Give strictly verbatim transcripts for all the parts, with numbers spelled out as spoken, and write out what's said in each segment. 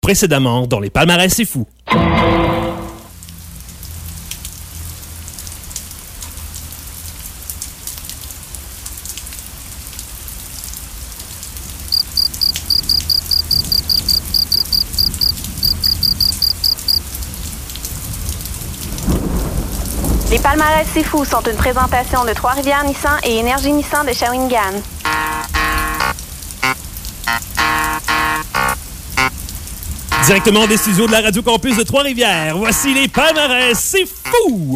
Précédemment, dans les palmarès, c'est fou. Les palmarès C'est Fou sont une présentation de Trois-Rivières Nissan et Énergie Nissan de Shawinigan. Directement des studios de la Radio Campus de Trois-Rivières, voici les palmarès C'est Fou!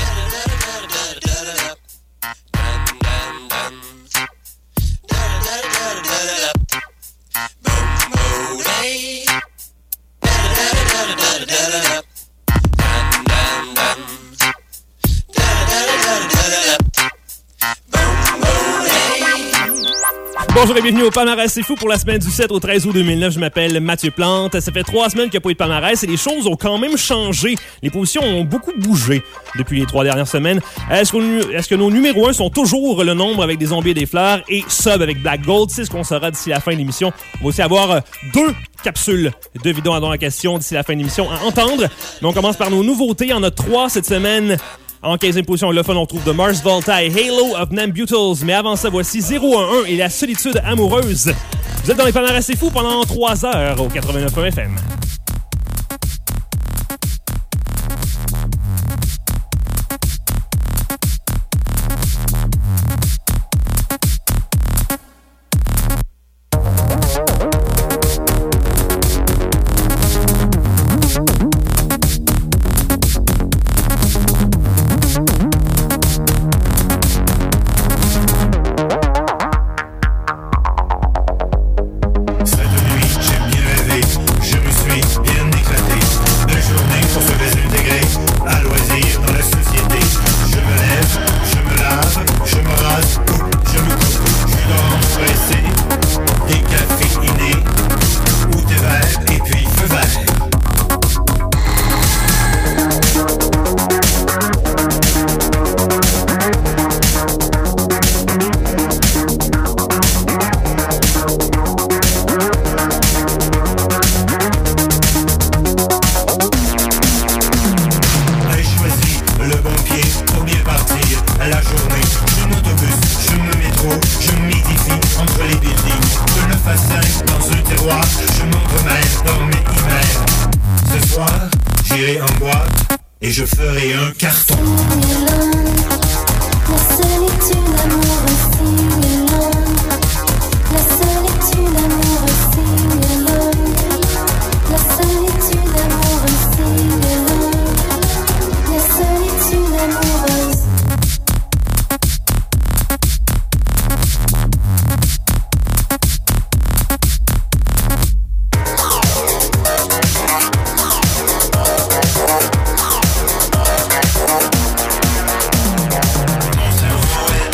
Bonjour et bienvenue au palmarès C'est Fou pour la semaine du sept au treize août deux mille neuf. Je m'appelle Mathieu Plante. Ça fait trois semaines qu'il n'y a pas eu de palmarès et les choses ont quand même changé. Les positions ont beaucoup bougé depuis les trois dernières semaines. Est-ce que, est-ce que nos numéros un sont toujours le nombre avec des zombies et des fleurs et sub avec Black Gold? C'est ce qu'on saura d'ici la fin de l'émission. On va aussi avoir deux capsules de vidéos dans la question d'ici la fin de l'émission à entendre. Mais on commence par nos nouveautés. Il y en a trois cette semaine. En quinzième position, le fun, on trouve de Mars Volta et Halo of Nambutals. Mais avant ça, voici zéro un un et la solitude amoureuse. Vous êtes dans les palmarès C'est Fou pendant trois heures au quatre-vingt-neuf point un F M.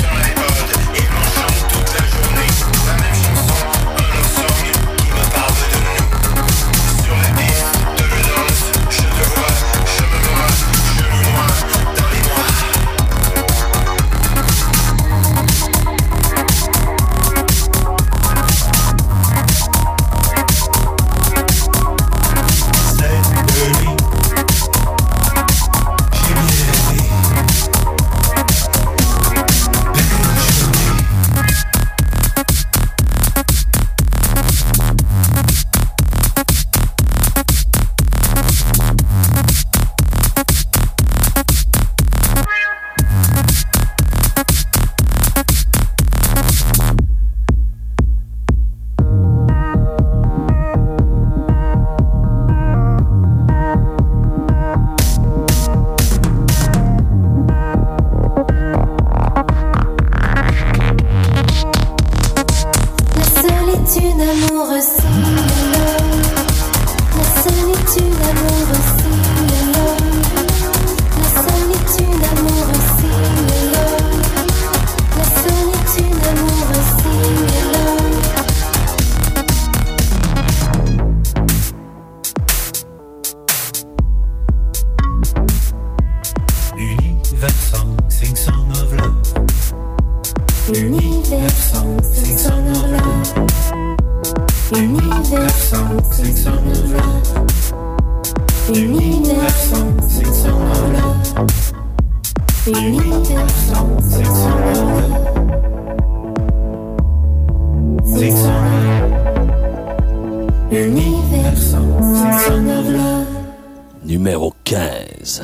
Toute la journée, la même chanson, un love song qui me parle de Numéro quinze.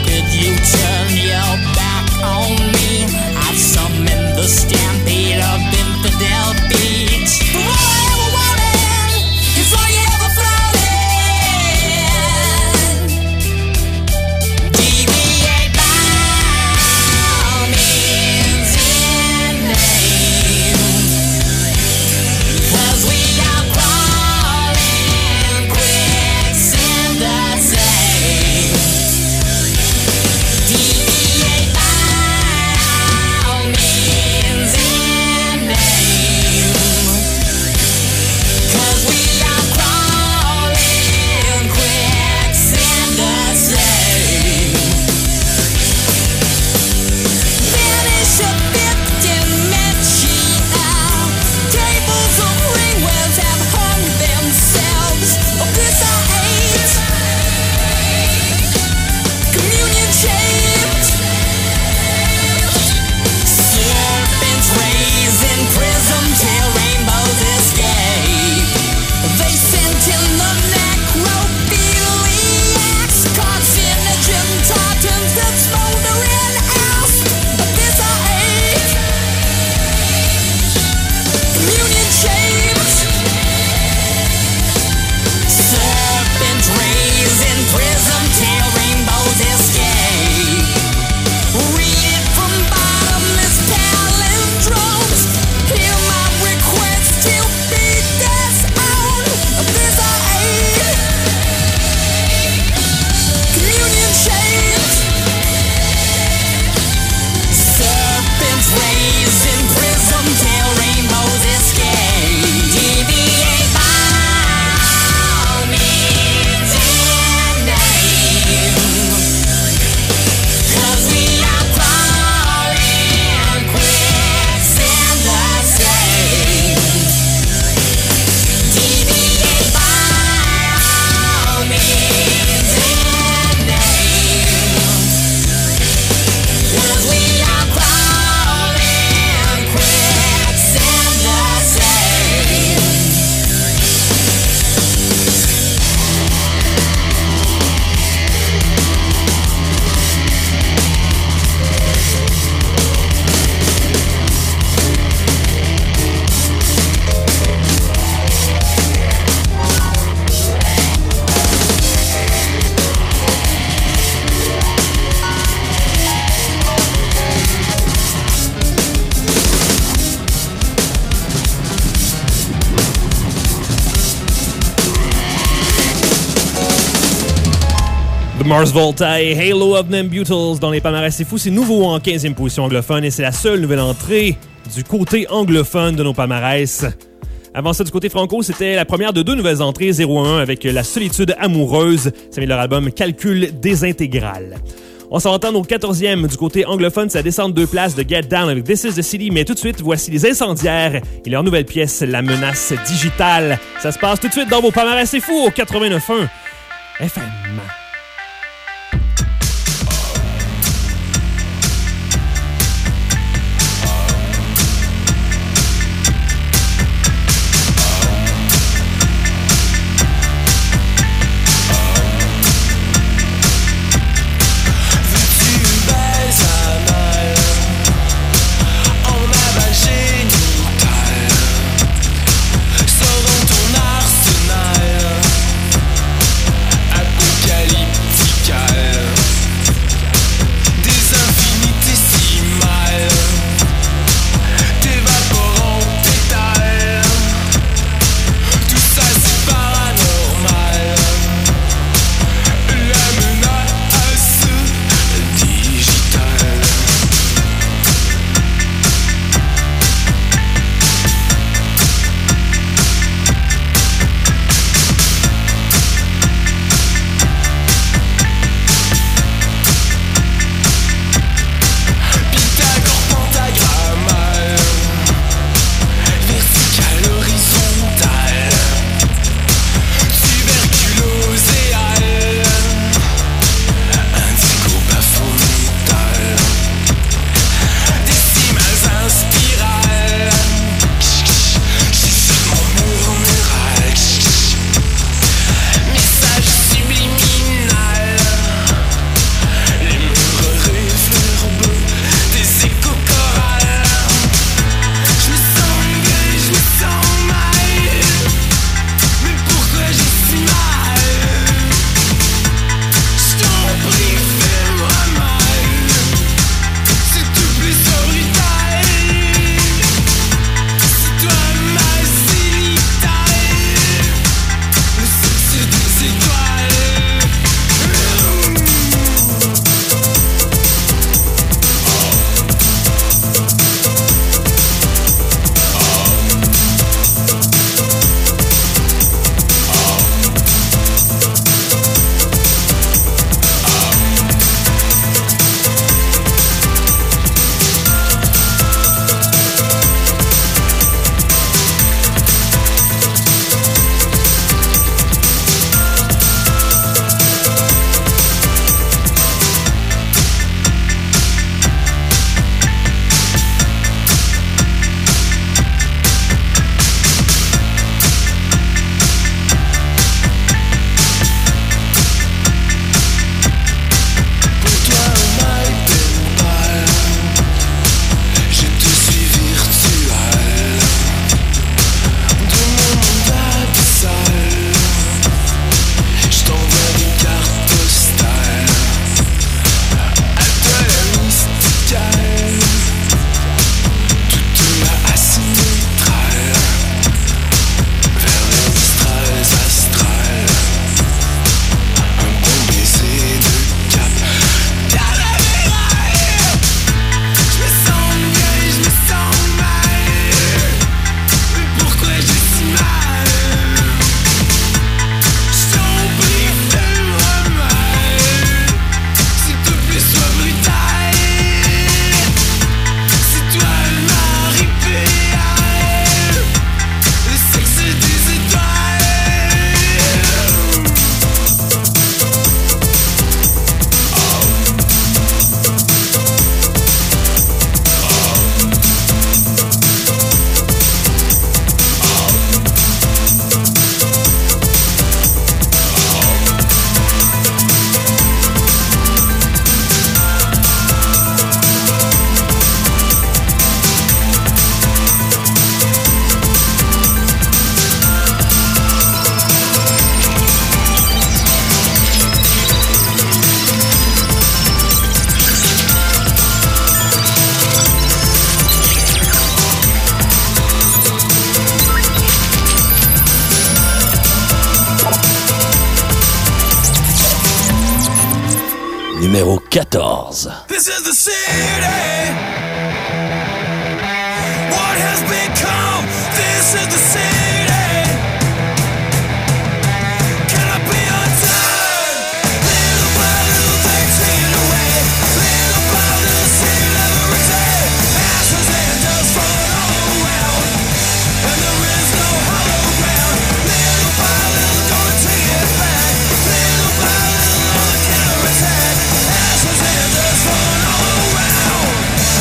Stampede of The Mars Volta et Halo of them Beatles dans les palmarès. C'est fou, c'est nouveau en quinzième position anglophone et c'est la seule nouvelle entrée du côté anglophone de nos palmarès. Avant ça, du côté franco, c'était la première de deux nouvelles entrées, zéro un avec La Solitude Amoureuse. Ça vient de leur album Calcul Désintégral. On s'en entend au quatorzième du côté anglophone, ça descend de deux places de Get Down avec This Is The City. Mais tout de suite, voici Les Incendiaires et leur nouvelle pièce, La Menace Digitale. Ça se passe tout de suite dans vos palmarès. C'est fou au quatre-vingt-neuf virgule un F M. Apocalypse. numéro quatorze. This is the city. What has become? This is the city. Can I be undone? Little by little they take it away. Little by little see it every day. Ashes and dust falling all around, and there is no hollow ground. Little by little gonna take it back. Little by little on the counterattack. Ashes and dust falling all around.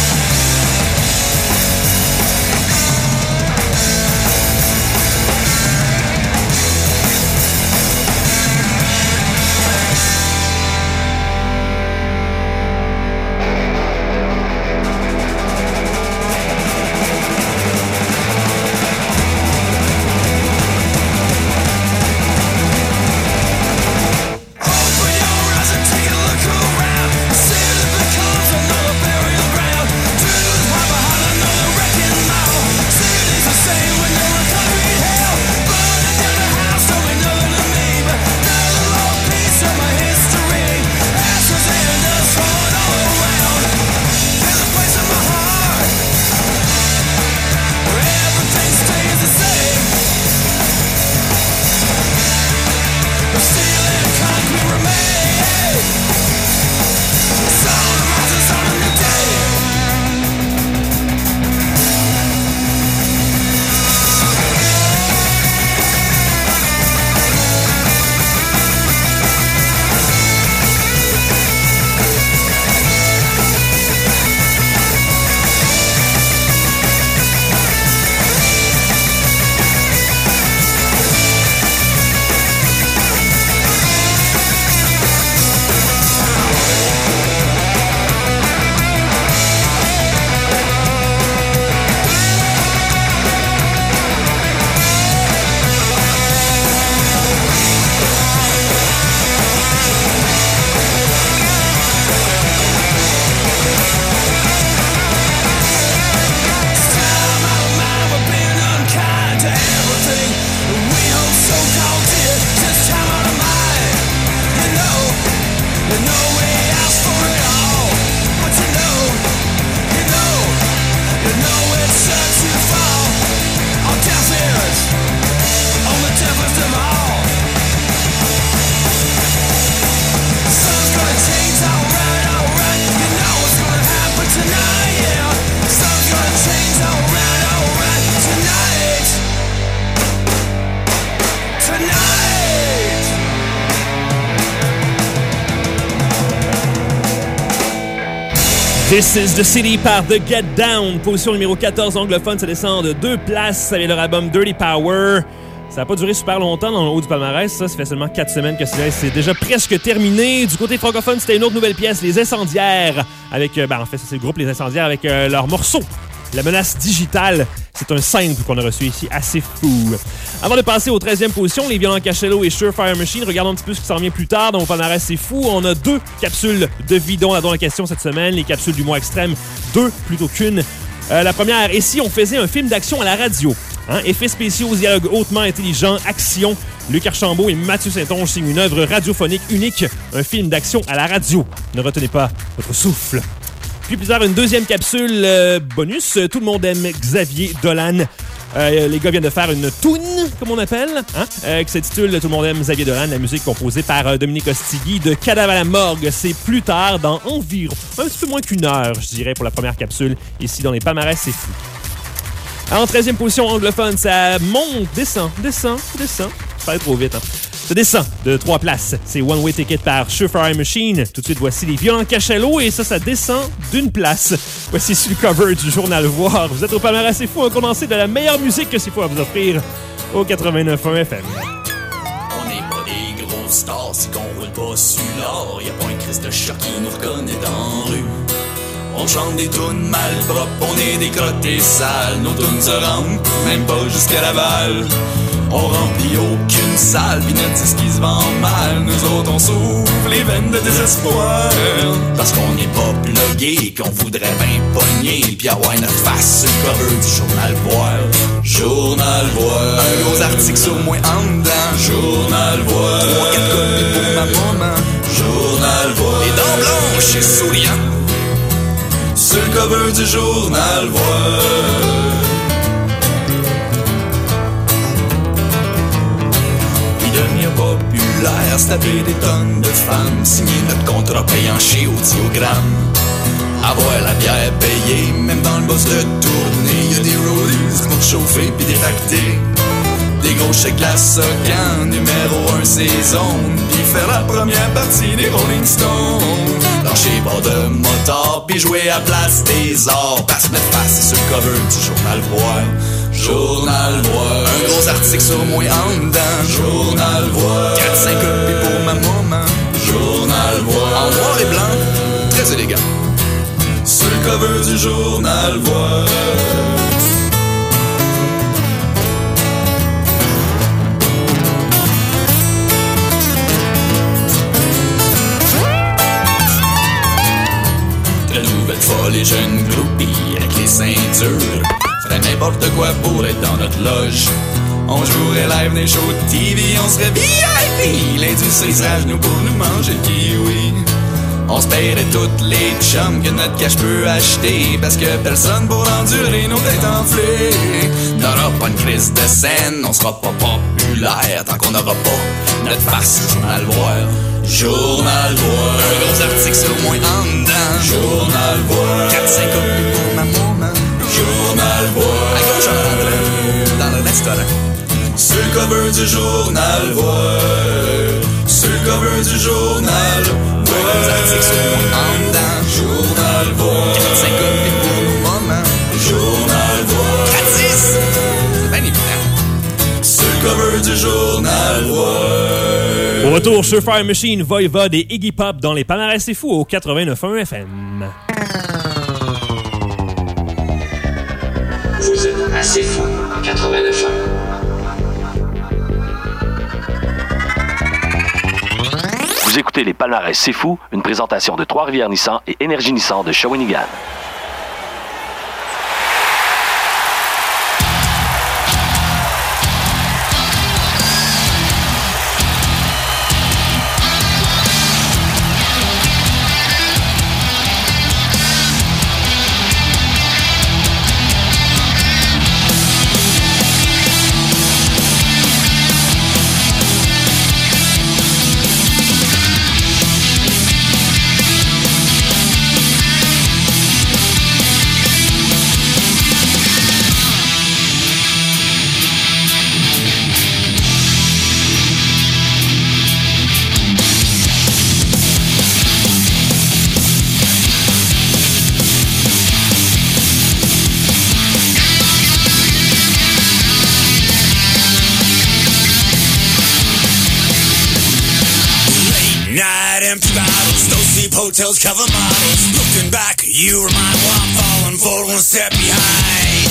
Open your eyes and take a look around. The city becomes another burial ground. Truth hide behind another wrecking mall. City's the same when you're a concrete hell. Burning down the house, don't mean nothing to me, but another long piece of my history. Ashes and dust falling all around. There's a place in my heart where everything stays the same. The steel and concrete remain. The sun rises on a new day. Time out of mind, we're being unkind to everything we hold so called dear. Just time out of mind. You know, you know we asked for it all, but you know, you know, you know it's such to fall on deaf ears, on the deafest of all. Sun's gonna change, alright, alright. You know what's gonna happen tonight, yeah. Sun's gonna change, alright, alright. Tonight, tonight. This is the City par The Get Down. Position numéro quatorze anglophone, ça descend de deux places avec leur album Dirty Power. Ça n'a pas duré super longtemps dans le haut du palmarès, ça. Ça fait seulement quatre semaines que c'est c'est déjà presque terminé. Du côté francophone, c'était une autre nouvelle pièce, Les Incendiaires, avec, euh, ben, en fait, c'est le groupe Les Incendiaires avec euh, leur morceau La Menace Digitale. C'est un simple qu'on a reçu ici, assez fou. Avant de passer aux treizième position, Les Violents Cachello et Surefire Machine, regardons un petit peu ce qui s'en vient plus tard dans mon palmarès, c'est fou. On a deux capsules de Vidon là dans la question cette semaine, les capsules du mois extrême, deux plutôt qu'une. Euh, la première, et si on faisait un film d'action à la radio? Hein? Effets spéciaux, dialogues hautement intelligents, action. Luc Archambault et Mathieu Saint-Onge signent une œuvre radiophonique unique, un film d'action à la radio. Ne retenez pas votre souffle. Puis plus tard, une deuxième capsule euh, bonus. Tout le monde aime Xavier Dolan. Euh, les gars viennent de faire une toune, comme on appelle, hein, euh, qui s'intitule Tout le monde aime Xavier Dolan, la musique composée par euh, Dominique Ostigui de Cadavre à la morgue. C'est plus tard, dans environ un petit peu moins qu'une heure, je dirais, pour la première capsule. Ici, dans les palmarès, c'est fou. En treizième position anglophone, ça monte, descend, descend, descend. Ça va trop vite, hein. Ça descend de trois places. C'est One Way Ticket par Surefire Machine. Tout de suite, voici Les Violents Cachello et ça, ça descend d'une place. Voici sur le cover du journal Voir. Vous êtes au palmarès, c'est fou, un condensé de la meilleure musique que c'est fou à vous offrir au quatre-vingt-neuf point un F M. On n'est pas des gros stars, c'est qu'on roule pas sur l'or. Y'a pas un Christ de chat qui nous reconnaît dans la rue. On chante des tunes mal propres, on est des crottés sales. Nos tunes se rendent même pas jusqu'à Laval. On remplit aucune salle, pis notre disque qui se vend mal. Nous autres on s'ouvre les veines de désespoir. Parce qu'on n'est pas plugué, qu'on voudrait bien pogner. Pis avoir notre face sur le cover du journal Voir. Journal Voir. Un gros article sur moi en dedans. Journal Voir. Trois, quatre copies pour ma maman. Journal Voir. Les dents blanches affiché souriant sur le cover du journal Voir. Puis devenir populaire, se taper des tonnes de femmes, signer notre contrat payant chez Audiogramme. Avoir la bière payée, même dans le boss de tournée, y'a des roadies pour chauffer pis détacter. Des gros chèques la Socan, numéro un saison, pis faire la première partie des Rolling Stones. Lâcher bord de motard, pis jouer à place des arts, parce que notre face c'est sur le cover du journal Voir. Journal Voir, un gros article sur moi en dedans. Journal Voir, quatre cinq copies pour ma maman. Journal Voir, en noir et blanc, très élégant. Sur le cover du journal Voir. Très nouvelle folle et jeune groupie avec les ceintures. Ferait n'importe quoi pour être dans notre loge. On jouerait live des shows de T V, on serait V I P. L'industrie serait à genoux pour nous manger le kiwi. On se paierait toutes les chums que notre cash peut acheter, parce que personne pour endurer nos têtes enflées. N'aura pas une crise de scène, on sera pas populaire tant qu'on n'aura pas notre farce. Journal Voir, Journal Voir, un gros article sur moi en dedans. Journal Voir, quatre cinq copies pour ma maman. Journal Voir, à gauche en rentrant dans le restaurant. Sur le cover du journal Voir, sur le cover du journal Voir, un gros article sur moi en dedans. Journal Voir, quatre cinq copies pour nos mamans. Journal Voir, gratis, c'est bien évident. Sur le cover du journal Voir. Au retour, Surefire Machine, Voivod et Iggy Pop dans les palmarès C'est Fou au quatre-vingt-neuf point un F M. Vous êtes assez fou, quatre-vingt-neuf point un. Vous écoutez les palmarès C'est Fou, une présentation de Trois-Rivières Nissan et Énergie Nissan de Shawinigan. Empty bottles, no sleep hotels, cover models. Looking back, you remind me I'm falling forward, one step behind.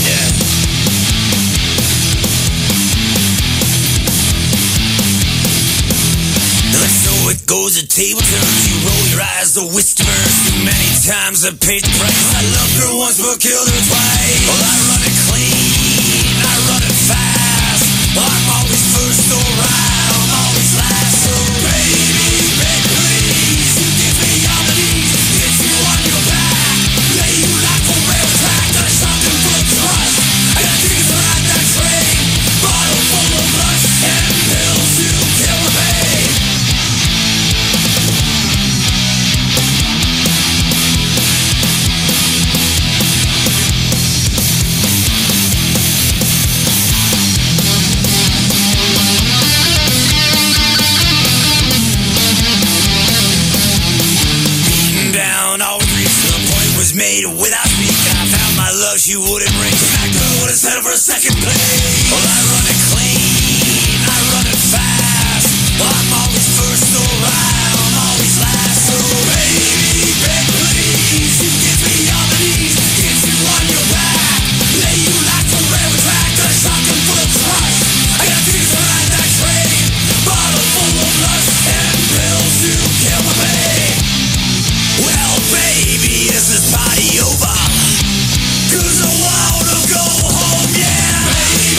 And so it goes, the table turns, you roll your eyes, the whiskey burns. Too many times I paid the price. I loved her once, but killed her twice. Well, I run it clean, I run it fast. I'm always first or right, I'm always last. So baby, baby, please, you get me on the knees, get you on your back, lay you like a rail track. There's something full of trust, I got tickets to ride that train, bottle full of lust and pills to kill the pain. Made without speaking, I found my love, she wouldn't ring. That girl would have settled for a second place. Well, I run it clean, I run it fast. I'm always first or right, I'm always last. So baby, baby, please, you get me on the knees, get you on your back, lay you like a railroad track. There's something full of trust, I got tickets to ride that train, bottle full of lust and pills to kill my pain. Well, baby, is this party over? 'Cause I wanna go home, yeah. Baby,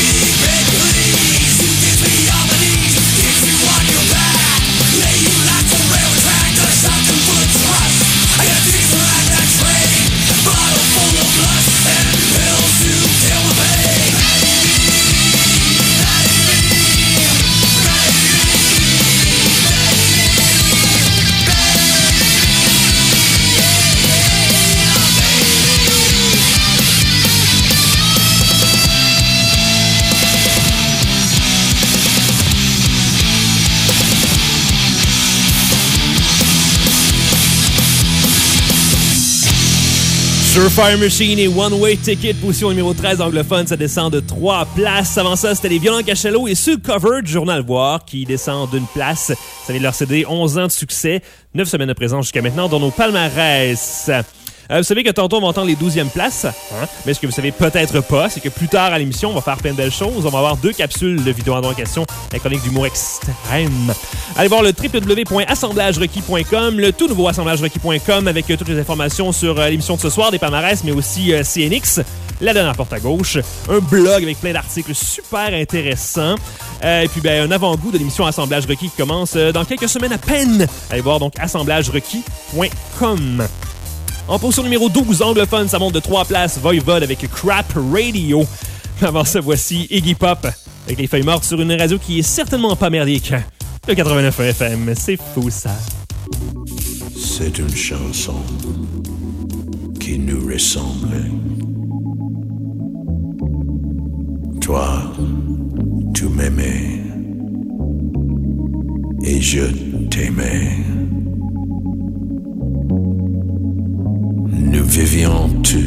Fire Machine et One Way Ticket, position numéro treize anglophone, ça descend de trois places. Avant ça, c'était les Violents Cachalot et Sud Cover du Journal Voir qui descend d'une place. Ça vient de leur C D onze ans de succès, neuf semaines de présence jusqu'à maintenant dans nos palmarès. Euh, vous savez que tantôt, on va entendre les douzièmes places. Hein? Mais ce que vous savez peut-être pas, c'est que plus tard à l'émission, on va faire plein de belles choses. On va avoir deux capsules de vidéo en question, la chronique d'humour extrême. Allez voir le w w w point assemblage requis point com, le tout nouveau assemblage requis point com avec euh, toutes les informations sur euh, l'émission de ce soir, des palmarès, mais aussi euh, C N X, la dernière porte à gauche, un blog avec plein d'articles super intéressants. Euh, et puis, ben, un avant-goût de l'émission Assemblage requis qui commence euh, dans quelques semaines à peine. Allez voir donc assemblage requis point com. En position numéro douze, anglophone, ça monte de trois places. Voivode avec Crap Radio. Avant ça, voici Iggy Pop avec Les Feuilles Mortes sur une radio qui est certainement pas merdique. Le quatre-vingt-neuf F M, c'est fou ça. C'est une chanson qui nous ressemble. Toi, tu m'aimais et je t'aimais. Nous vivions tous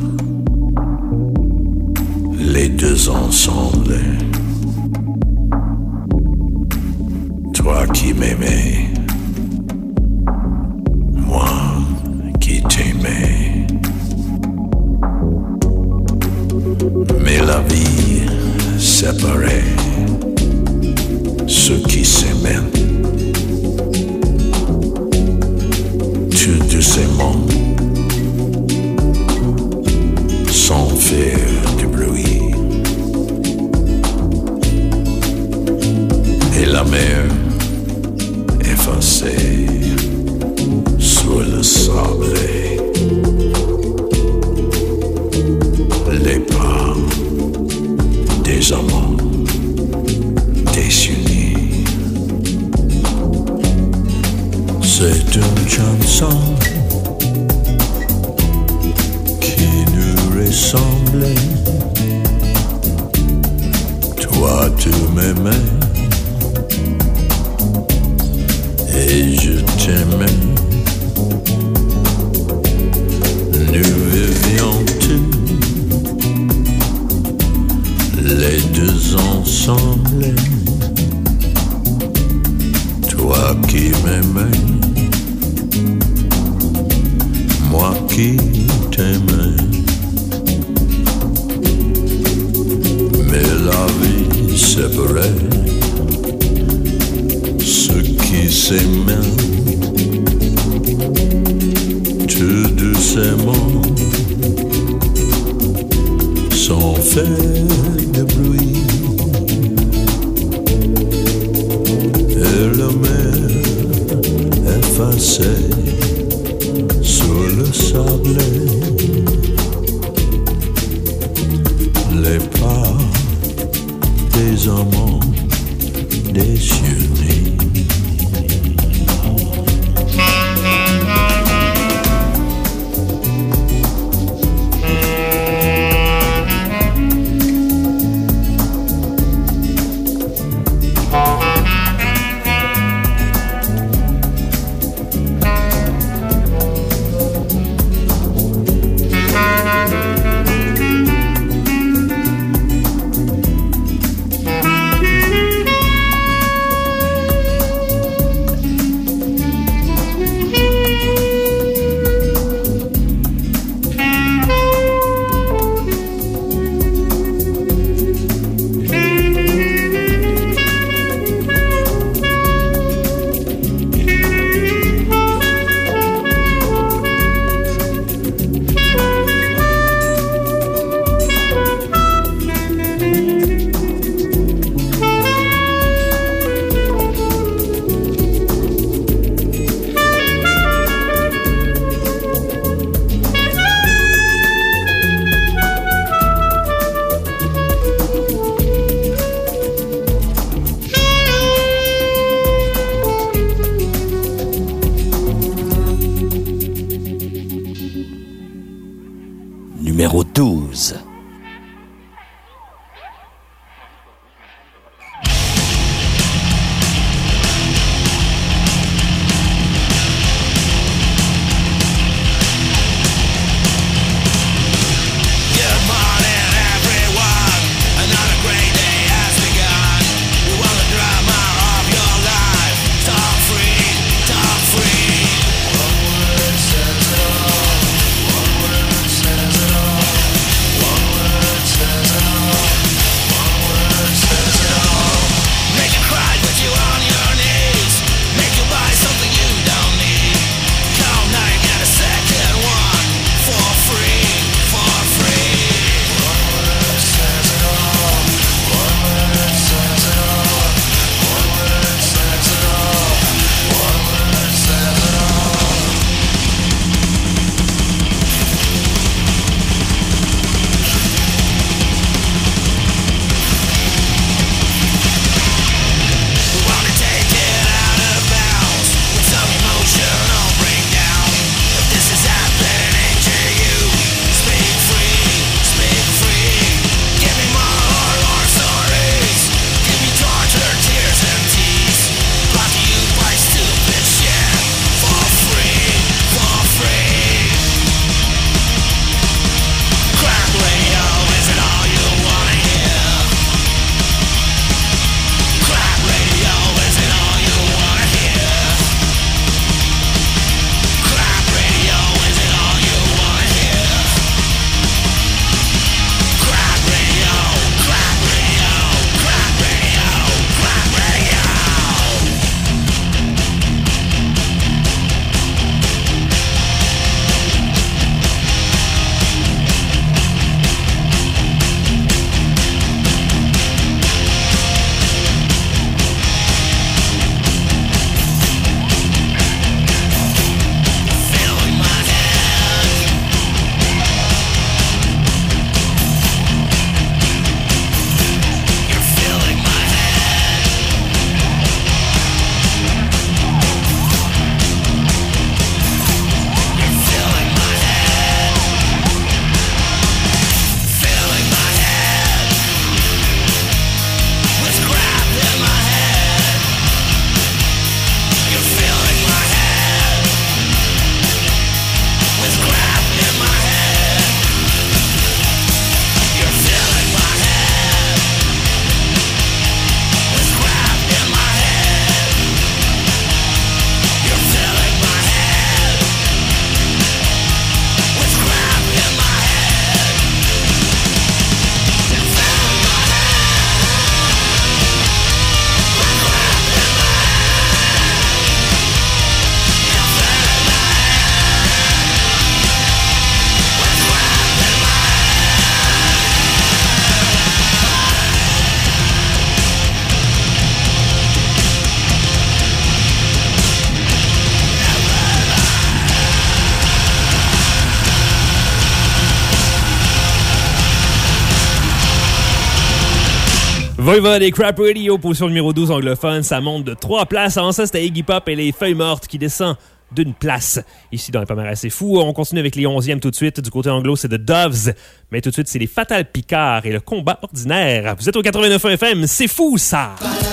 les deux ensemble. Toi qui m'aimais, moi qui t'aimais. Mais la vie séparait ceux qui s'aimaient. Tout doucement, sans faire de bruit. Et la mer effacée sur le sable. Les pas des amants désunis. C'est une chanson ressemblait. Toi tu m'aimais et je t'aimais. Nous vivions tous les deux ensemble. Toi qui m'aimais, moi qui t'aimais. Mais la vie séparait ceux qui s'aimaient. Tout doucement, sans faire de bruit. Et la mer effacée sur le sable. Les pas des amants désunis. Voivode et Crap Radio, position numéro douze anglophone, ça monte de trois places. Avant ça, c'était Iggy Pop et les Feuilles Mortes qui descend d'une place. Ici, dans les Palmarès assez fou, on continue avec les onzièmes tout de suite. Du côté anglo, c'est The Doves. Mais tout de suite, c'est les Fatal Picard et le Combat Ordinaire. Vous êtes au quatre-vingt-neuf F M, c'est fou ça!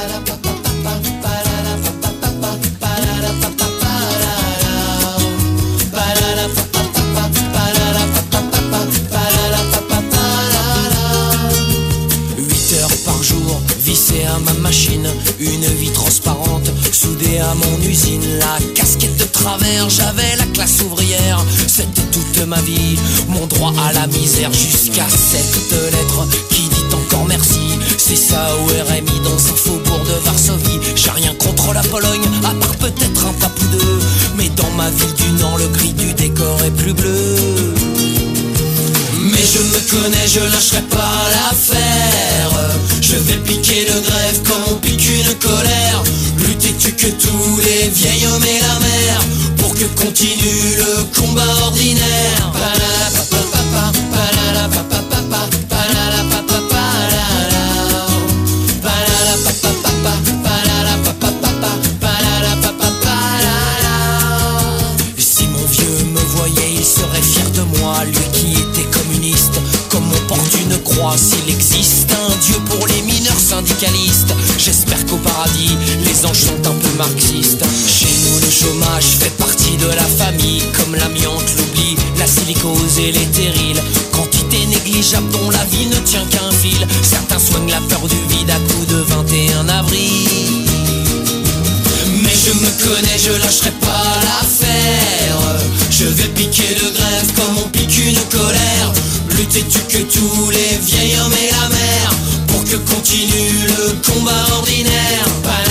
À ma machine, une vie transparente soudée à mon usine, la casquette de travers, j'avais la classe ouvrière, c'était toute ma vie, mon droit à la misère jusqu'à cette lettre qui dit encore merci, c'est ça au R M I dans un faubourg de Varsovie, j'ai rien contre la Pologne, à part peut-être un pape ou deux, mais dans ma ville du Nord, le gris du décor est plus bleu. Mais je me connais, je lâcherai pas l'affaire. Je vais piquer de grève comme on pique une colère. Lutter tu que tous les vieils hommes et la mère pour que continue le combat ordinaire. Si mon vieux me voyait, il serait fier de moi, lui qui était communiste, comme on porte une croix. S'il existe un dieu pour les mineurs syndicalistes, j'espère qu'au paradis, les anges sont un peu marxistes. Chez nous, le chômage fait partie de la famille, comme l'amiante, l'oubli, la silicose et les terrils. Quantité négligeable dont la vie ne tient qu'un fil. Certains soignent la peur du vide à coups de vingt et un avril. Mais je me connais, je lâcherai pas l'affaire. Je vais piquer de grève comme on pique une colère. Lutter tu que tous les vieils hommes et la mère pour que continue le combat ordinaire.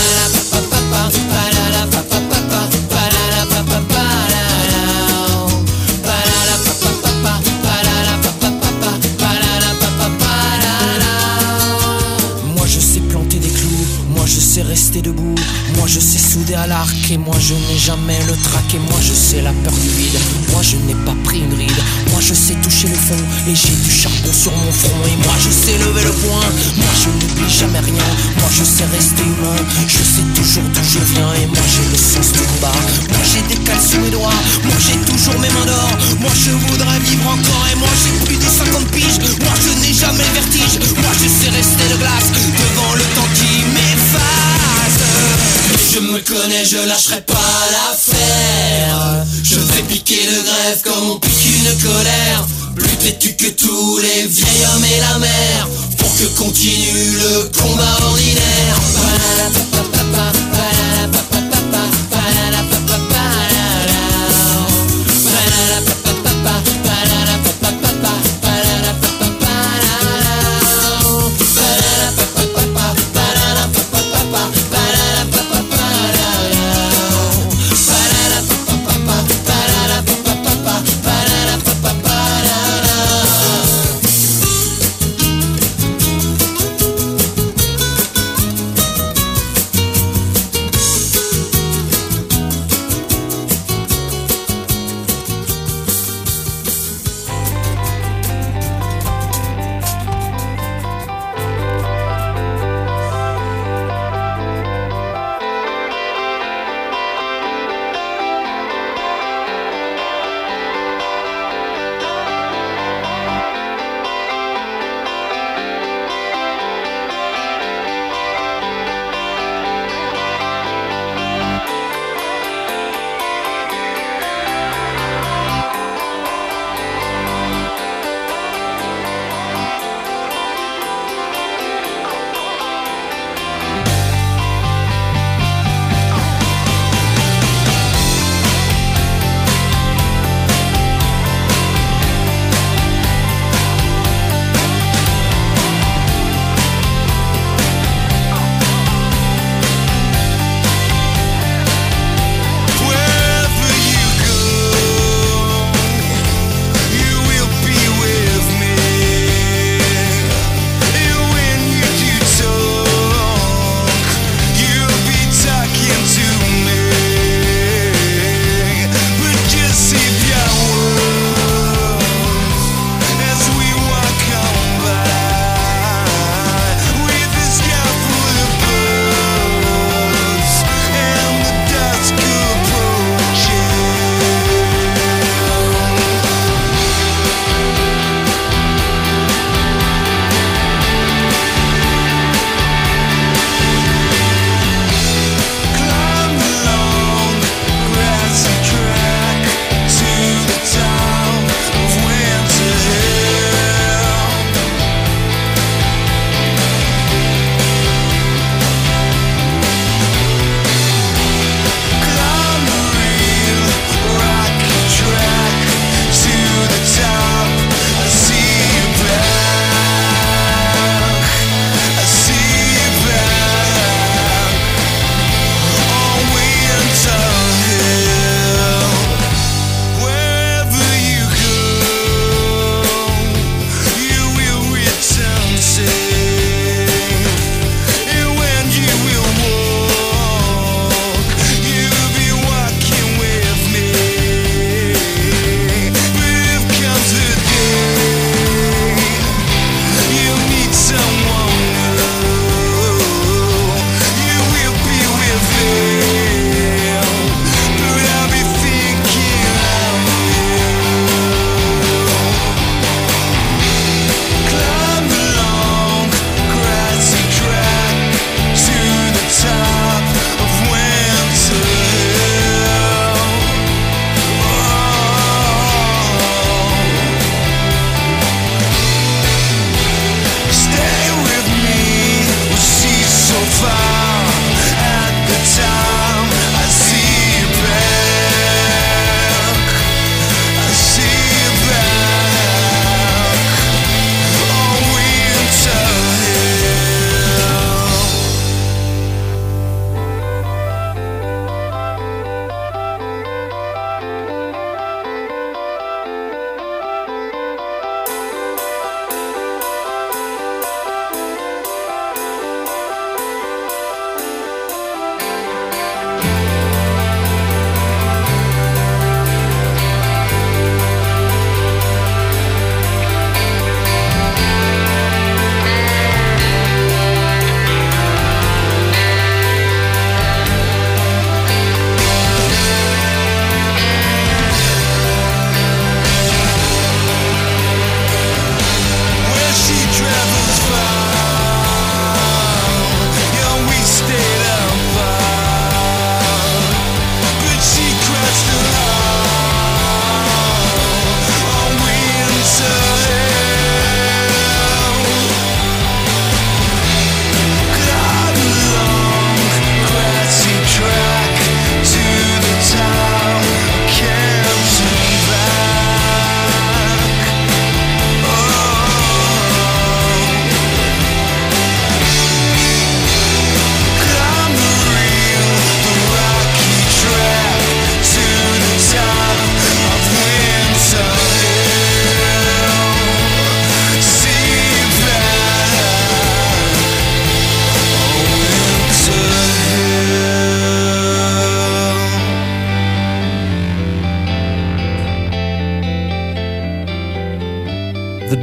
Moi je sais planter des clous, moi je sais rester debout, moi je sais souder à l'arc et moi je n'ai jamais le trac. Et moi je sais la peur du vide, moi je n'ai pas pris une ride. Moi je sais toucher le fond et j'ai du charbon sur mon front. Et moi je sais lever le poing, moi je n'oublie jamais rien. Moi je sais rester humain, je sais toujours d'où je viens. Et moi j'ai le sens du combat, moi j'ai des cales sous mes doigts, moi j'ai toujours mes mains d'or. Moi je voudrais vivre encore et moi j'ai plus de cinquante piges. Moi je n'ai jamais le vertige, moi je sais rester de glace devant le temps qui m'efface. Je me connais, je lâcherai pas l'affaire. Je vais piquer de grève comme on pique une colère. Lutter tu que tous les vieils hommes et la mère pour que continue le combat ordinaire.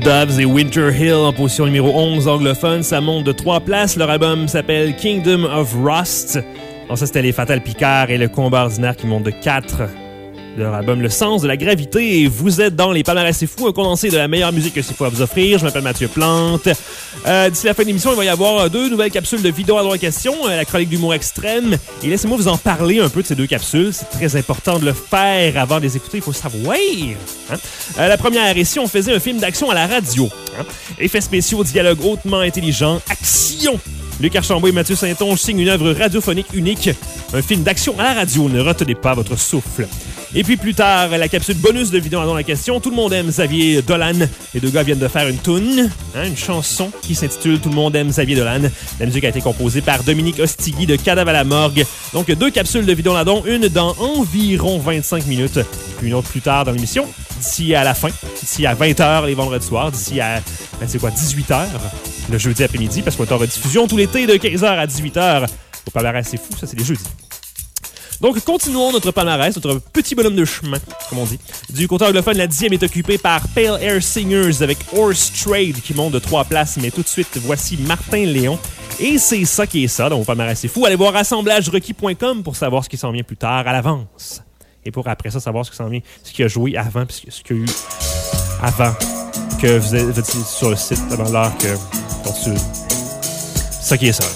Doves et Winter Hill en position numéro onze anglophone. Ça monte de trois places. Leur album s'appelle Kingdom of Rust. Bon, ça, c'était les Fatal Picard et le Combat ordinaire qui monte de quatre. Leur album Le Sens de la Gravité. Et vous êtes dans les palmarès C'est Fou, un condensé de la meilleure musique que C'est Fou à vous offrir. Je m'appelle Mathieu Plante. Euh, d'ici la fin de l'émission, il va y avoir deux nouvelles capsules de vidéo à droite question, euh, la chronique d'humour extrême. Et laissez-moi vous en parler un peu de ces deux capsules. C'est très important de le faire avant de les écouter. Il faut savoir. Hein? Euh, la première, et si on faisait un film d'action à la radio? Hein? Effets spéciaux, dialogue hautement intelligent, action! Luc Archambault et Mathieu Saint-Onge signent une œuvre radiophonique unique. Un film d'action à la radio. Ne retenez pas votre souffle. Et puis plus tard, la capsule bonus de vidéo dans la question. Tout le monde aime Xavier Dolan. Les deux gars viennent de faire une toune, hein, une chanson qui s'intitule Tout le monde aime Xavier Dolan. La musique a été composée par Dominique Ostigui de Cadavre à la morgue. Donc deux capsules de vidéo là-dedans, une dans environ vingt-cinq minutes, puis une autre plus tard dans l'émission. D'ici à la fin, d'ici à vingt heures les vendredis soirs, d'ici à, ben c'est quoi, dix-huit heures le jeudi après-midi, parce qu'on est en rediffusion tout l'été de quinze heures à dix-huit heures. Au palmarès C'est Fou, ça c'est les jeudis. Donc, continuons notre palmarès, notre petit bonhomme de chemin, comme on dit. Du côté anglophone, la dixième est occupée par Pale Air Singers avec Horse Trade qui monte de trois places. Mais tout de suite, voici Martin Léon. Et c'est ça qui est ça, donc au palmarès C'est Fou. Allez voir assemblage requis point com pour savoir ce qui s'en vient plus tard à l'avance. Et pour après ça, savoir ce qui s'en vient, ce qui a joué avant, puis ce qu'il y a eu avant que vous êtes sur le site, avant l'heure que... Donc, c'est ça qui est ça.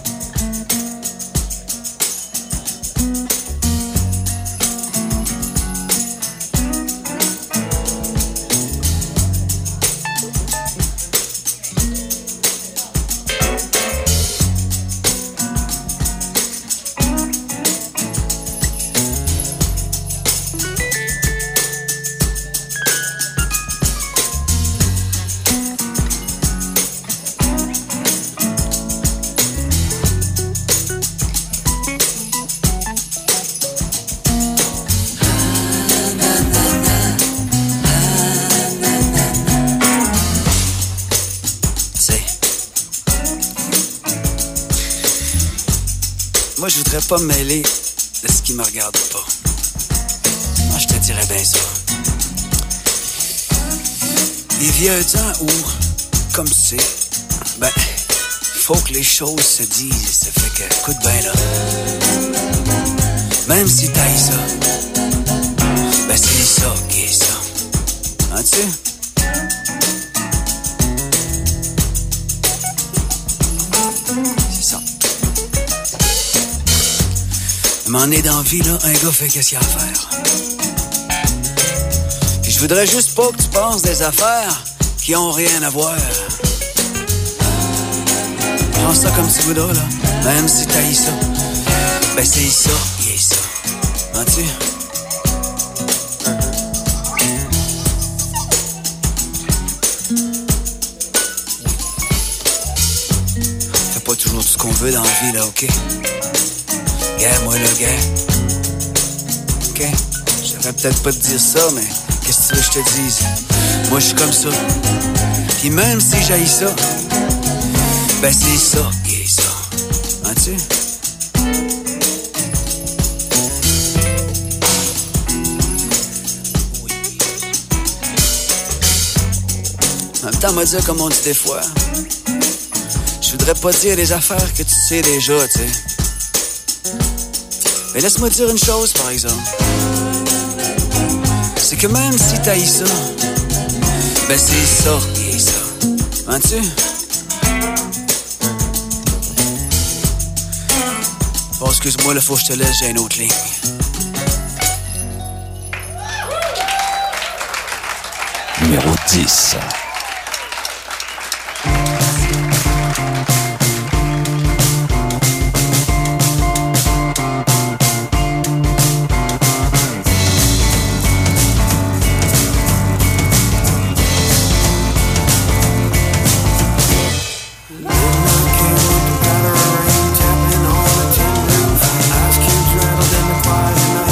Moi, je voudrais pas me mêler de ce qui me regarde pas. Moi, je te dirais bien ça. Il vient un temps où, comme tu sais, ben, faut que les choses se disent. Ça fait que, écoute bien là. Même si t'ailles ça, ben c'est ça qui est ça. Hein, tu sais? M'en est dans la vie, là, un gars fait qu'est-ce qu'il y a à faire. Puis je voudrais juste pas que tu penses des affaires qui ont rien à voir. Prends ça comme tu voudras, là. Même si t'haïs ça, ben c'est ça, il est ça. Vois-tu? Fais pas toujours tout ce qu'on veut dans la vie, là, OK? Gars, moi là, gars. OK? Je devrais peut-être pas te dire ça, mais qu'est-ce que tu veux que je te dise? Moi, je suis comme ça. Puis même si j'haïs ça, ben c'est ça qui est ça. Hein-tu? En même temps, m'a dit comme on dit des fois. Je voudrais pas dire des affaires que tu sais déjà, tu sais. Mais laisse-moi dire une chose, par exemple. C'est que même si t'haïs ça, ben c'est ça qui est ça. Hein-tu? Bon, excuse-moi, là, faut que je te laisse, j'ai une autre ligne. Numéro dix.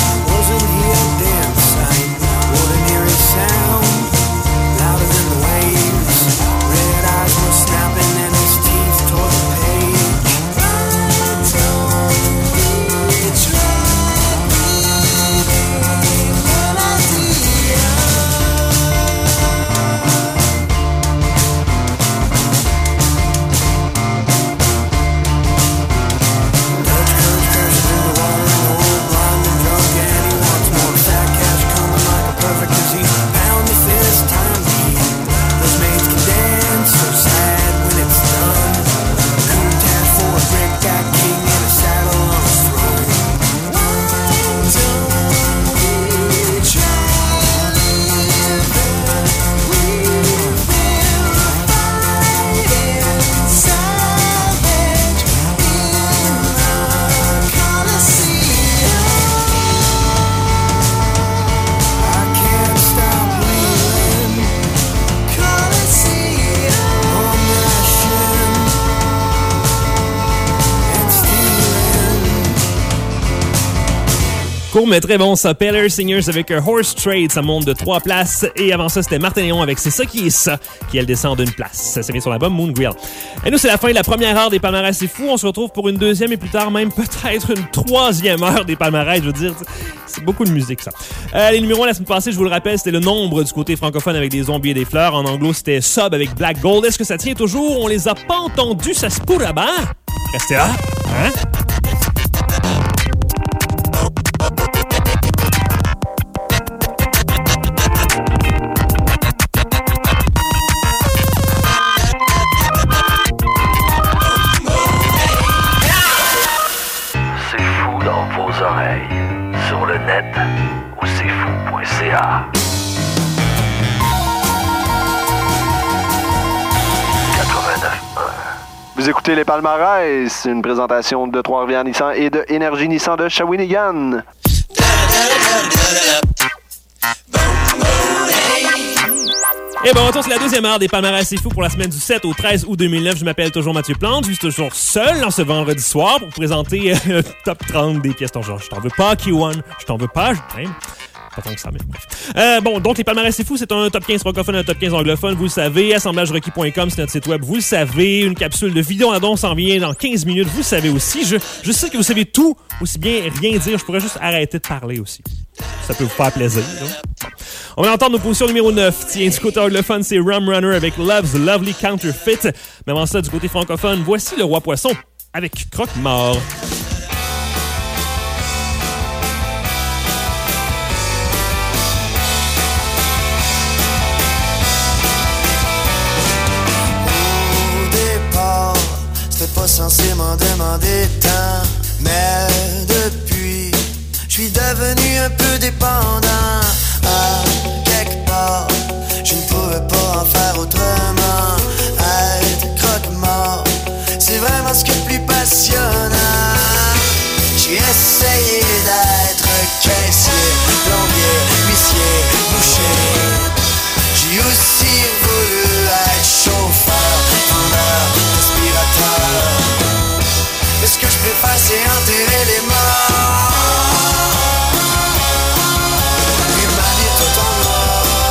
Louder than the way court mais très bon, ça. Peller Singers avec un Horse Trade, ça monte de trois places. Et avant ça, c'était Martin Léon avec C'est ça qui est ça, qui elle descend d'une place. Ça s'est mis sur l'album Moon Grill. Et nous, c'est la fin de la première heure des palmarès C'est fou. On se retrouve pour une deuxième et plus tard même peut-être une troisième heure des palmarès. Je veux dire, c'est beaucoup de musique, ça. Euh, les numéros la semaine passée, je vous le rappelle, c'était le nombre du côté francophone avec des zombies et des fleurs. En anglo, c'était Sub avec Black Gold. Est-ce que ça tient toujours? On les a pas entendus, ça se pourrait bien. Restez là, hein? C'est fou dans vos oreilles, sur le net ou c'est fou point c a. Vous écoutez les palmarès, c'est une présentation de Trois-Rivières Nissan et de Énergie Nissan de Shawinigan. Et bon, retour sur la deuxième heure des palmarès C'est fou pour la semaine du sept au treize août deux mille neuf. Je m'appelle toujours Mathieu Plante. Je suis toujours seul en ce vendredi soir pour vous présenter euh, le top trente des pièces. Genre, je t'en veux pas, Q un. Je t'en veux pas, je t'aime. Pas tant que ça, mais bref. Euh, bon, donc les palmarès C'est fou, c'est un top quinze francophone, un top quinze anglophone, vous le savez. assemblage requis point com, c'est notre site web, vous le savez. Une capsule de vidéo en don s'en vient dans quinze minutes, vous le savez aussi. Je, je sais que vous savez tout, aussi bien rien dire. Je pourrais juste arrêter de parler aussi. Ça peut vous faire plaisir. Là. On va entendre nos positions numéro neuf. Tiens, du côté anglophone, c'est Rum Runner avec Love's Lovely Counterfeit. Mais avant ça, du côté francophone, voici le Roi Poisson avec Croque-Mort. C'était pas censé m'en demander tant, mais depuis, je suis devenu un peu dépendant. À quelque part, je ne pouvais pas en faire autrement. Être croque-mort, c'est vraiment ce qui est le plus passionnant. J'ai essayé d'être caissier, plombier, huissier, boucher. J'ai aussi voulu être chauffeur, vendeur, aspirateur. Mais ce que je préfère, c'est enterrer les morts. Et ma vie est tout en noir.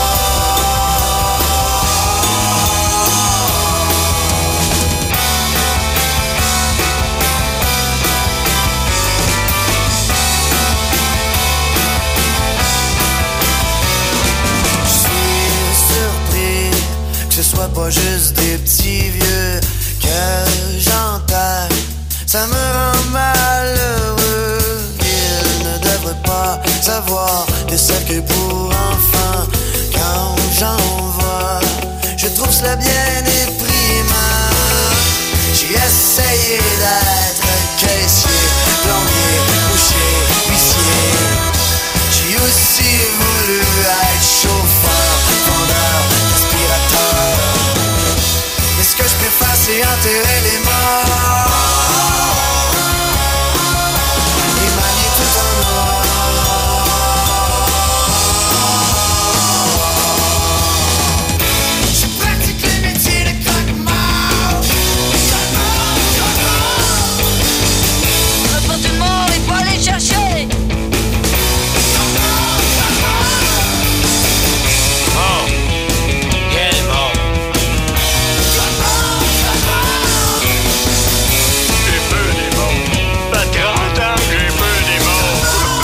Que ce soit pas juste des petits vieux que j'entends, ça me rend malheureux. Ils ne devraient pas savoir des secrets pour enfants. Quand j'en vois, je trouve cela bien déprimant. J'ai essayé d'être caissier, plombier, boucher, huissier. J'ai aussi voulu être chauffeur, vendeur, aspirateur. Mais ce que je préfère, c'est enterrer les morts. Et manier tout en noir. Je pratique le métier de croque-mort. Croque-mort, croque-mort. Apporte-moi, il faut aller chercher. Oh, quel mort. J'ai peu des mots. Ça fait trente ans que j'ai peu des mots.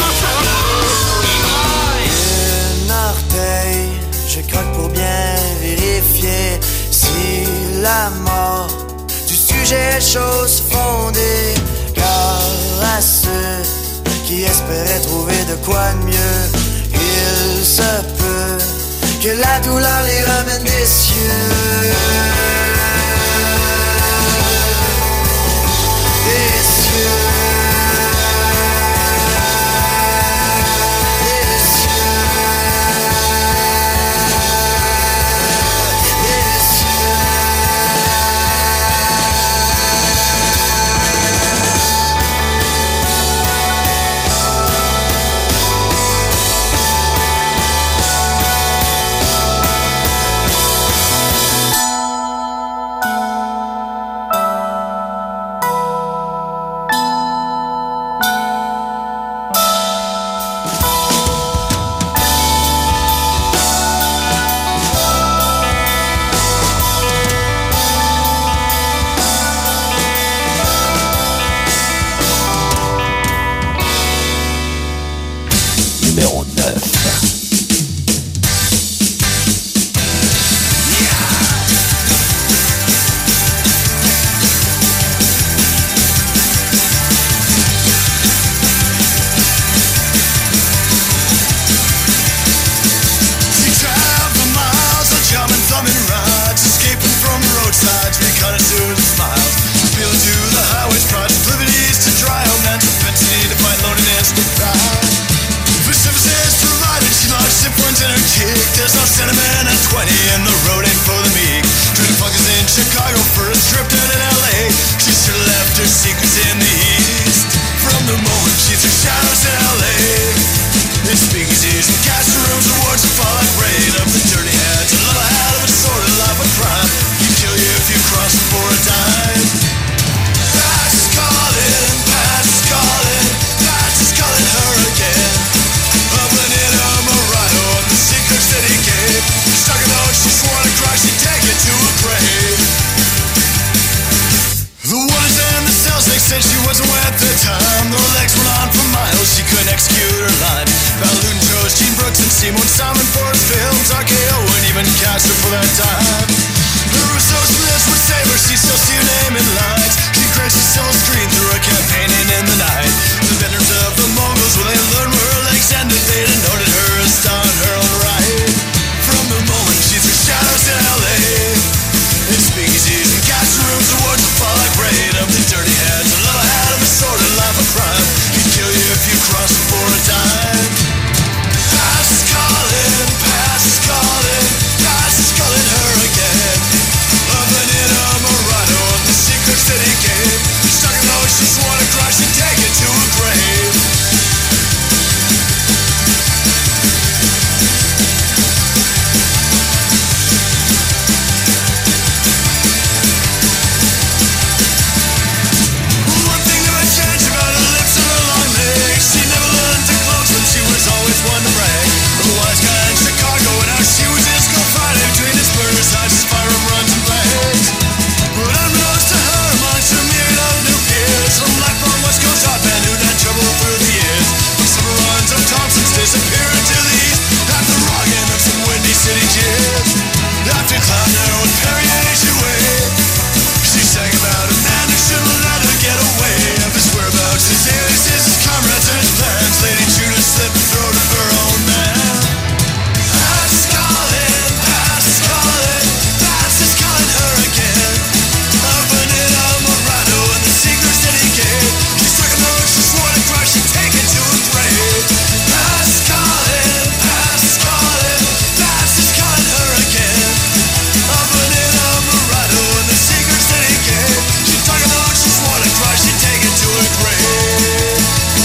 Un orteil, je croque pour bien vérifier si la mort du sujet est chose fondée. Car à ceux qui espéraient trouver de quoi de mieux, il se peut que la douleur les ramène des cieux. Des cieux. Des cieux. Des cieux. There's no sentiment at twenty and the road ain't for the meek. Dream Funk is in Chicago, first trip down in L A. She should have left her secrets in the east. From the moment she threw shadows in L A, in speakeasies and casting rooms, the words that fall like rain. Of the dirty hands, a little hat of a sort of life of crime. He'd kill you if you crossed him for a dime. Past is calling, past is calling, past is calling her again. Of an Murado and the secrets that he gave. Stuck in those, she swore to cry, she'd take it to a grave. The ones in the cells, they said she wasn't worth the time. Their legs went on for miles, she couldn't execute her line. Val Newton chose Gene Brooks and Simon Simon for his films. R K O and even cast her for that time. The Russo splits would save her, she still see her name in lines. She crashed the silver screen through her campaigning in the night. The vendors of the Mongols, when they learned where her legs ended, they denoted her a star in her own right. From the moment she threw shadows in L A, in speakeasies and casting rooms, the words would fall like rain. Of the dirty hands, a little hat of a sword and life of crime. He'd kill you if you crossed him for a dime. Past is calling, past is calling, past is calling her again. Of an Murado and the secrets that he gave. Stuck in those, she swore to cry, she'd take it to a grave. One to brag. The wise guy in Chicago, and now she was his girlfriend. Between his murder sides, his firearm runs and flags. But unbeknownst to her, amongst a myriad of new peers, some lifelong West Coast hot man who'd had trouble through the years. The summer runs of Thompson's disappear into the east. After the wrong end of some windy city cheers. After Clowner and Perry and H U A, she sang about a man who should let her get away. Of his whereabouts, his aliases, his comrades, and his plans. Lady Judas slit the throat of her own man. Past is calling, past is calling, past is calling her again. Of an Murado and the secrets that he gave. She struck a note, she swore to cry, she'd take it to a grave. Past is calling, past is calling, past is calling her again. Of an Murado and the secrets that he gave. She struck a note, she swore to cry, she'd take it to a grave.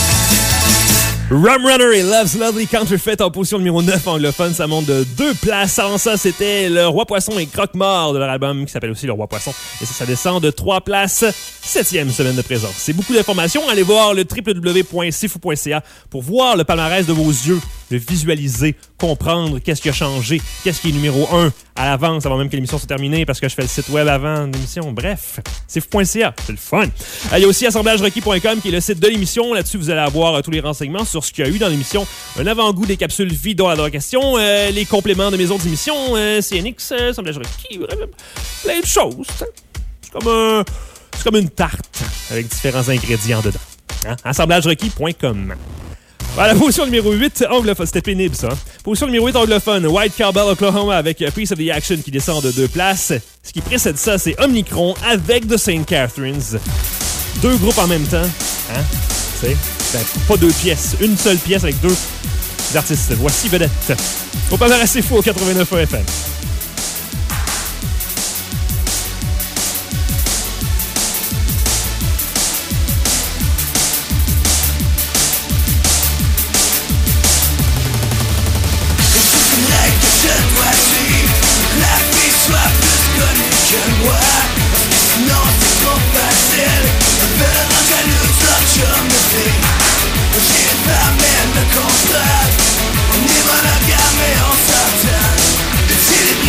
Rum Runner et Love's Lovely Counterfeit en position numéro neuf anglophone. Ça monte de deux places. Avant ça, c'était Le Roi Poisson et Croque-Mort de leur album qui s'appelle aussi Le Roi Poisson. Et ça, ça descend de trois places. Septième semaine de présence. C'est beaucoup d'informations. Allez voir le w w w point c f o point c a pour voir le palmarès de vos yeux, le visualiser, comprendre qu'est-ce qui a changé, qu'est-ce qui est numéro un à l'avance avant même que l'émission soit terminée parce que je fais le site web avant l'émission. Bref, c f o point c a, c'est le fun. Il y a aussi assemblage requis point com qui est le site de l'émission. Là-dessus, vous allez avoir euh, tous les renseignements sur ce qu'il y a eu dans l'émission. Un avant-goût des capsules vie dont la question, euh, les compléments de mes autres émissions, euh, C N X, euh, assemblage requis, bref, plein de choses. C'est comme un... C'est comme une tarte avec différents ingrédients dedans. Hein? assemblage requis point com. Voilà, position numéro huit, anglophone. C'était pénible, ça. Hein? Position numéro huit, anglophone. White Cowbell, Oklahoma, avec Piece of the Action qui descend de deux places. Ce qui précède ça, c'est Omnicron avec The Saint Catharines. Deux groupes en même temps. Hein? C'est ben, pas deux pièces. Une seule pièce avec deux artistes. Voici Vedette. Au palmarès assez fou au quatre-vingt-neuf F M. Constate, on est monogame et on s'attend.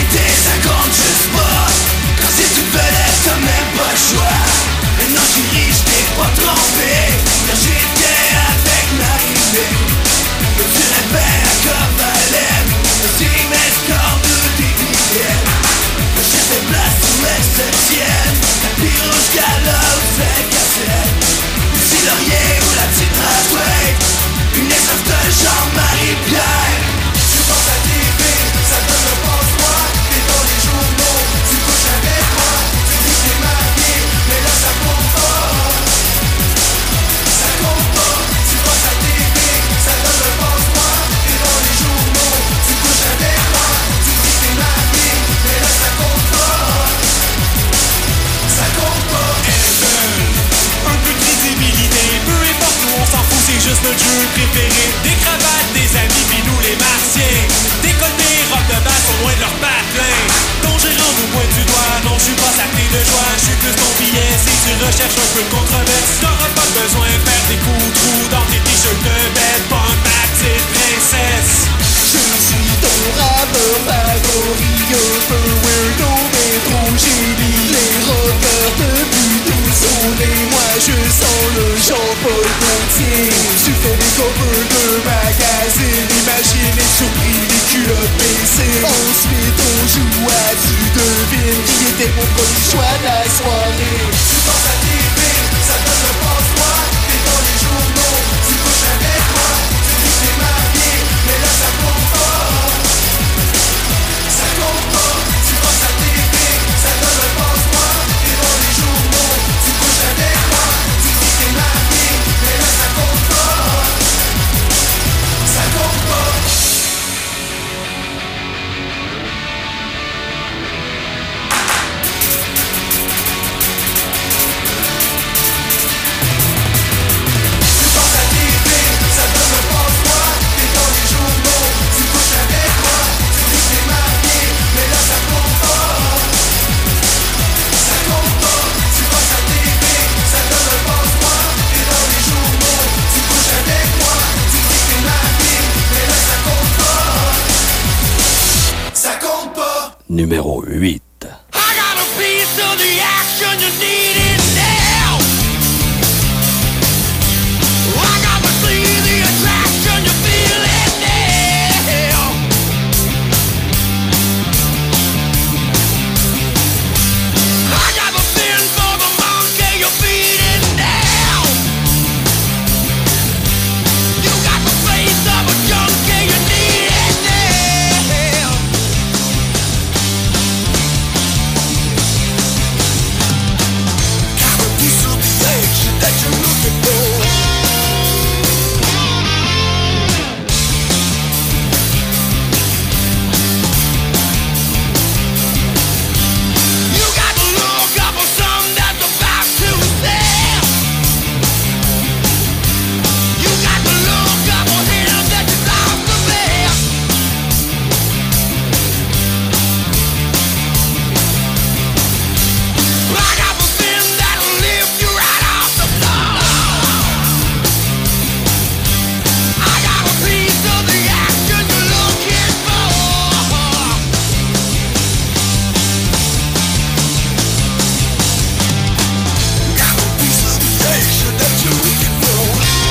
couleurs préférées. Des cravates, des amis, pis nous les martiens. Décolleté, robes de basse, au loin de leur patelin. Ton gérant au point du doigt, non je suis pas sa clé de joie. Je suis plus ton billet si tu recherches un peu de controverse. T'auras pas besoin de faire des coups trous dans tes t-shirts de bête. Bonne ma petite princesse. Je suis ton rappeur favori, un peu weirdo mais trop génie. Les rockers de buto sont les moi, je sens le Jean-Paul Gaultier. Tu fais des covers de magazines, imagine les surpris, les culottes baissées. Ensuite on joue à tu devines qui était mon premier choix de la soirée. Tu penses à T V, ça donne le passe-moi. T'es dans les journaux, tu couches avec moi. Tu dis que t'es marié, mais là ça compte pas. Ça compte pas. Tu penses à T V, ça donne le passe-moi. T'es dans les journaux, tu couches avec moi. Tu dis que t'es marié, mais là ça compte pas. Ça compte pas. Numéro huit. I got a piece of the action you need it now. I got to see the attraction you feel it now. I got a fin for the monkey you feed it now. You got the face of a junkie you need it now. That you're looking for. You got the look of something that's about to sell. You got the look of a hill that you lost the best. I got the thing that'll lift you right off the floor. I got a piece of the action you're looking for. Got a piece of the action that you're looking for.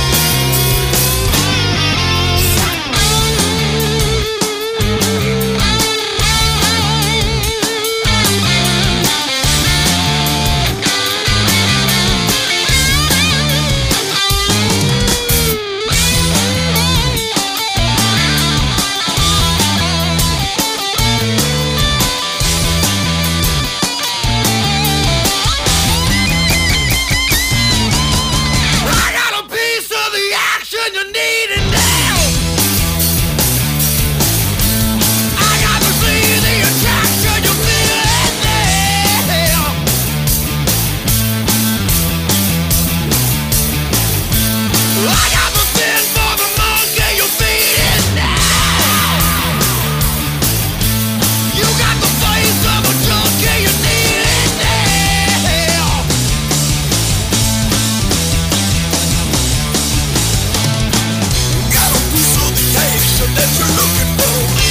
I got a piece of the action you need it now. I got to see the attraction you feel it now. I got the fin for the monkey you feed it now. You got the face of a junkie you need it now. Got a piece of the action that you're looking for.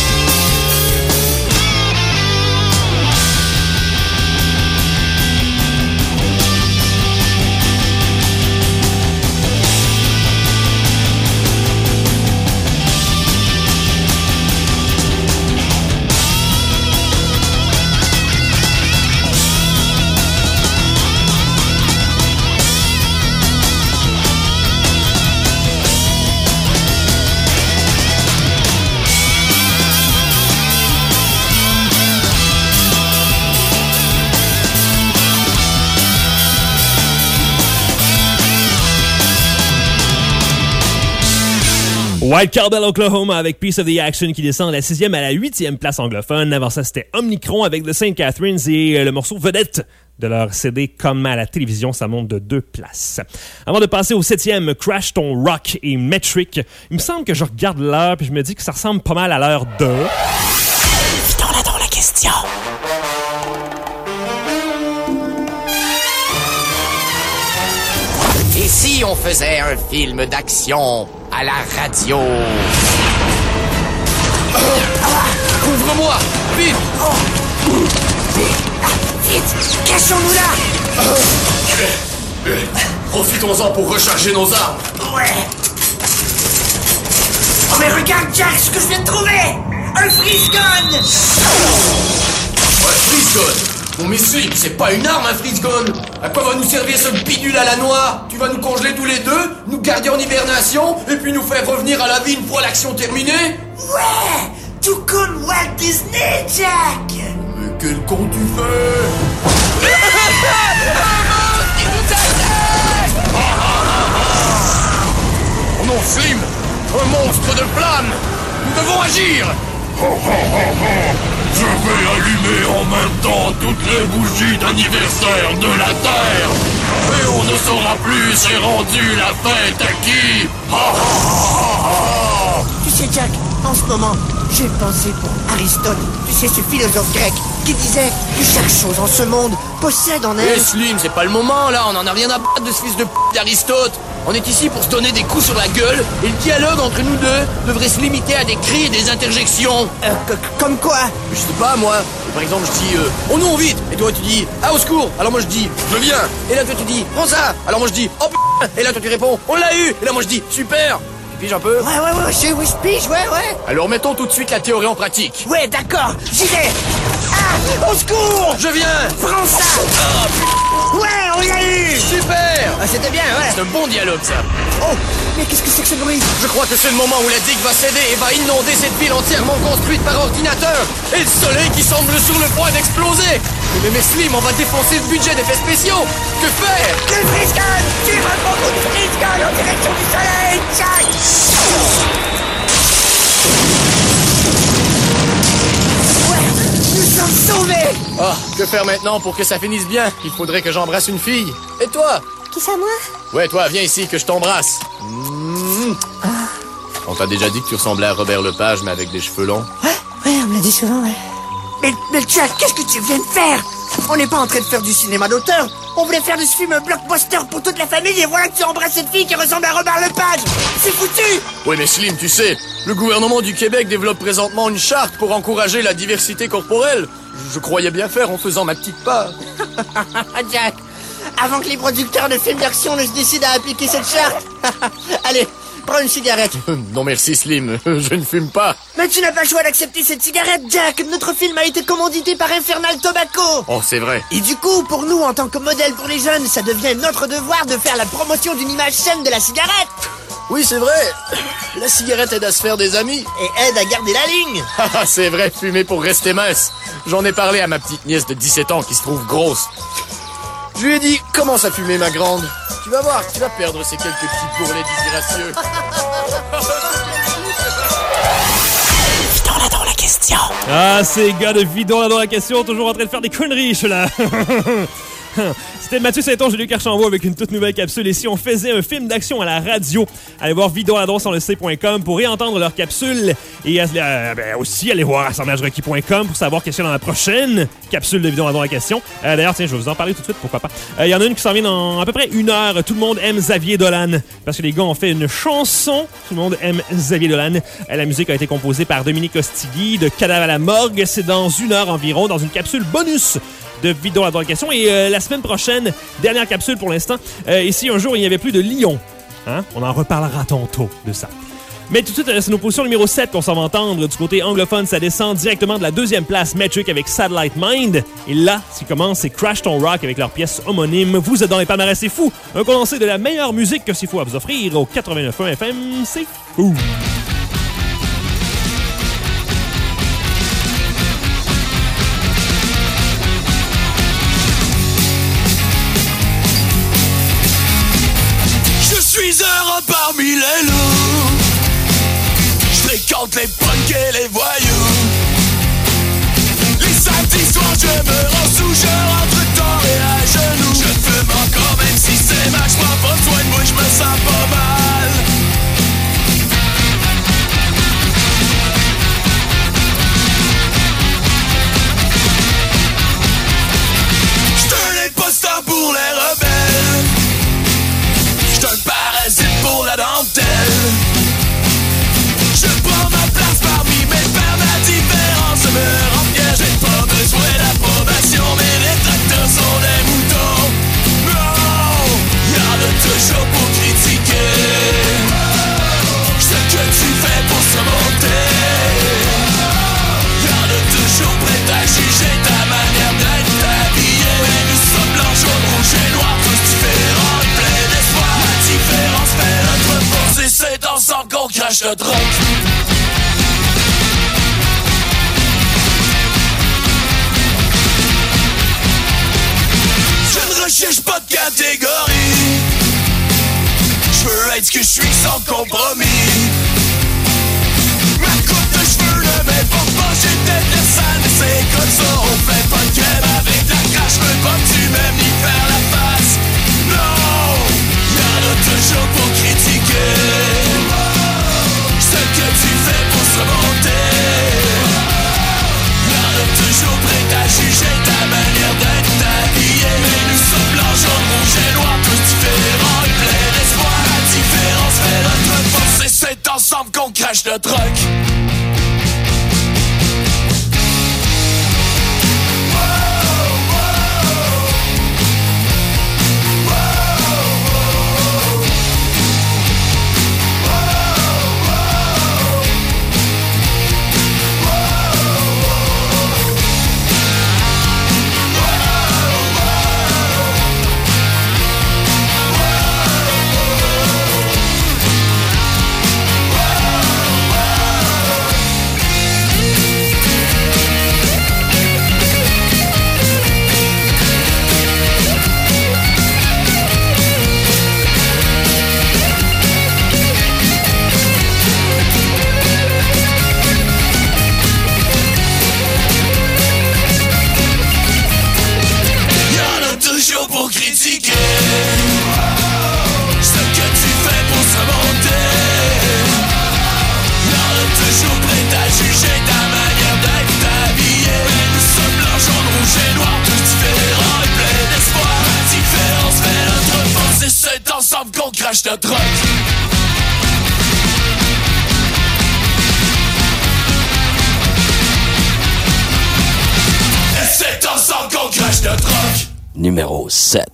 White Cowbell, Oklahoma, avec Piece of the Action qui descend de la sixième à la huitième place anglophone. Avant ça, c'était Omnicron avec The Saint Catharines et le morceau vedette de leur C D Comme à la télévision. Ça monte de deux places. Avant de passer au septième, Crash Ton Rock et Metric, il me semble que je regarde l'heure puis je me dis que ça ressemble pas mal à l'heure de... Vidons-la dans la question. Et si on faisait un film d'action à la radio? Oh, ah, couvre-moi! Vite! Oh. Ah, vite! Cachons-nous là! Oh. Profitons-en pour recharger nos armes! Ouais! Oh mais regarde Jack, ce que je viens de trouver! Un freeze gun! Un freeze gun? Mon messieurs, c'est pas une arme, un freeze gun! À quoi va nous servir ce bidule à la noix? Tu vas nous congeler tous les deux, nous garder en hibernation, et puis nous faire revenir à la vie une fois l'action terminée? Ouais! Tout comme Walt Disney, Jack! Mais quel con tu fais? Oh non, Slim! Un monstre de flamme! Nous devons agir! Je vais allumer en même temps toutes les bougies d'anniversaire de la Terre. Et on ne saura plus c'est rendu la fête à qui. Tu sais Jack, en ce moment, j'ai pensé pour Aristote, tu sais ce philosophe grec, qui disait que chaque chose en ce monde possède en elle... Eh Slim, c'est pas le moment là, on en a rien à battre de ce fils de p*** d'Aristote. On est ici pour se donner des coups sur la gueule, et le dialogue entre nous deux devrait se limiter à des cris et des interjections. Euh, comme quoi? Je sais pas, moi. Par exemple, je dis euh, « Oh non, vite !» Et toi, tu dis « Ah, au secours !» Alors moi, je dis « Je viens !» Et là, toi, tu dis « Prends ça !» Alors moi, je dis « Oh p***! » Et là, toi, tu réponds « On l'a eu !» Et là, moi, je dis « Super !» Tu piges un peu? Ouais, ouais, ouais, je, oui, je pige, ouais, ouais. Alors, mettons tout de suite la théorie en pratique. Ouais, d'accord, j'y vais. Ah, au secours! Je viens! Prends ça! Ah, p***! Ouais, on l'a eu! Super! Ah, c'était bien, ouais. C'est un bon dialogue, ça. Oh, mais qu'est-ce que c'est que ce bruit? Je crois que c'est le moment où la digue va céder et va inonder cette ville entièrement construite par ordinateur. Et le soleil qui semble sur le point d'exploser. Mais, mais Slim, on va défoncer le budget d'effets spéciaux. Que faire? Le freeze gun! Tire un bon coup de freeze gun en direction du soleil, Jack! Ouais, nous sommes sauvés! Ah, que faire maintenant pour que ça finisse bien? Il faudrait que j'embrasse une fille. Et toi? Qui ça, moi? Ouais, toi, viens ici, que je t'embrasse. Mmh. Ah. On t'a déjà dit que tu ressemblais à Robert Lepage, mais avec des cheveux longs? Ouais, ouais, on me l'a dit souvent, ouais. Mais, mais Jack, qu'est-ce que tu viens de faire? On n'est pas en train de faire du cinéma d'auteur. On voulait faire de ce film un blockbuster pour toute la famille et voilà que tu embrasses cette fille qui ressemble à Robert Lepage. C'est foutu! Oui, mais Slim, tu sais, le gouvernement du Québec développe présentement une charte pour encourager la diversité corporelle. Je, je croyais bien faire en faisant ma petite part. Jack, avant que les producteurs de films d'action ne se décident à appliquer cette charte. Allez, prends une cigarette. Non merci Slim, je ne fume pas. Mais tu n'as pas le choix d'accepter cette cigarette, Jack. Notre film a été commandité par Infernal Tobacco. Oh, c'est vrai. Et du coup, pour nous, en tant que modèle pour les jeunes, ça devient notre devoir de faire la promotion d'une image saine de la cigarette. Oui, c'est vrai. La cigarette aide à se faire des amis. Et aide à garder la ligne. C'est vrai, fumer pour rester mince. J'en ai parlé à ma petite nièce de dix-sept ans qui se trouve grosse. Je lui ai dit, commence à fumer ma grande. Tu vas voir, tu vas perdre ces quelques petits bourrelets disgracieux. Vidons-la dans la question. Ah, ces gars de Vidons-la dans la question, toujours en train de faire des conneries, je suis là. C'était Mathieu Saint-Onge et Luc Archambault avec une toute nouvelle capsule. Et si on faisait un film d'action à la radio, allez voir vidonladon sur le c point com pour réentendre leur capsule. Et euh, ben, aussi, allez voir assemblage requis point com pour savoir qu'est-ce qu'il y a dans la prochaine capsule de Vidonladon la question. Euh, D'ailleurs, tiens, je vais vous en parler tout de suite, pourquoi pas. Il euh, y en a une qui s'en vient dans à peu près une heure. Tout le monde aime Xavier Dolan. Parce que les gars ont fait une chanson. Tout le monde aime Xavier Dolan. Euh, la musique a été composée par Dominique Ostigui de Cadavre à la morgue. C'est dans une heure environ, dans une capsule bonus de Vidonladon la question. Et euh, la semaine prochaine, dernière capsule pour l'instant. Euh, ici, un jour, il n'y avait plus de lion. Hein? On en reparlera tantôt de ça. Mais tout de suite, c'est nos positions numéro sept qu'on s'en va entendre. Du côté anglophone, ça descend directement de la deuxième place, Metric avec Satellite Mind. Et là, ce qui commence, c'est Crash Ton Rock avec leur pièce homonyme. Vous êtes dans les palmarès, c'est fou. Un condensé de la meilleure musique que c'est fou à vous offrir au quatre-vingt-neuf point un F M, c'est fou. Je suis un rat parmi les loups. Je fréquente les punks et les voyous. Les samedis soirs je me rends sous, je rentre temps réel. qu'on crache le truc. Je ne recherche pas de catégorie. Je veux être ce que je suis sans compromis. Ma coupe de cheveux ne m'importe pas, j'ai peut-être la salle, mais c'est comme ça. On fait pas de crème avec de la crache. Je veux pas que tu m'aimes ni faire la face. Non, y'en a toujours pour critiquer ce que tu fais pour se remonter. Y'en a toujours prêt à juger ta manière d'être habillé. Mais nous sommes blancs, jaunes, rouges et noirs, tous différents et pleins d'espoir. La différence fait notre force et c'est ensemble qu'on crache le truc. Pour critiquer ce que tu fais pour se monter. Y'en a toujours prêt à juger ta manière d'être habillé. Mais nous sommes blancs, jaunes, rouges et noirs, tous différents et pleins d'espoir. La différence fait notre force et c'est ensemble qu'on crache le truc. Et c'est ensemble qu'on crache le truc. Numéro sept.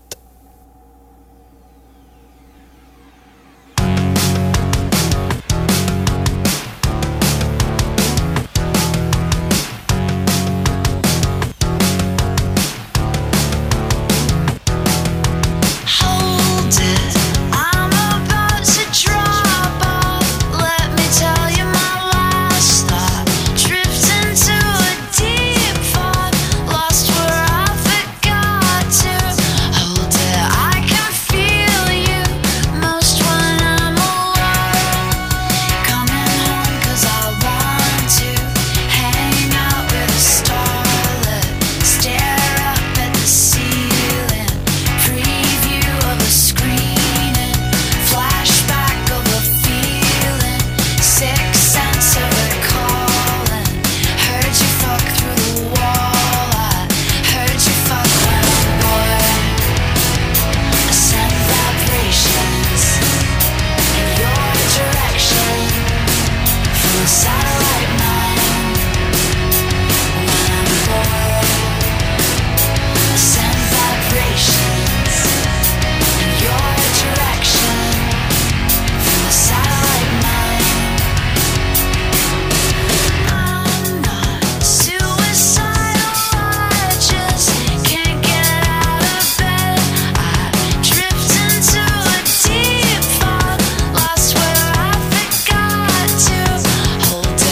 Hold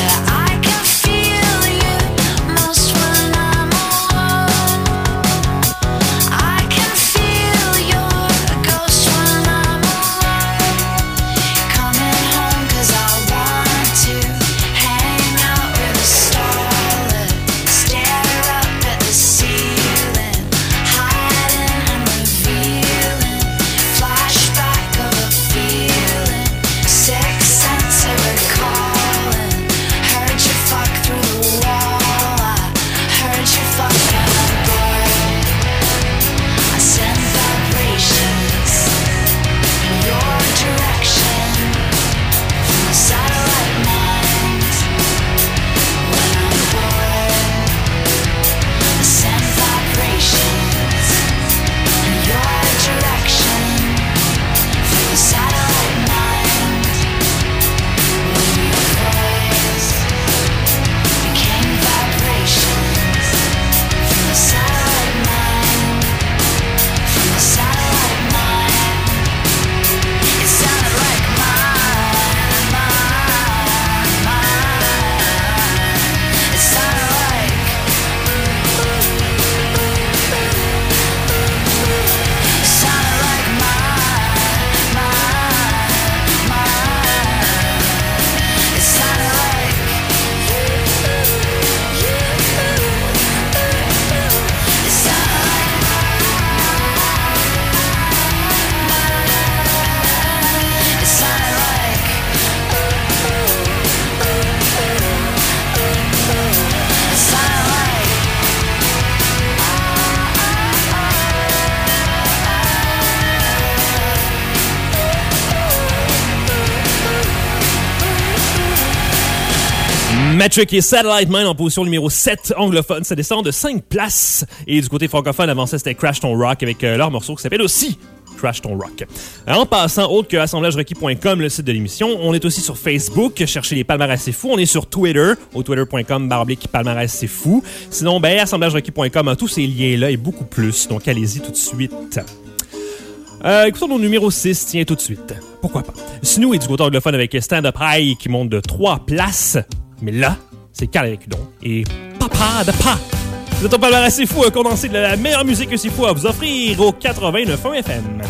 Metric et Satellite Mine en position numéro sept anglophone. Ça descend de cinq places. Et du côté francophone, avant ça, c'était Crash Ton Rock avec euh, leur morceau qui s'appelle aussi Crash Ton Rock. En passant, autre que assemblage requis point com, le site de l'émission, on est aussi sur Facebook, cherchez les palmarès c'est fou. On est sur Twitter, au twitter point com barre oblique palmarès c'est fou. Sinon, ben, assemblage requis point com a tous ces liens-là et beaucoup plus. Donc, allez-y tout de suite. Euh, écoutons nos numéro six, tiens, tout de suite. Pourquoi pas? Snow est du côté anglophone avec Stand Up High qui monte de trois places. Mais là, c'est Carl avec Udon et Papa de Pa. Vous êtes au palmarès c'est fou, un condensé de la meilleure musique que c'est fou à vous offrir au quatre-vingt-neuf point un F M.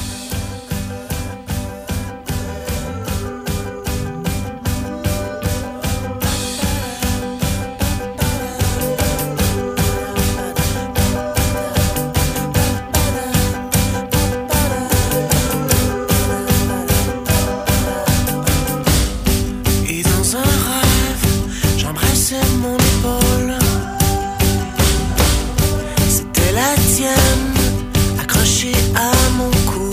Accrochée à mon cou.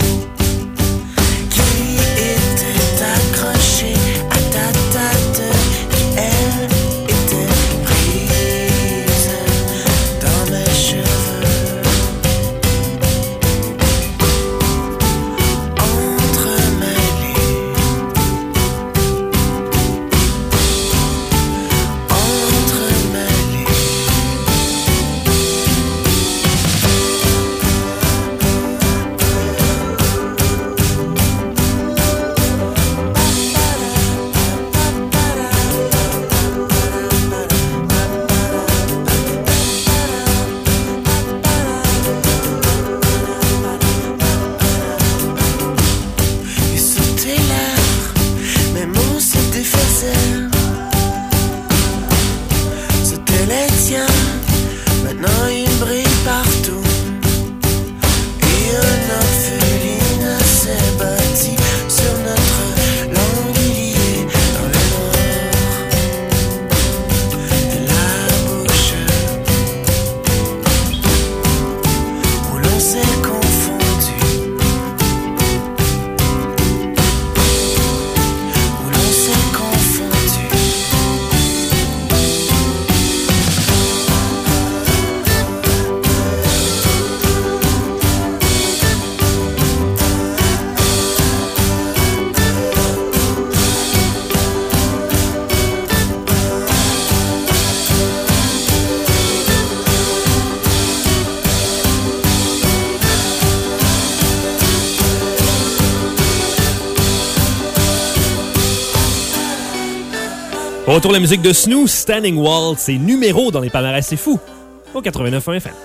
On retourne la musique de Snoo, Standing Wall, c'est numéro dans les palmarès, c'est fou, au quatre-vingt-neuf point un F M.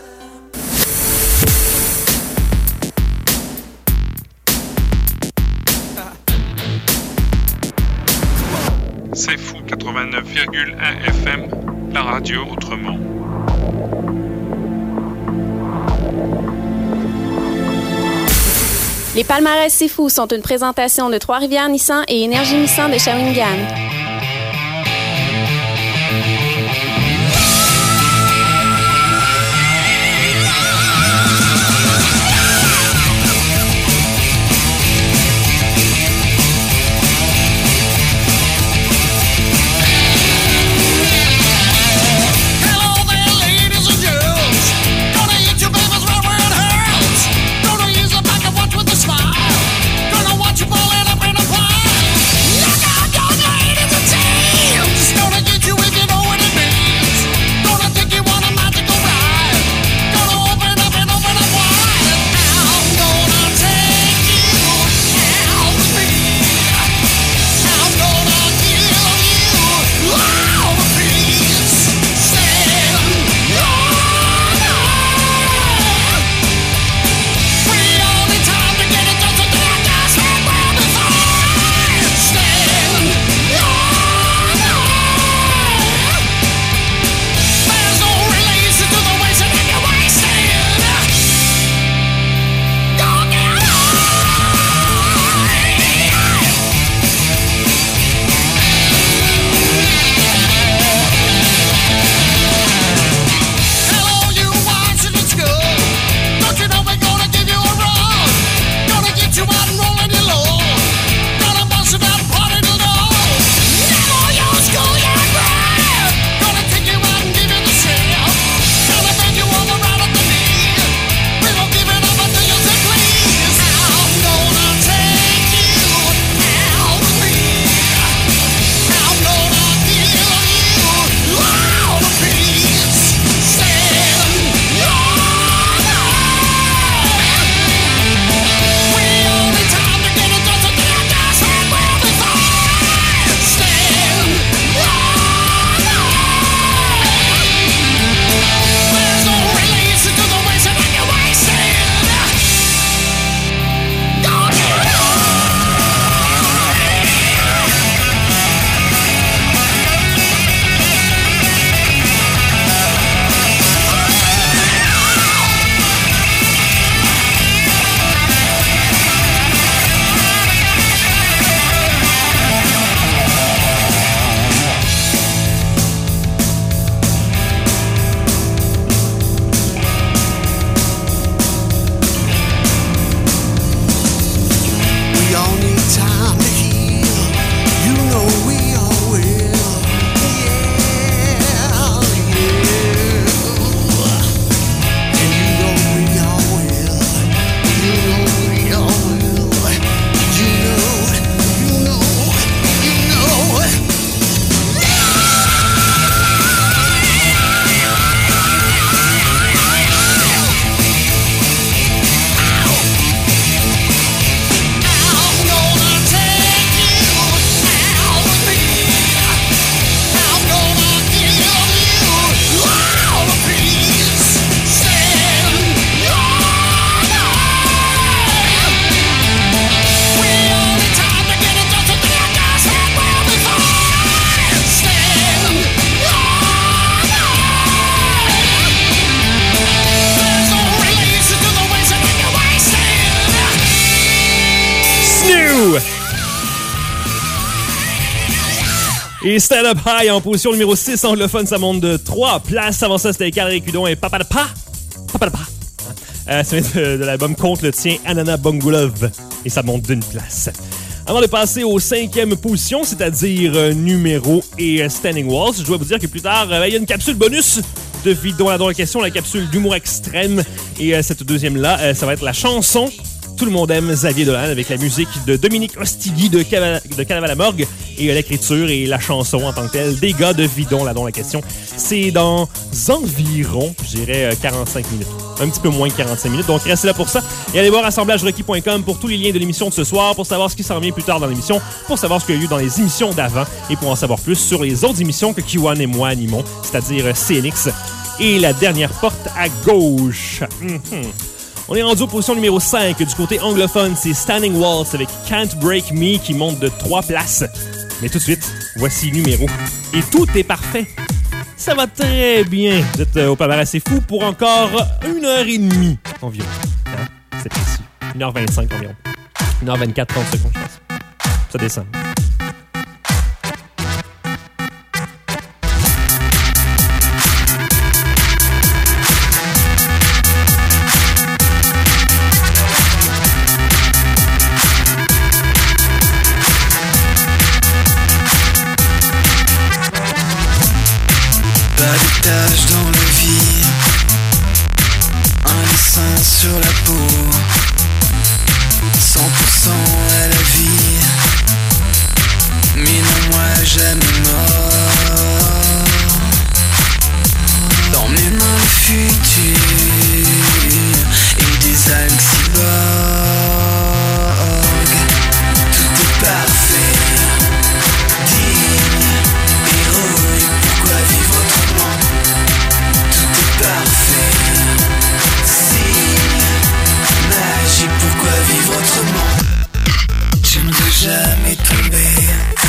C'est fou, quatre-vingt-neuf virgule un F M, la radio autrement. Les palmarès C'est Fou sont une présentation de Trois-Rivières Nissan et Énergie Nissan de Shawinigan. Smile. Gonna watch you ball it up in a pile. Look out, young lady. Et Stand Up High en position numéro six anglophone, ça monte de trois places. Avant ça, c'était Carré Cudon et Papadapa. Papadapa. Euh, ça vient de, de l'album Contre le tien, Anana Bongolov. Et ça monte d'une place. Avant de passer aux cinquième position, c'est-à-dire euh, numéro et euh, Standing Walls, je dois vous dire que plus tard, euh, il y a une capsule bonus de Vidon dans la question, la capsule d'humour extrême. Et euh, cette deuxième-là, euh, ça va être la chanson Tout le monde aime Xavier Dolan avec la musique de Dominique Ostigui de, Cava- de Canaval à Morgue et euh, l'écriture et la chanson en tant que telle des gars de Vidon là dans la question. C'est dans environ, je dirais, euh, quarante-cinq minutes. Un petit peu moins de quarante-cinq minutes. Donc, restez là pour ça. Et allez voir assemblage requis point com pour tous les liens de l'émission de ce soir, pour savoir ce qui s'en vient plus tard dans l'émission, pour savoir ce qu'il y a eu dans les émissions d'avant et pour en savoir plus sur les autres émissions que Q un et moi animons, c'est-à-dire C N X et La Dernière Porte à Gauche. Mm-hmm. On est rendu aux positions numéro cinq. Du côté anglophone, c'est Standing Walls avec Can't Break Me qui monte de trois places. Mais tout de suite, voici numéro. Et tout est parfait. Ça va très bien. Vous êtes au Palmarès C'est Fou pour encore une heure et demie environ. Hein? C'est précis. une heure vingt-cinq environ. une heure vingt-quatre, trente secondes, je pense. Ça descend. Taches dans le vide, un dessin sur la peau, cent pour cent à la vie, mais non moi jamais mort. Dans mes mains le futur et des algues cyborg, tout est parfait, digne, héroïque, pourquoi vivre autrement? Parfait, signe, magie, pourquoi vivre autrement? J'aimerais jamais tomber,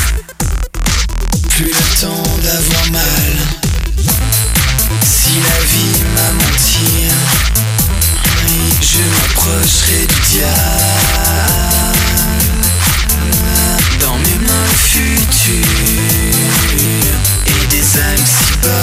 plus le temps d'avoir mal. Si la vie m'a menti, je m'approcherai du diable. Dans mes mains le futur et des âmes cyborg.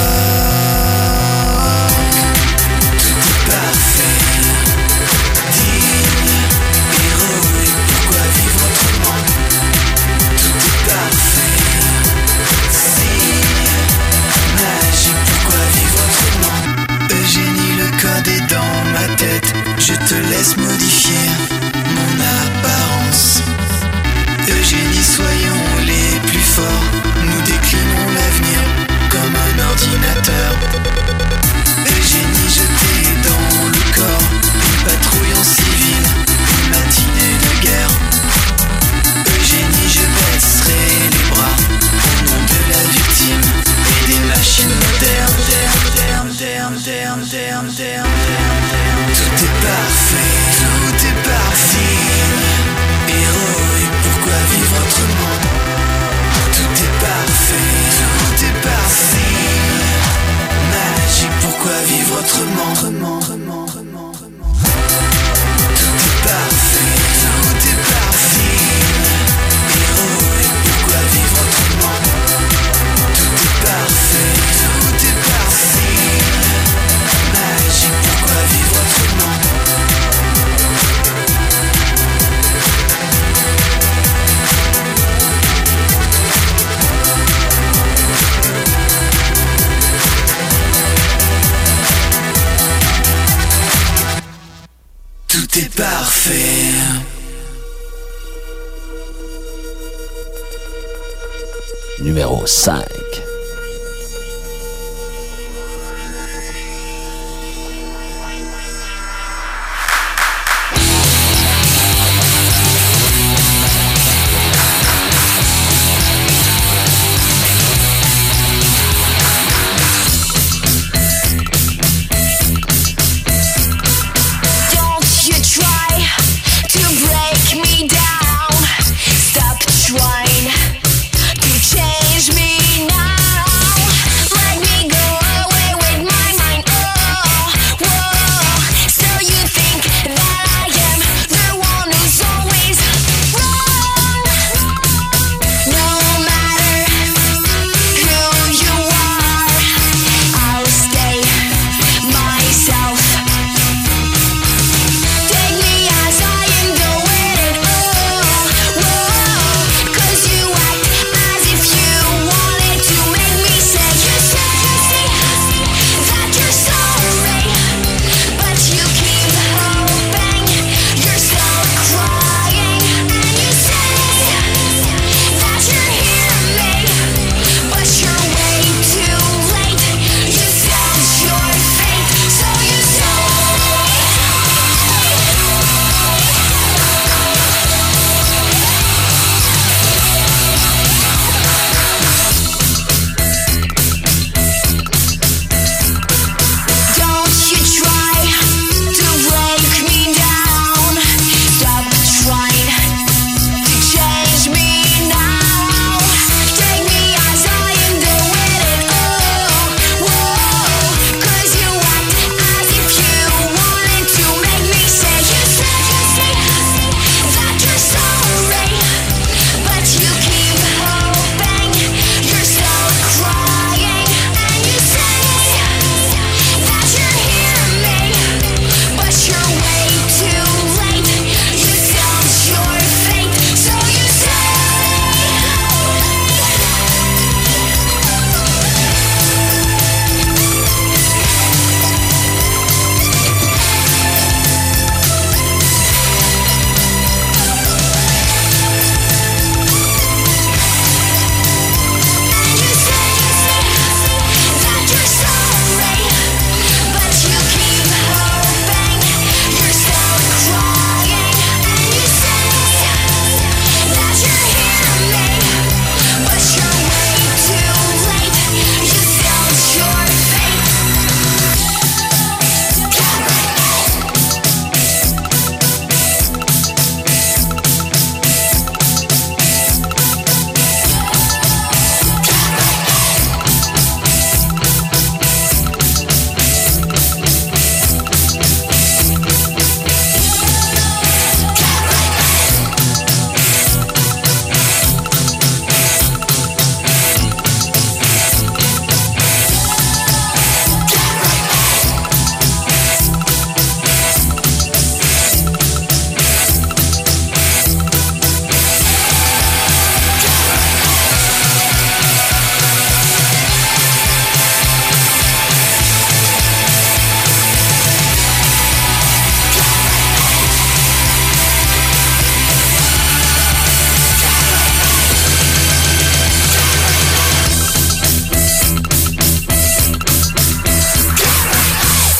Parfait, digne, héroïque, pourquoi vivre autrement? Tout est parfait, signe, magie, pourquoi vivre autrement? Eugénie, le code est dans ma tête, je te laisse modifier mon apparence. Eugénie, soyons les plus forts, nous déclinons l'avenir comme un ordinateur. Eugénie, je t'ai dans le corps, une patrouille en civil, une matinée de guerre. Eugénie, je baisserai les bras au nom de la victime et des machines modernes. Tout est parfait, tout est parfait. Héroïque, pourquoi vivre autrement? Tout est parfait, tout est parfait. Magie, pourquoi vivre autrement? Tout est parfait, tout est parfait. Héroïque, pourquoi vivre autrement? Tout est parfait, tout est parfait. Magie, pourquoi vivre autrement? Tout est parfait. Numéro cinq. Trying to change me now.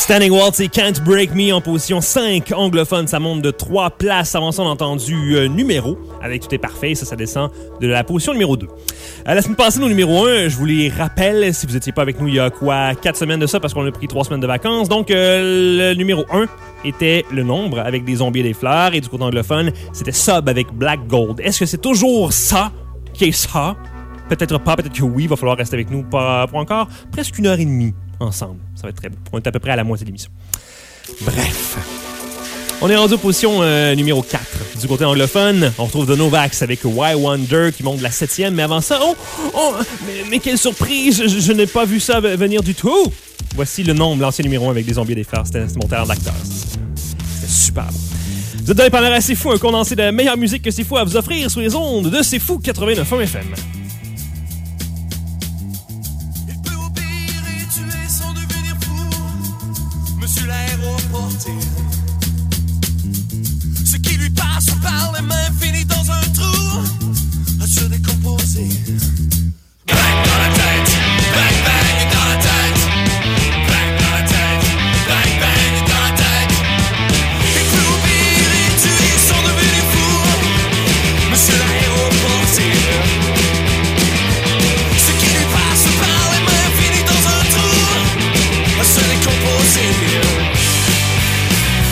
Standing Waltz et Can't Break Me en position cinq anglophone. Ça monte de trois places. Avant ça, on a entendu euh, numéro avec Tout est parfait. Ça, ça descend de la position numéro deux. Euh, la semaine passée, nos numéro un, je vous les rappelle, si vous n'étiez pas avec nous il y a quoi, quatre semaines de ça, parce qu'on a pris trois semaines de vacances. Donc, euh, le numéro un était le nombre avec des zombies et des fleurs. Et du côté anglophone, c'était Sub avec Black Gold. Est-ce que c'est toujours ça qui est ça? Peut-être pas, peut-être que oui. Il va falloir rester avec nous pour, pour encore presque une heure et demie ensemble. Ça va être très beau. On est à peu près à la moitié de l'émission. Bref. On est rendu en position euh, numéro quatre. Du côté anglophone, on retrouve The Novaks avec Why Wonder qui monte de la septième. Mais avant ça, oh, oh mais, mais quelle surprise! Je, je n'ai pas vu ça venir du tout! Voici le nombre, l'ancien numéro un avec des zombies et des fleurs. C'était mon terrain d'acteur. C'était super bon. Vous êtes dans les palmarès C'est Fou, un condensé de meilleure musique que C'est Fou à vous offrir sur les ondes de C'est Fou quatre-vingt-neuf F M. Monsieur l'aéroportier, ce qui lui passe par les mains finit dans un trou à se décomposer. Bang dans la tête, bang bang dans la tête, bang dans la tête, bang bang dans la tête. Et plus oublier et tuer sont devenus fous. Monsieur l'aéroportier, ce qui lui passe par les mains finit dans un trou à se décomposer.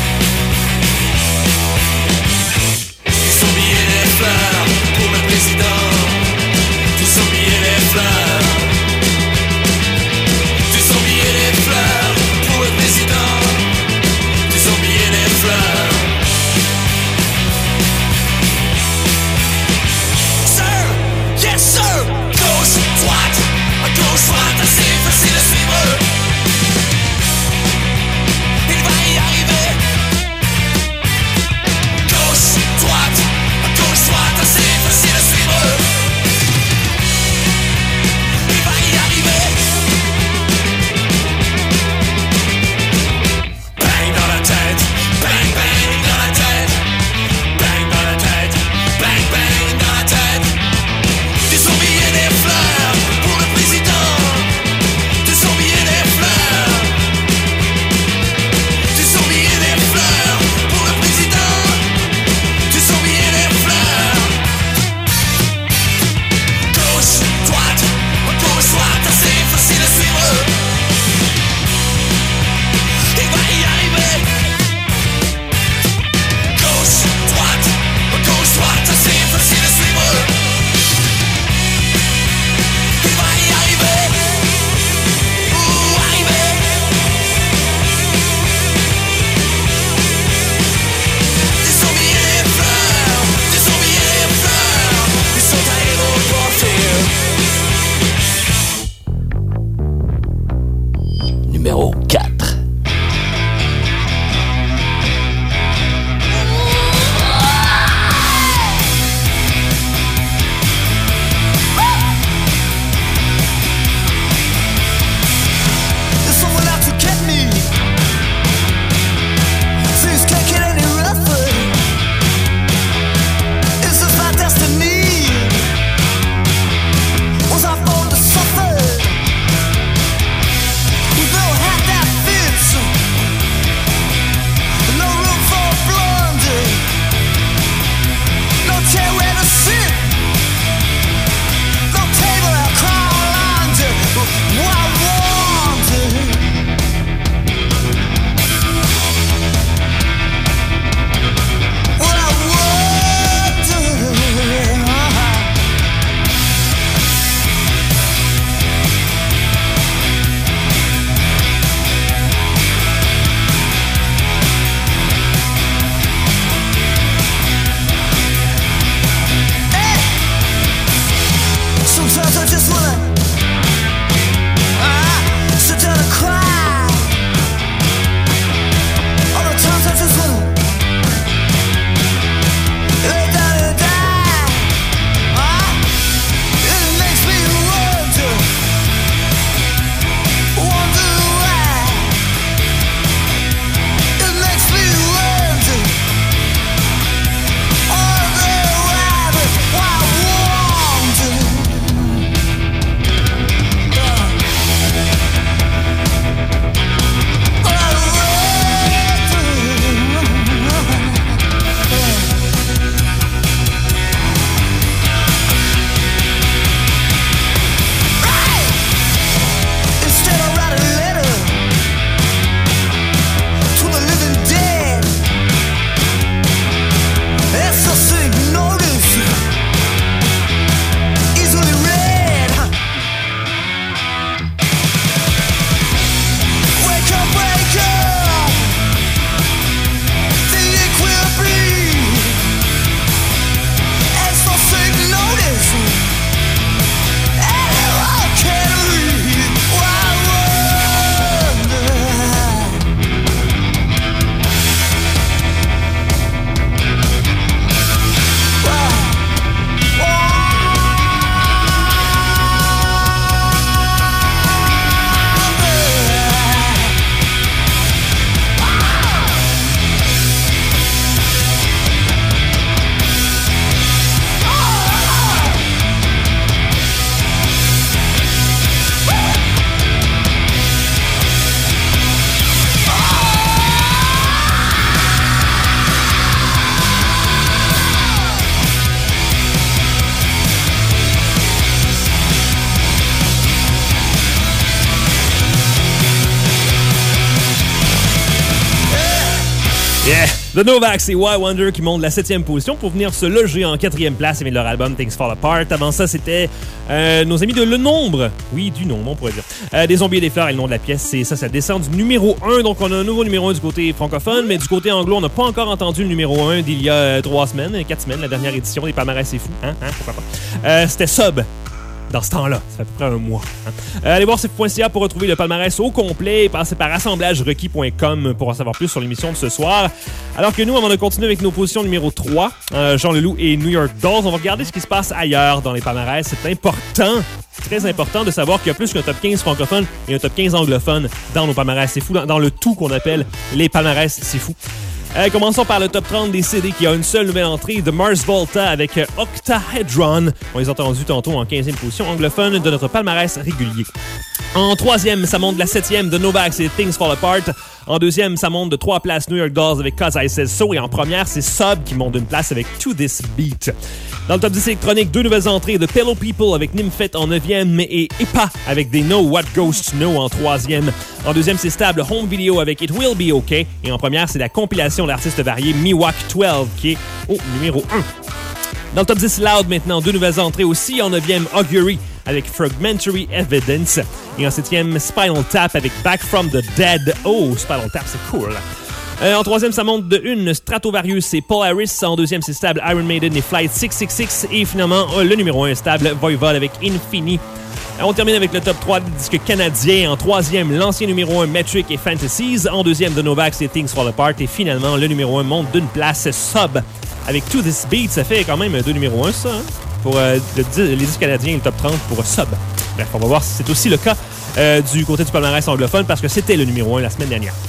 Yeah! The Novaks et Why Wonder qui montent la septième position pour venir se loger en quatrième place avec leur album Things Fall Apart. Avant ça, c'était euh, nos amis de Le Nombre. Oui, du nombre, on pourrait dire. Euh, des Zombies et des Fleurs et le nom de la pièce. Et ça, ça descend du numéro un. Donc, on a un nouveau numéro un du côté francophone, mais du côté anglo, on n'a pas encore entendu le numéro un d'il y a euh, trois semaines, quatre semaines, la dernière édition des Palmarès C'est Fou. Hein? Hein? Pourquoi pas? Euh, c'était Sub. Dans ce temps-là, ça fait à peu près un mois. Hein. Euh, allez voir c'est fou point c a pour retrouver le palmarès au complet et passez par assemblage requis point com pour en savoir plus sur l'émission de ce soir. Alors que nous, avant de continuer avec nos positions numéro trois, euh, Jean Leloup et New York Dolls, on va regarder ce qui se passe ailleurs dans les palmarès. C'est important, très important de savoir qu'il y a plus qu'un top quinze francophone et un top quinze anglophone dans nos palmarès C'est Fou, dans, dans le tout qu'on appelle les palmarès C'est Fou. Euh, commençons par le top trente des C D qui a une seule nouvelle entrée de Mars Volta avec euh, Octahedron. On les a entendus tantôt en quinzième position anglophone de notre palmarès régulier. En troisième, ça monte de la septième de Novaks et Things Fall Apart. En deuxième, ça monte de trois places New York Dolls avec Cause I Said So. Et en première, c'est Sub qui monte d'une place avec To This Beat. Dans le top dix électronique, deux nouvelles entrées de Pillow People avec Nymphet en neuvième et E P A avec They Know What Ghosts Know en troisième. En deuxième, c'est stable Home Video avec It Will Be OK. Et en première, c'est la compilation d'artistes variés Miwak douze qui est au numéro un. Dans le top dix Loud maintenant, deux nouvelles entrées aussi. En neuvième, Augury avec Fragmentary Evidence. Et en septième, Spinal Tap avec Back From The Dead. Oh, Spinal Tap, c'est cool. Euh, en troisième, ça monte de une, Stratovarius, c'est Paul Harris. En deuxième, c'est stable Iron Maiden et Flight six six six. Et finalement, le numéro un stable Voivod avec Infini. On termine avec le top trois des disques canadiens. En troisième, l'ancien numéro un Metric et Fantasies. En deuxième, The Novaks et Things Fall Apart. Et finalement, le numéro un monte d'une place, Sub avec To This Beat. Ça fait quand même deux numéros un, ça, hein? Pour euh, le, les disques canadiens et le top trente pour Sub. Bref, on va voir si c'est aussi le cas euh, du côté du palmarès anglophone parce que c'était le numéro un la semaine dernière.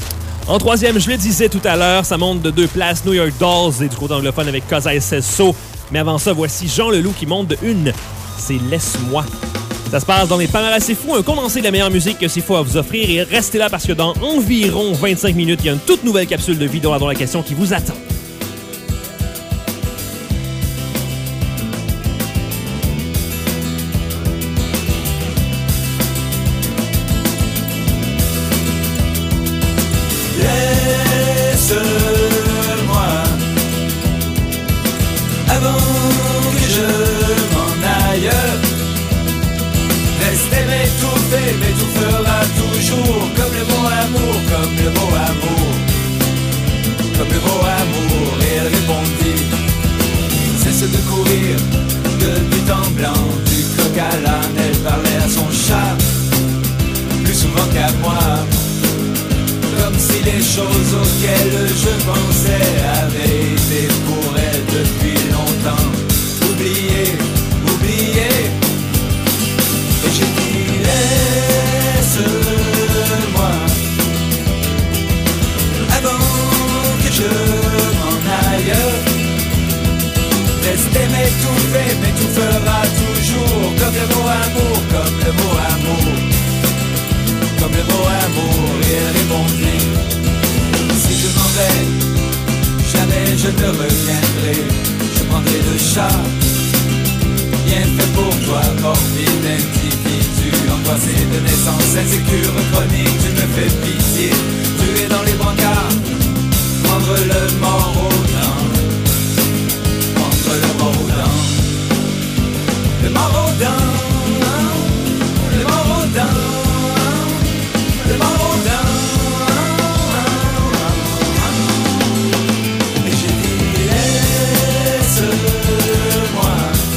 En troisième, je le disais tout à l'heure, ça monte de deux places New York Dolls et du côté anglophone avec Cause I Said So. Mais avant ça, voici Jean Leloup qui monte de une. C'est Laisse-moi. Ça se passe dans les palmarès C'est Fou, un condensé de la meilleure musique que C'est Fou à vous offrir. Et restez là parce que dans environ vingt-cinq minutes, il y a une toute nouvelle capsule de vidéo avant la question qui vous attend. Laisse-moi avant que je m'en aille. Rester m'étouffer, m'étouffera toujours. Comme le mot amour, comme le mot amour, comme le mot amour. Et elle répondit, cesse de courir de but en blanc. Du coq à l'âne, elle parlait à son chat plus souvent qu'à moi. Comme si les choses auxquelles je pensais avaient été pour elle depuis longtemps oubliées, oubliées. Et j'ai dit laisse-moi avant que je m'en aille. Rester m'étouffer, m'étouffera toujours. Comme le mot amour, comme le mot amour, comme le mot amour. Et elle répondit, si je m'en vais, jamais je ne reviendrai. Je prendrai le chat, bien fait pour toi, morbide individu, angoissé de naissance, insécure, chronique. Tu me fais pitié, tu es dans les brancards, prendre le mort aux dents, prendre le mort aux dents, le mort aux dents, le mort aux dents. Le mort aux dents. Et j'ai dit laisse-moi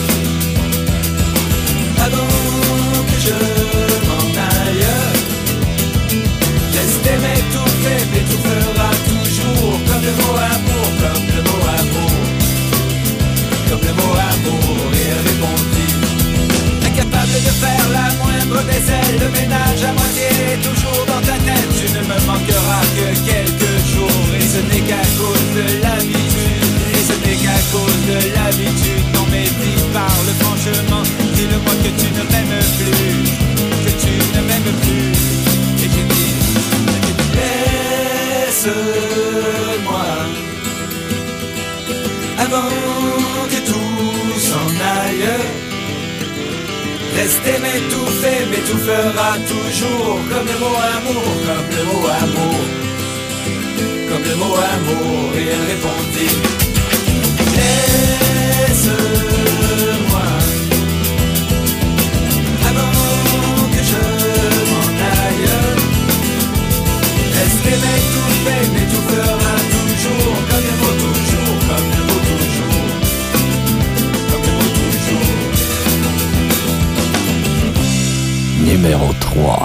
avant que je m'en aille. Rester m'étouffer, m'étouffera toujours. Comme le mot amour, comme le mot amour, comme le mot amour. Et elle répondit, incapable de faire la moindre vaisselle, le ménage à moitié, toujours dans ta tête. Tu ne me manqueras que quelques jours. Et ce n'est qu'à cause de l'habitude. Et ce n'est qu'à cause de l'habitude. Non mais dis, parle franchement. Dis-le-moi que tu ne m'aimes plus, que tu ne m'aimes plus. Et j'ai dit, laisse-moi avant que tout s'en aille. Rester m'étouffer, m'étouffera toujours. Comme le mot amour, comme le mot amour, comme comme le mot amour, et elle répondit: laisse-moi avant que je m'en aille. Rester mec tout fait, mais tout fera toujours comme il faut toujours, comme il faut toujours, comme il faut toujours. Numéro trois.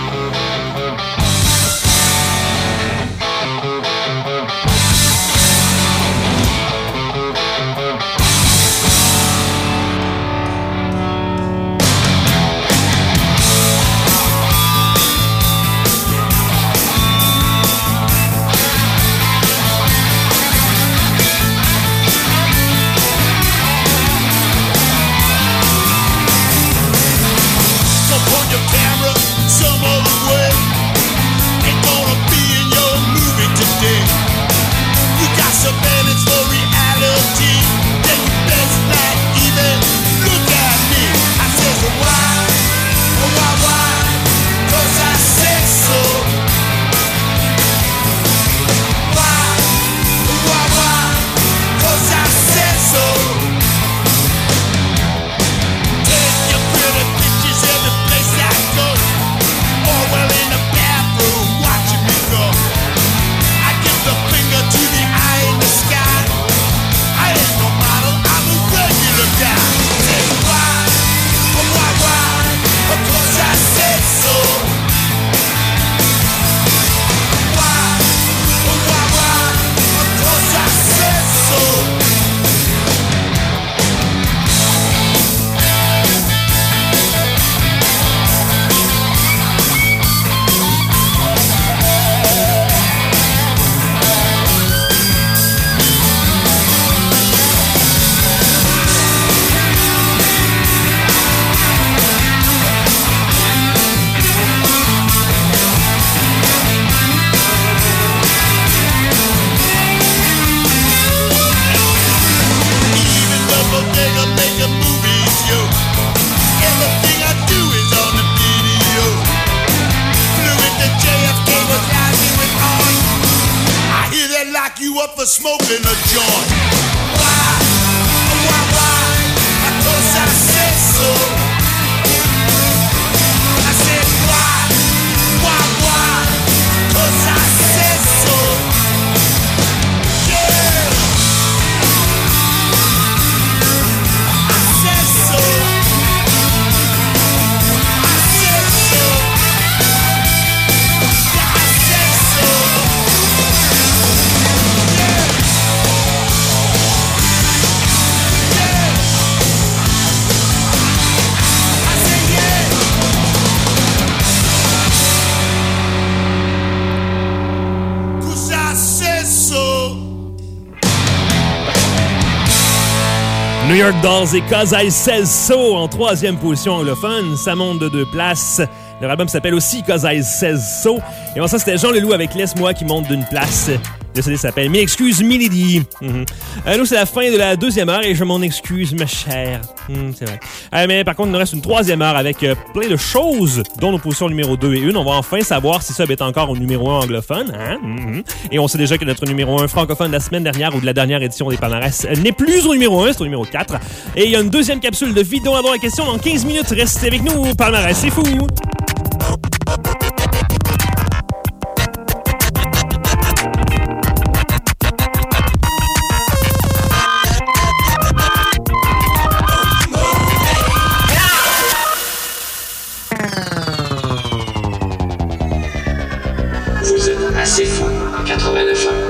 Smoking a joint. Why? Why? Why? Because I said so. I said why? Why? Why? Because I said so. Yeah. I said so. I said so. Yeah, I said so. New York Dolls et Cause I Says So en troisième position anglophone. Ça monte de deux places. Leur album s'appelle aussi Cause I Says So. Et bon, ça, c'était Jean Leloup avec Laisse-moi qui monte d'une place. Le C D s'appelle Mille excuses, Milady. Mm-hmm. Euh, nous, c'est la fin de la deuxième heure et je m'en excuse, ma chère. Mm, c'est vrai. Euh, mais par contre, il nous reste une troisième heure avec euh, plein de choses, dont nos positions numéro deux et une. On va enfin savoir si Sub est encore au numéro un anglophone. Hein? Mm-hmm. Et on sait déjà que notre numéro un francophone de la semaine dernière ou de la dernière édition des palmarès n'est plus au numéro un, c'est au numéro quatre. Et il y a une deuxième capsule de vidéo à voir la question dans quinze minutes. Restez avec nous, palmarès, c'est fou! C'est fou, quatre-vingt-neuf ans.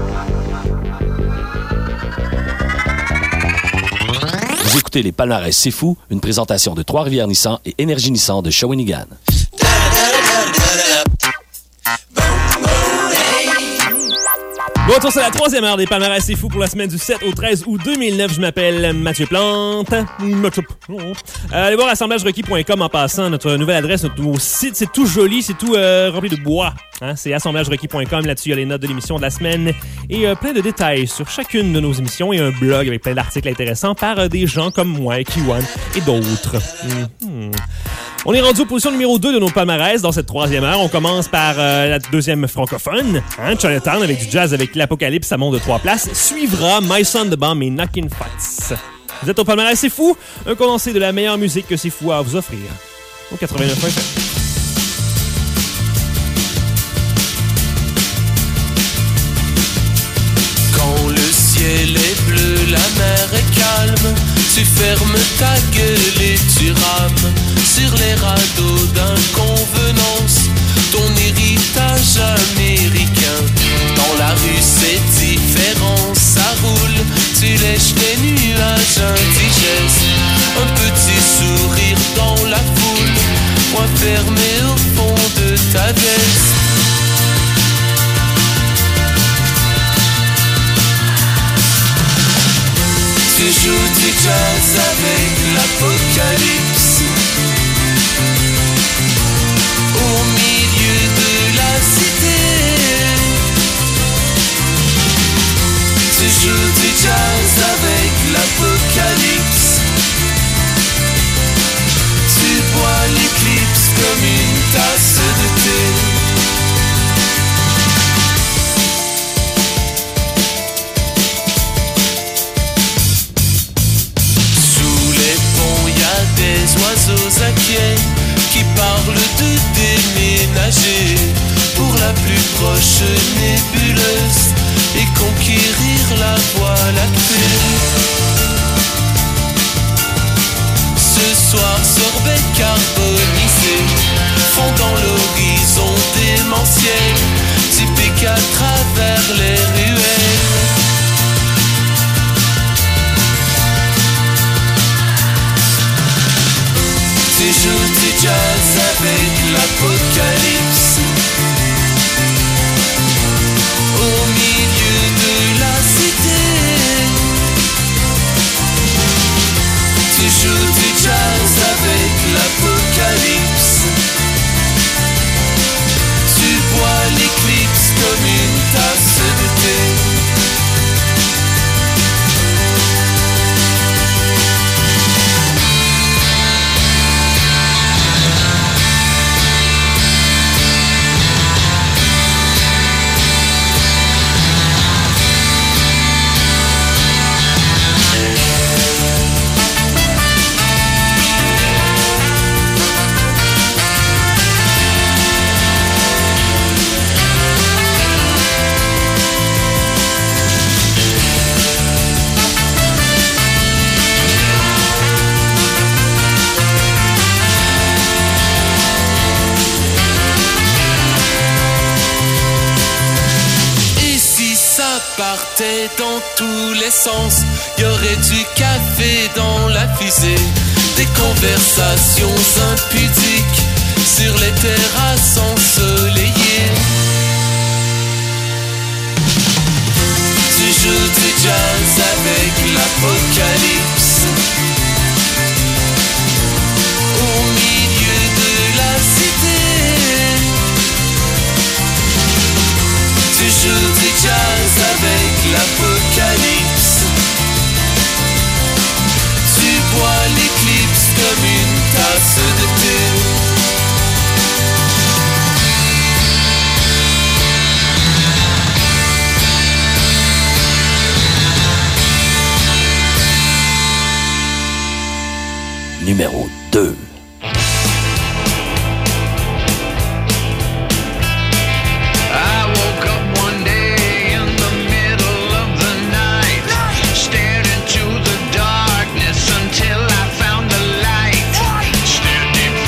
Vous écoutez les palmarès C'est fou, une présentation de Trois-Rivières Nissan et Énergie Nissan de Shawinigan. Bon, retour sur la troisième heure des palmarès C'est fou pour la semaine du sept au treize août deux mille neuf. Je m'appelle Mathieu Plante. Mathieu Plante. Euh, allez voir assemblage requis point com en passant. Notre nouvelle adresse, notre nouveau site, c'est tout joli, c'est tout euh, rempli de bois. Hein? C'est assemblage requis point com. Là-dessus, il y a les notes de l'émission de la semaine et euh, plein de détails sur chacune de nos émissions et un blog avec plein d'articles intéressants par euh, des gens comme moi, Kiwan et d'autres. Mm-hmm. On est rendu aux positions numéro deux de nos palmarès dans cette troisième heure. On commence par euh, la deuxième francophone, hein, Chinatown avec du jazz avec l'Apocalypse, ça monte de trois places. Suivra My Son de Bomb et Knockin' Fats. Vous êtes au palmarès C'est Fou, un condensé de la meilleure musique que C'est Fou a à vous offrir. Au quatre-vingt-neuf F M. Quand le ciel est bleu, la mer est calme, tu fermes ta gueule et tu rames sur les radeaux d'inconvenance, ton héritage américain. Dans la rue c'est différent, ça roule, tu lèches les nuages indigestes, un petit sourire dans la foule, point fermé au fond de ta veste. Tu joues du jazz avec l'Apocalypse, au milieu de la cité. Tu joues du jazz avec l'Apocalypse, tu bois l'éclipse comme une tasse de thé. Des oiseaux inquiets qui parlent de déménager pour la plus proche nébuleuse et conquérir la voie lactée. Ce soir, sorbet carbonisé fond dans l'horizon démentiel, tu piques à travers les ruelles. Tu joues du jazz avec l'Apocalypse, au milieu de la cité. Tu joues du jazz avec l'Apocalypse, tu bois l'éclipse comme une tasse de thé. Partait dans tous les sens, y aurait du café dans la fusée, des conversations impudiques sur les terrasses ensoleillées. Tu joues du jazz avec l'Apocalypse, au milieu de la cité. Tu joues du jazz avec l'Apocalypse, tu bois l'éclipse comme une tasse de thé. Numéro deux. Until I found the light. Standing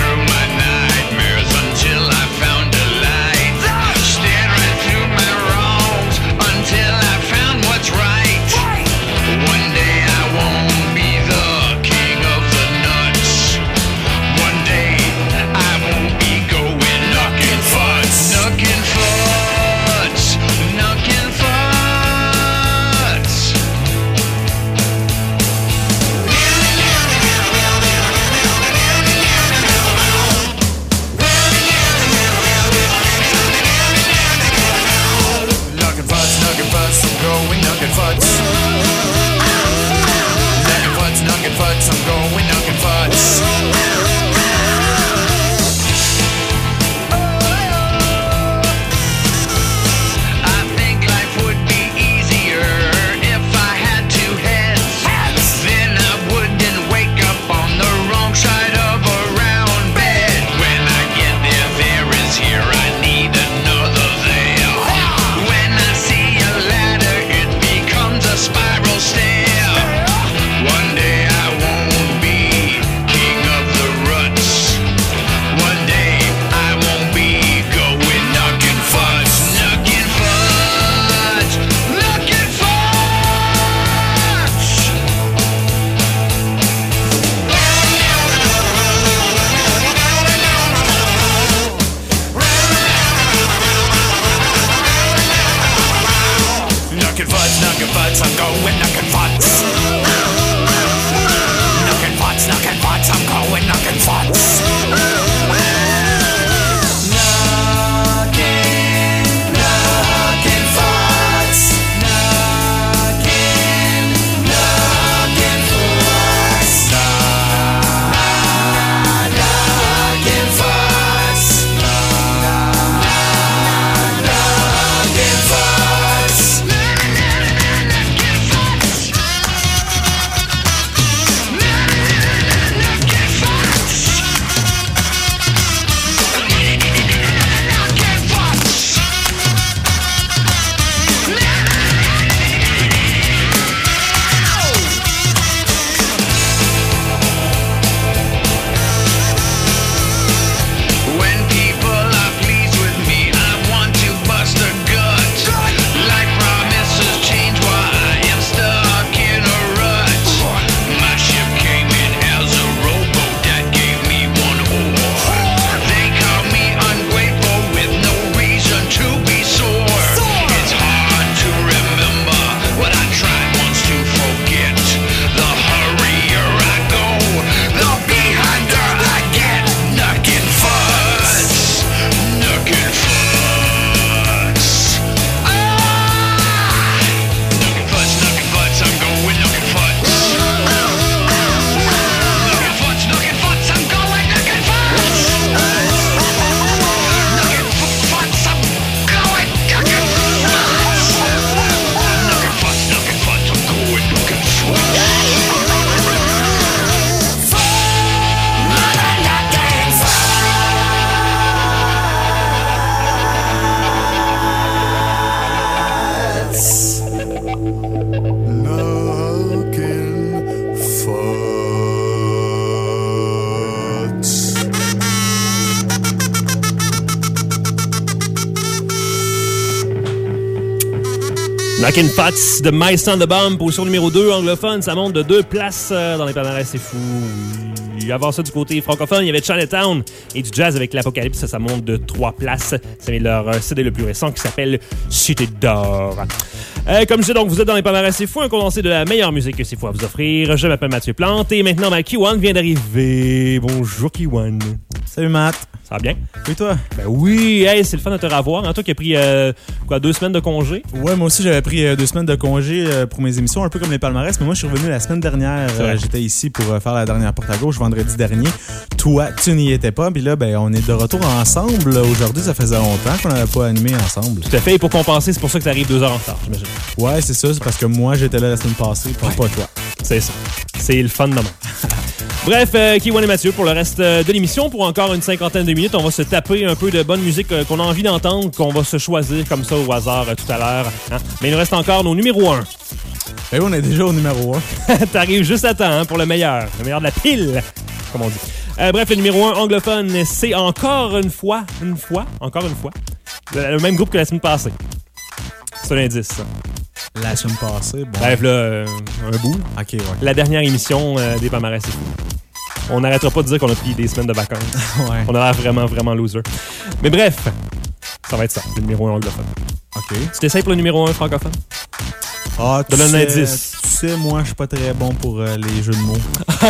Knockin' Pots de Mice on the Bomb, position numéro deux anglophone, ça monte de deux places euh, dans les palmarès, c'est fou. Avant ça, du côté francophone, il y avait Chinatown et du jazz avec l'Apocalypse, ça, ça monte de trois places. C'est leur euh, C D le plus récent qui s'appelle Cité d'or. Euh, comme je dis, donc, vous êtes dans les palmarès, c'est fou, un condensé de la meilleure musique que c'est fou à vous offrir. Je m'appelle Mathieu Plante et maintenant, ben, Kiwan vient d'arriver. Bonjour, Kiwan. Salut, Matt. Ça va bien? Et toi? Ben oui, hey, c'est le fun de te revoir. Hein? Toi qui as pris euh, quoi, deux semaines de congé? Ouais, moi aussi j'avais pris euh, deux semaines de congé euh, pour mes émissions, un peu comme les palmarès, mais moi je suis revenu la semaine dernière. Euh, j'étais ici pour euh, faire la dernière porte à gauche vendredi dernier. Toi, tu n'y étais pas, puis là, ben on est de retour ensemble. Aujourd'hui, ça faisait longtemps qu'on n'avait pas animé ensemble. Tout à fait, et pour compenser, c'est pour ça que tu arrives deux heures en retard, j'imagine. Ouais, c'est ça, c'est parce que moi j'étais là la semaine passée, pas, ouais. pas toi. C'est ça. C'est le fun de moi. Bref, euh, Kiwan et Mathieu, pour le reste euh, de l'émission, pour encore une cinquantaine de minutes, on va se taper un peu de bonne musique euh, qu'on a envie d'entendre, qu'on va se choisir comme ça au hasard euh, tout à l'heure. Hein? Mais il nous reste encore nos numéros un. Ben oui, on est déjà au numéro un. T'arrives juste à temps hein, pour le meilleur, le meilleur de la pile, comme on dit. Euh, bref, le numéro un anglophone, c'est encore une fois, une fois, encore une fois, le, le même groupe que la semaine passée. C'est un indice, ça. La semaine passée, bon. Bref, là, euh, un bout. OK, ouais. La dernière émission euh, des palmarès, c'est fou. On n'arrêtera pas de dire qu'on a pris des semaines de vacances. Ouais. On a l'air vraiment, vraiment loser. Mais bref, ça va être ça, le numéro un anglophone. OK. Tu t'essayes pour le numéro un francophone? Ah, tu Donne un sais, indice. Tu sais, moi, je suis pas très bon pour euh, les jeux de mots.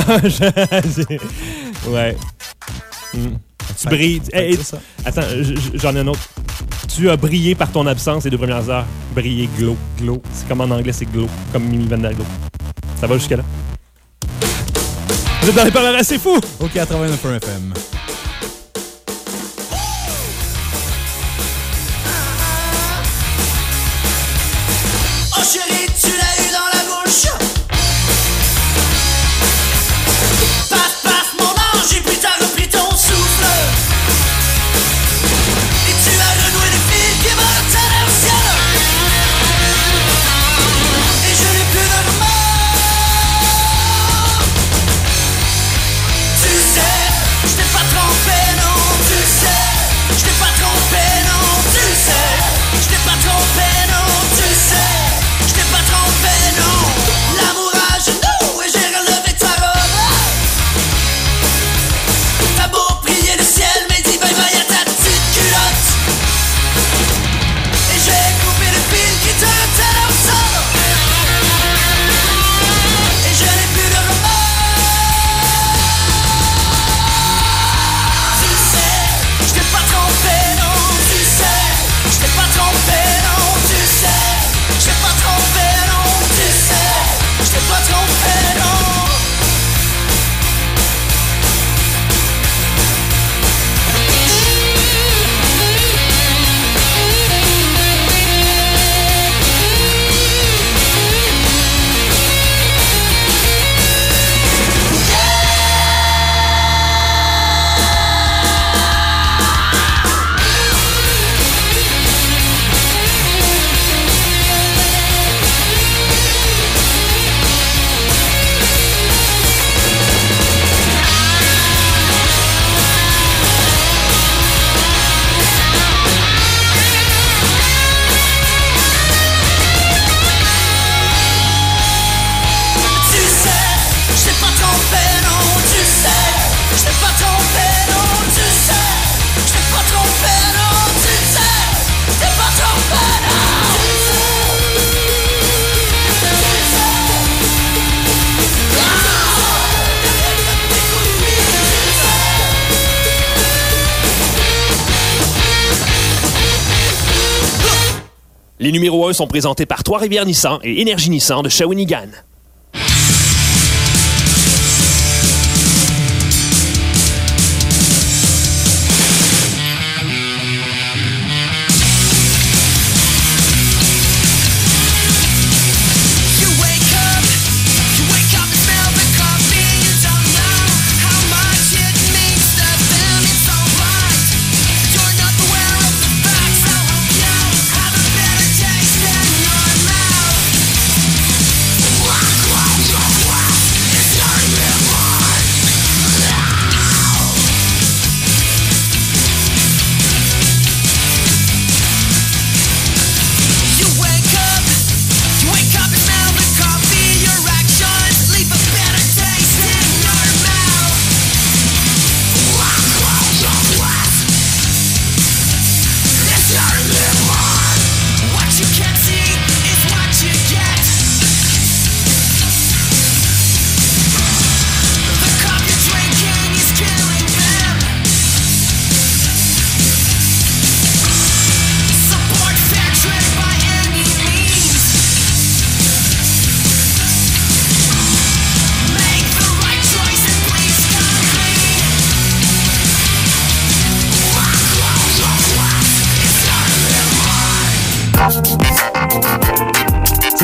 ouais. Mm. Tu Fait, brilles. fait Hey, ça. Attends, j'en ai un autre. Tu as brillé par ton absence les deux premières heures. Briller, glow. Glow. C'est comme en anglais, c'est glow. Comme Mimi Van Der Glow. Ça va jusqu'à là? Vous êtes dans les palmarès, c'est fou! Au quatre-vingt-neuf F M. Oh chérie, tu l'as eu dans la bouche. Passe, passe mon ange, et puis t'as repris ton souffle. Et tu as renoué les fils qui m'entraînaient au ciel. Et je n'ai plus de remords. Tu sais, je t'ai pas trompé, non, tu sais. Je t'ai pas trompé, non, tu sais. Je t'ai pas trompé, non, tu sais. Je t'ai pas trompé, non. L'amour à genoux et j'ai relevé ta robe. T'as beau prier le ciel, mais dis bye bye à ta petite culotte. Et j'ai coupé le fil qui te retenait au sol. Et je n'ai plus de remords. Tu sais, je t'ai pas trompé, non, tu sais. Je t'ai pas trompé, non, tu sais. Je t'ai pas trompé, non, tu sais. Je t'ai pas trompé, non. Tu sais, je t'ai pas trompé, non, tu sais. Je t'ai pas trompé, non, tu sais. Je t'ai pas trompé, non, tu sais. Je t'ai pas trompé, non. Les numéros un sont présentés par Trois-Rivières Nissan et Énergie Nissan de Shawinigan. You wake up, you wake up and smell the coffee. You don't know how much it means to them. It's alright. You're not aware of the facts. I hope you have a better taste in your mouth.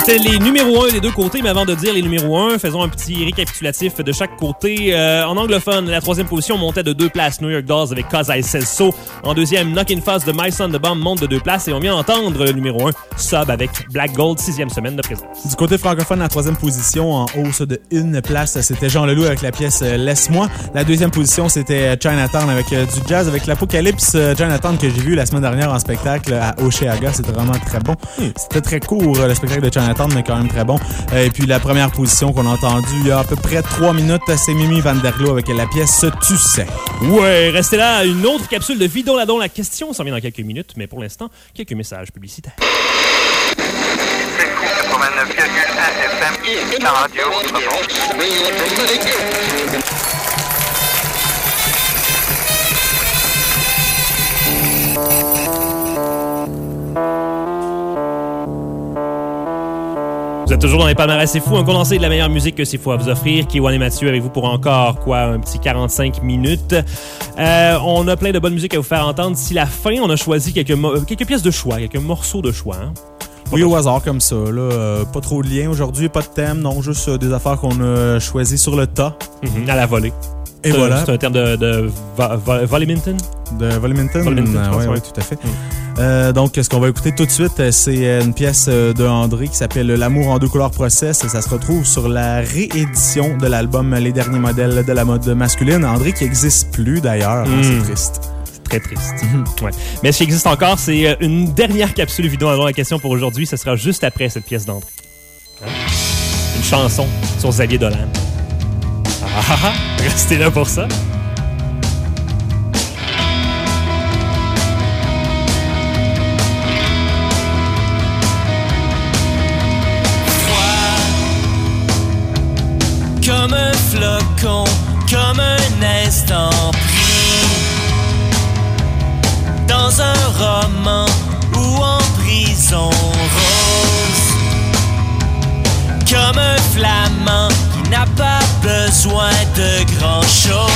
C'était les numéros un des deux côtés, mais avant de dire les numéros un, faisons un petit récapitulatif de chaque côté. Euh, en anglophone, la troisième position montait de deux places. New York Dolls avec Cause I Said So. En deuxième, Knockin' Fuss de My Son the Bomb monte de deux places. Et on vient d'entendre le numéro un, Sub avec Black Gold, sixième semaine de présence. Du côté francophone, la troisième position en hausse de une place, c'était Jean Leloup avec la pièce Laisse-moi. La deuxième position, c'était Chinatown avec euh, du jazz avec l'Apocalypse. Euh, Chinatown que j'ai vu la semaine dernière en spectacle à Oshéaga. C'était vraiment très bon. Hmm. C'était très court, le spectacle de Chinatown, mais quand même très bon. Euh, et puis la première position qu'on a entendue il y a à peu près trois minutes, c'est Mimi Van Der Loo avec la pièce Tu sais. Ouais, restez là, une autre capsule de Vidon Ladon. La question s'en vient dans quelques minutes, mais pour l'instant, quelques messages publicitaires. C'est fou, quatre-vingt-neuf virgule un F M, la radio, Vous êtes toujours dans les palmarès C'est Fou, un condensé de la meilleure musique que C'est Fou à vous offrir. Kiwan et Mathieu avec vous pour encore, quoi, un petit quarante-cinq minutes. Euh, on a plein de bonne musique à vous faire entendre. D'ici la fin, on a choisi quelques, mo- quelques pièces de choix, quelques morceaux de choix. Hein? Oui, au hasard comme ça. Là, euh, pas trop de liens aujourd'hui, pas de thème, non, juste euh, des affaires qu'on a choisies sur le tas. Mm-hmm, à la volée. Et c'est voilà. Un, c'est un terme de, de vo- vo- volleyminton? De volleyminton? Volleyminton, euh, oui, ouais. ouais, tout à fait. Mm. Euh, donc, ce qu'on va écouter tout de suite, c'est une pièce de André qui s'appelle L'amour en deux couleurs process. Ça se retrouve sur la réédition de l'album Les derniers modèles de la mode masculine. André qui n'existe plus d'ailleurs, mm. C'est triste. Très triste. Mm-hmm. Ouais. Mais ce qui existe encore, c'est une dernière capsule vidéo avant la question pour aujourd'hui. Ce sera juste après cette pièce d'André. Hein? Une chanson sur Xavier Dolan. Ah, ah, ah, restez là pour ça. Comme un flocon, comme un instant pris dans un roman ou en prison rose. Comme un flamand qui n'a pas besoin de grand-chose.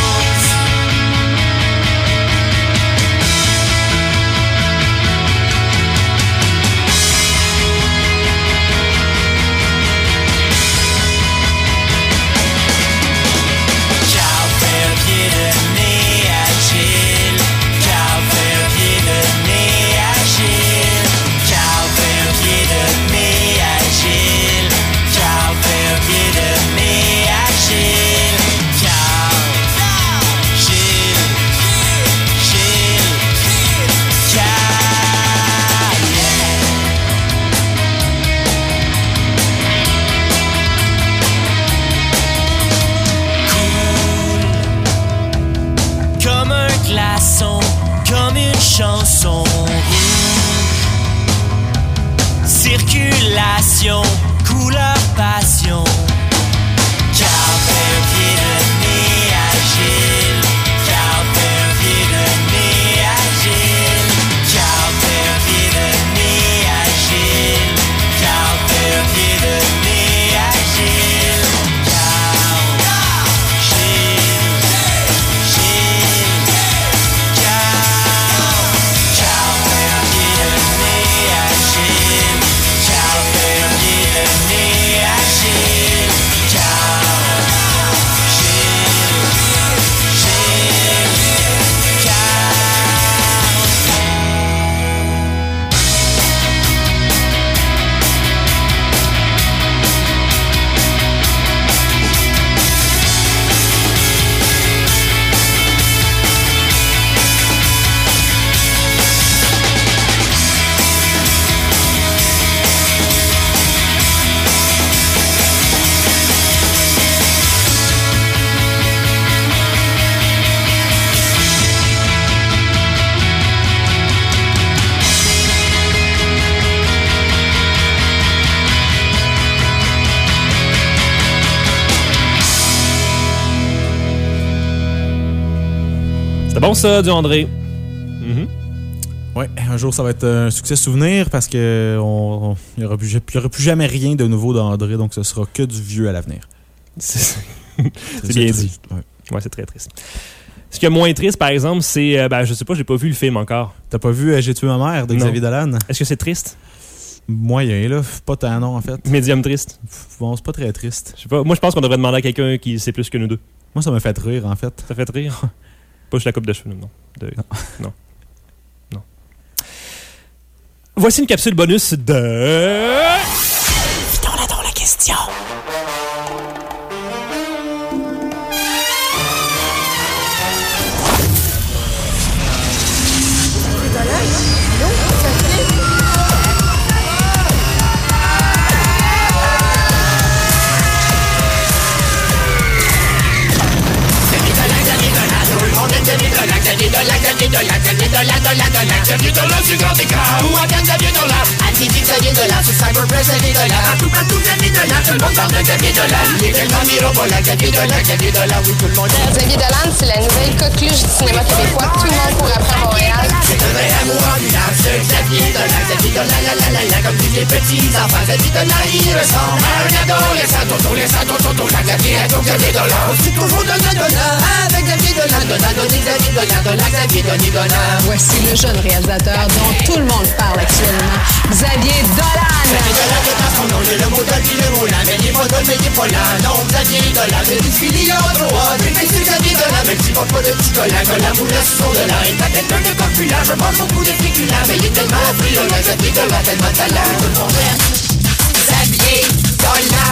Comme une chanson rouge. Circulation, couleur, passion. Carpe pied de nez agile. Carpe pied de nez agile. Carpe pied de nez agile. Carpe pied de nez agile. C'est bon ça, du André. Mm-hmm. Ouais, un jour ça va être un succès souvenir parce que on, on, il n'y aura, aura plus jamais rien de nouveau d'André, donc ce sera que du vieux à l'avenir. C'est, c'est, c'est bien dit. Ouais. Ouais, c'est très triste. Ce qui est moins triste, par exemple, c'est, euh, ben, je sais pas, j'ai pas vu le film encore. T'as pas vu euh, J'ai tué ma mère de Xavier Dolan? Est-ce que c'est triste? Moyen, là. Pas tant, non, en fait. Médium triste. Bon, c'est pas très triste. Je sais pas. Moi, je pense qu'on devrait demander à quelqu'un qui sait plus que nous deux. Moi, ça m'a fait rire, en fait. Ça fait rire? Pas juste la coupe de cheveux, non. De... non. Non. Non. Voici une capsule bonus de... Vidons-la dans la question. Xavier Dolan sur grand écran ou à Xavier Dolan. Anti-dit Xavier Dolan sur Cyberpress Xavier Dolan. Partout, partout Xavier Dolan. Tout le monde parle de Xavier Dolan. Il est tellement mirobolant. Xavier Dolan, Xavier Dolan, oui tout le monde aime. Xavier Dolan, c'est la nouvelle coqueluche du cinéma québécois. Tout le monde court après à Montréal. C'est un vrai amour ambulance. Xavier Dolan, Xavier Dolan, la la la la. Comme tous les petits enfants, Xavier Dolan, il ressemble à un adolescent. Tonton, laissant tonton, tonton, la Xavier, tonton, Xavier Dolan. C'est toujours Dolan, Dolan. Avec Xavier Dolan, Dolan, Dolan, Xavier Dolan, Dolan, Xavier, Dolan, Dolan. Voici le jeune réalisateur dont tout le monde parle actuellement, Xavier Dolan. Xavier Dolan, c'est dans son nom, il y a le mot Dolan, puis le mot là. Mais il est pas Dolan, mais il est pas là. Non, Xavier Dolan, c'est du fili en droit. Mais c'est Xavier Dolan, même s'il porte pas de petit collant. Que l'amour laisse son Dolan. Il a quelqu'un de populaire, je mange beaucoup de féculents. Mais il est tellement friolent, Xavier Dolan, tellement talent. Tout le monde aime Xavier Dolan.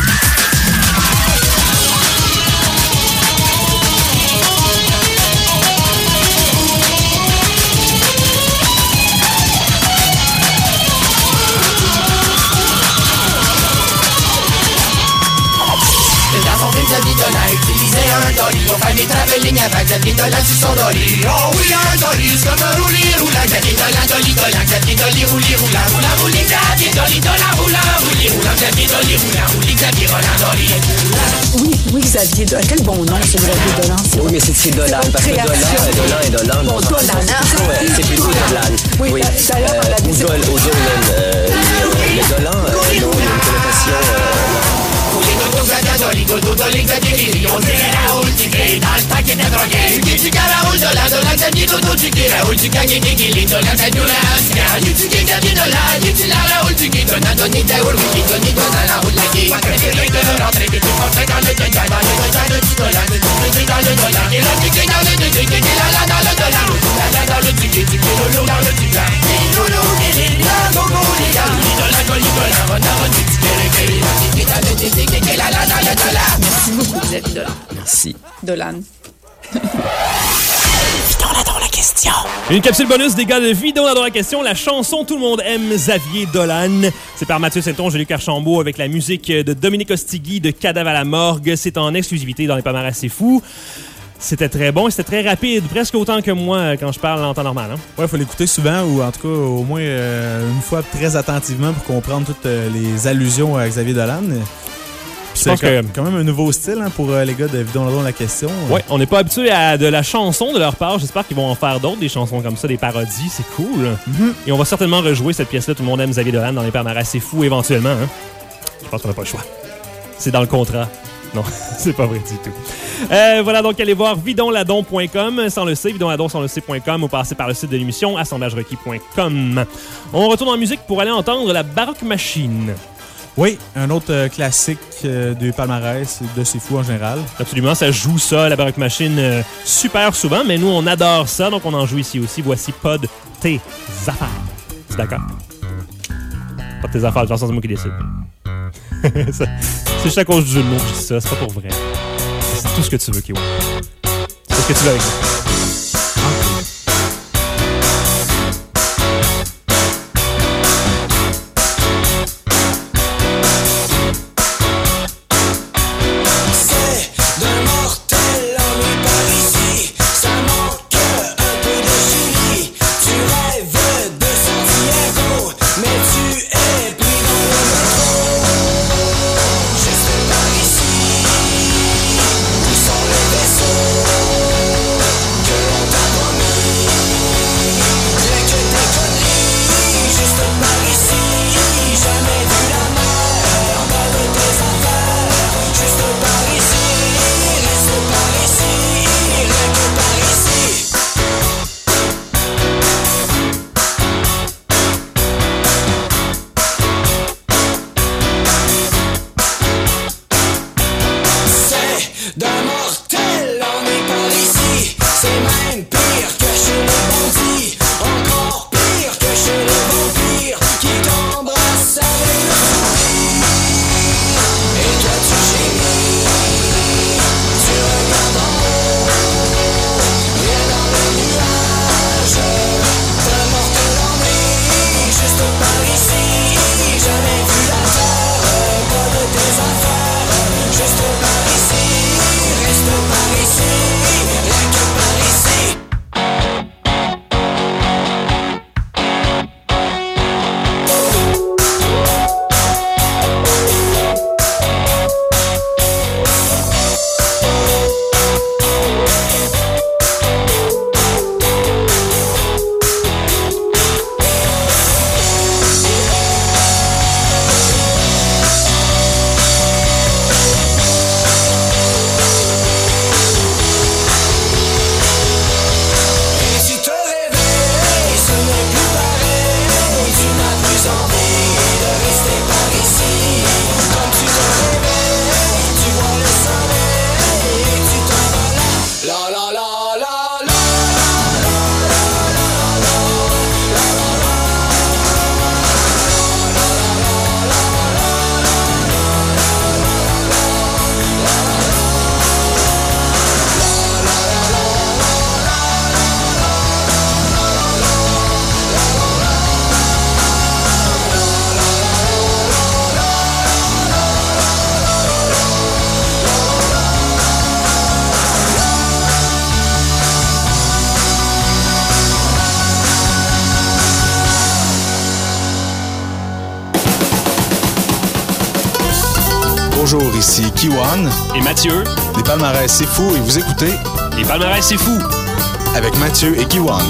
Xavier Dolan utilisait un dolly. On fait des travelling avec Xavier Dolan sur son dolly. Oh oui, un dolly, c'est comme un roulis roulant. Xavier Dolan, dolly, Dolan, Xavier Dolly, roulis roulant. Roulant, roulis, Xavier Dolly, Dolan, roulant, roulis roulant. Xavier Dolly, roulant, roulis, Xavier Roland, dolly. Oui, oui, Xavier Dolan. Quel bon nom, c'est Xavier Dolan. Oui, mais c'est Dolan, parce que Dolan, Dolan et Dolan. Bon, Dolan, hein? Ouais, c'est plutôt Dolan. Oui, Oui, d'ailleurs, on l'a dit. ou Dol, ou Dolan. Le Dolan, non, il y a une connotation... Dolly, Dodo, Dolly, Xavier Lily. On dirait Raoul Tigré dans le paquet de drogués. Tu dis Raoul Dolan, Dolan, Xavier Dodo, tu dis Raoul, tu gagnes des guillis. Dolan, Xavier Dolan, tu dis Xavier Dolan, tu dis Raoul, tu dis Dolan, Donny, Daoul, oui, Donny, Dolan, Raoul, la guille. Préféré de rentrer, que tu penses dans le Dolan, dans le Dolan, le petit Dolan, le petit dans le Dolan. Et là, tu dis dans le Dolan, tu dis là, là, dans le Dolan, là, là, dans le Dolan, tu dis Lolo, dans le Dolan. Et Lolo, et là, Gogo, les gars, Dolan, Dolly, Dolan, Dolan, Dolan, tu dis là, là, dans le Dolan. Merci beaucoup, Xavier Dolan. Merci. Dolan. Vidons-la dans la question. Une capsule bonus des gars de Vidons-la dans la question. La chanson Tout le monde aime Xavier Dolan. C'est par Mathieu Saint-Onge, Jean-Luc Archambault avec la musique de Dominique Ostigui de Cadavre à la morgue. C'est en exclusivité dans les palmarès C'est fou. C'était très bon et c'était très rapide, presque autant que moi quand je parle en temps normal. Hein? Ouais, il faut l'écouter souvent ou en tout cas au moins euh, une fois très attentivement pour comprendre toutes euh, les allusions à Xavier Dolan. C'est quand, que... quand même un nouveau style hein, pour euh, les gars de Vidons-la dans la question. Ouais, on n'est pas habitué à de la chanson de leur part. J'espère qu'ils vont en faire d'autres, des chansons comme ça, des parodies. C'est cool. Mm-hmm. Et on va certainement rejouer cette pièce-là. Tout le monde aime Xavier Dolan dans les palmarès C'est fou éventuellement. Hein? Je pense qu'on n'a pas le choix. C'est dans le contrat. Non, c'est pas vrai du tout. Euh, voilà, donc allez voir vidonladon point com sans le C, vidonladon sans le C point com ou passer par le site de l'émission assemblage requis point com. On retourne en musique pour aller entendre la Baroque Machine. Oui, un autre euh, classique euh, du palmarès de C'est fou en général. Absolument, ça joue ça, la Baroque Machine, euh, super souvent, mais nous, on adore ça, donc on en joue ici aussi. Voici Pas de tes affaires. C'est d'accord? Pas de tes affaires, de toute façon, c'est moi qui décide. ça, c'est juste à cause du jeu de mots que je dis ça, c'est pas pour vrai. C'est tout ce que tu veux, Kiwa. C'est ce que tu veux avec ça. Juste par ici, où sont les vaisseaux? Bonjour, ici Kiwan. Et Mathieu. Les palmarès, c'est fou et vous écoutez... Les palmarès, c'est fou. Avec Mathieu et Kiwan.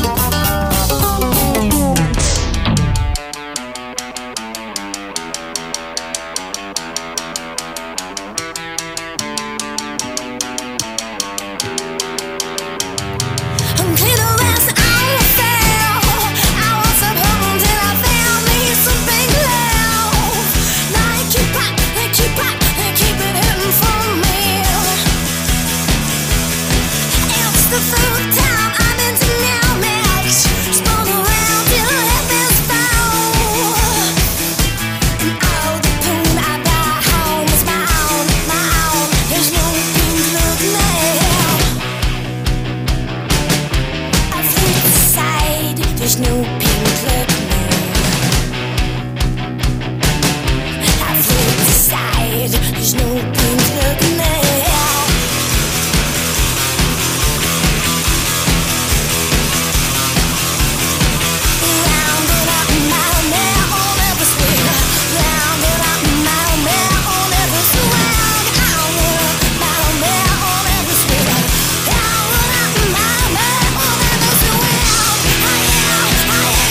I am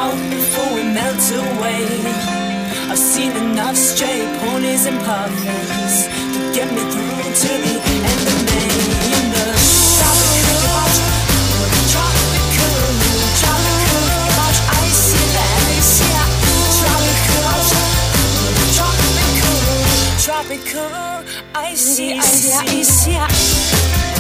out before we melt away. I've seen enough stray ponies and puppies to get me through to the end of May. In the tropical rush, tropical, tropical rush, icy, icy, tropical rush, tropical, tropical, icy, icy, icy.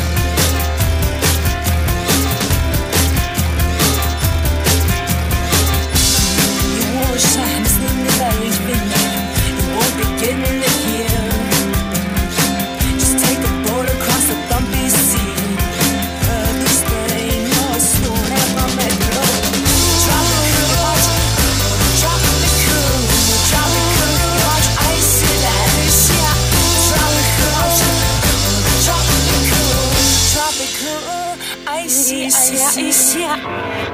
Shines in the very beginning. It won't begin in here. Just take a boat across the bumpy sea. Further Spain, or soon ever met low. Tropical rush, tropical, tropical rush, icy, icy, tropical rush, tropical, tropical, icy, icy, icy.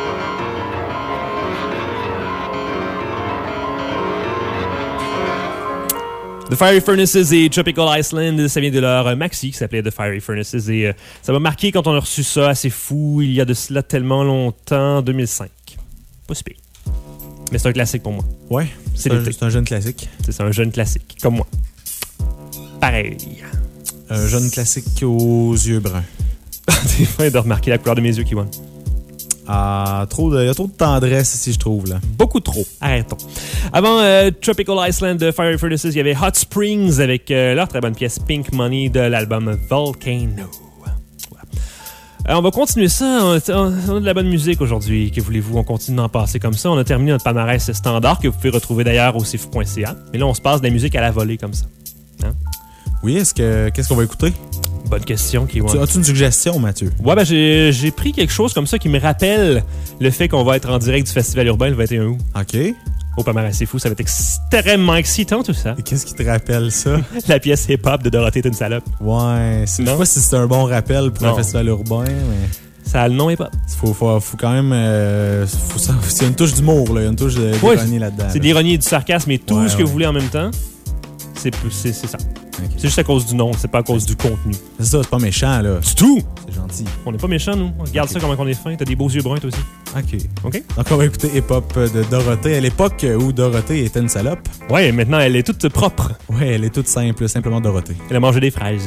The Fiery Furnaces et Tropical Island, ça vient de leur maxi qui s'appelait The Fiery Furnaces et euh, ça m'a marqué quand on a reçu ça, assez fou, il y a de cela tellement longtemps, deux mille cinq. Pas si pire. Mais c'est un classique pour moi. Ouais, c'est, c'est, un, c'est un jeune classique. C'est ça, un jeune classique, comme moi. Pareil. Un jeune classique aux yeux bruns. T'es fin de remarquer la couleur de mes yeux, Kiwan. Ah, trop de, il y a trop de tendresse ici, je trouve, là. Beaucoup trop. Arrêtons. Avant euh, Tropical Island de Fiery Furnaces, il y avait Hot Springs avec euh, leur très bonne pièce Pink Money de l'album Volcano. Voilà. Alors, on va continuer ça. On a, on a de la bonne musique aujourd'hui. Que voulez-vous? On continue d'en passer comme ça. On a terminé notre palmarès standard que vous pouvez retrouver d'ailleurs au c f point c a. Mais là, on se passe de la musique à la volée comme ça. Hein? Oui, est-ce que qu'est-ce qu'on va écouter? Bonne question, Kiwan. Tu, as-tu une suggestion, Mathieu? Ouais, ben j'ai, j'ai pris quelque chose comme ça qui me rappelle le fait qu'on va être en direct du Festival urbain le vingt et un août. OK. Au palmarès, c'est fou, ça va être extrêmement excitant tout ça. Et qu'est-ce qui te rappelle ça? La pièce hip-hop de Dorothée est une salope. Ouais, c'est, je sais pas si c'est un bon rappel pour non. un festival urbain, mais... Ça a le nom hip-hop. Faut, faut, faut quand même... Euh, faut, c'est une touche d'humour, là. Il y a une touche de, ouais, d'ironie là-dedans. C'est là. de l'ironie et du sarcasme et tout ouais, ce que ouais. vous voulez en même temps. C'est, c'est, c'est ça. Okay. C'est juste à cause du nom, c'est pas à cause du contenu. C'est ça, c'est pas méchant, là. Du tout! C'est gentil. On n'est pas méchants, nous. Regarde okay. ça, comment on est fin. T'as des beaux yeux bruns, toi aussi. OK. OK? Donc, on va écouter Hip Hop de Dorothée. À l'époque où Dorothée était une salope. Ouais, maintenant, elle est toute propre. Ouais, elle est toute simple, simplement Dorothée. Elle a mangé des fraises.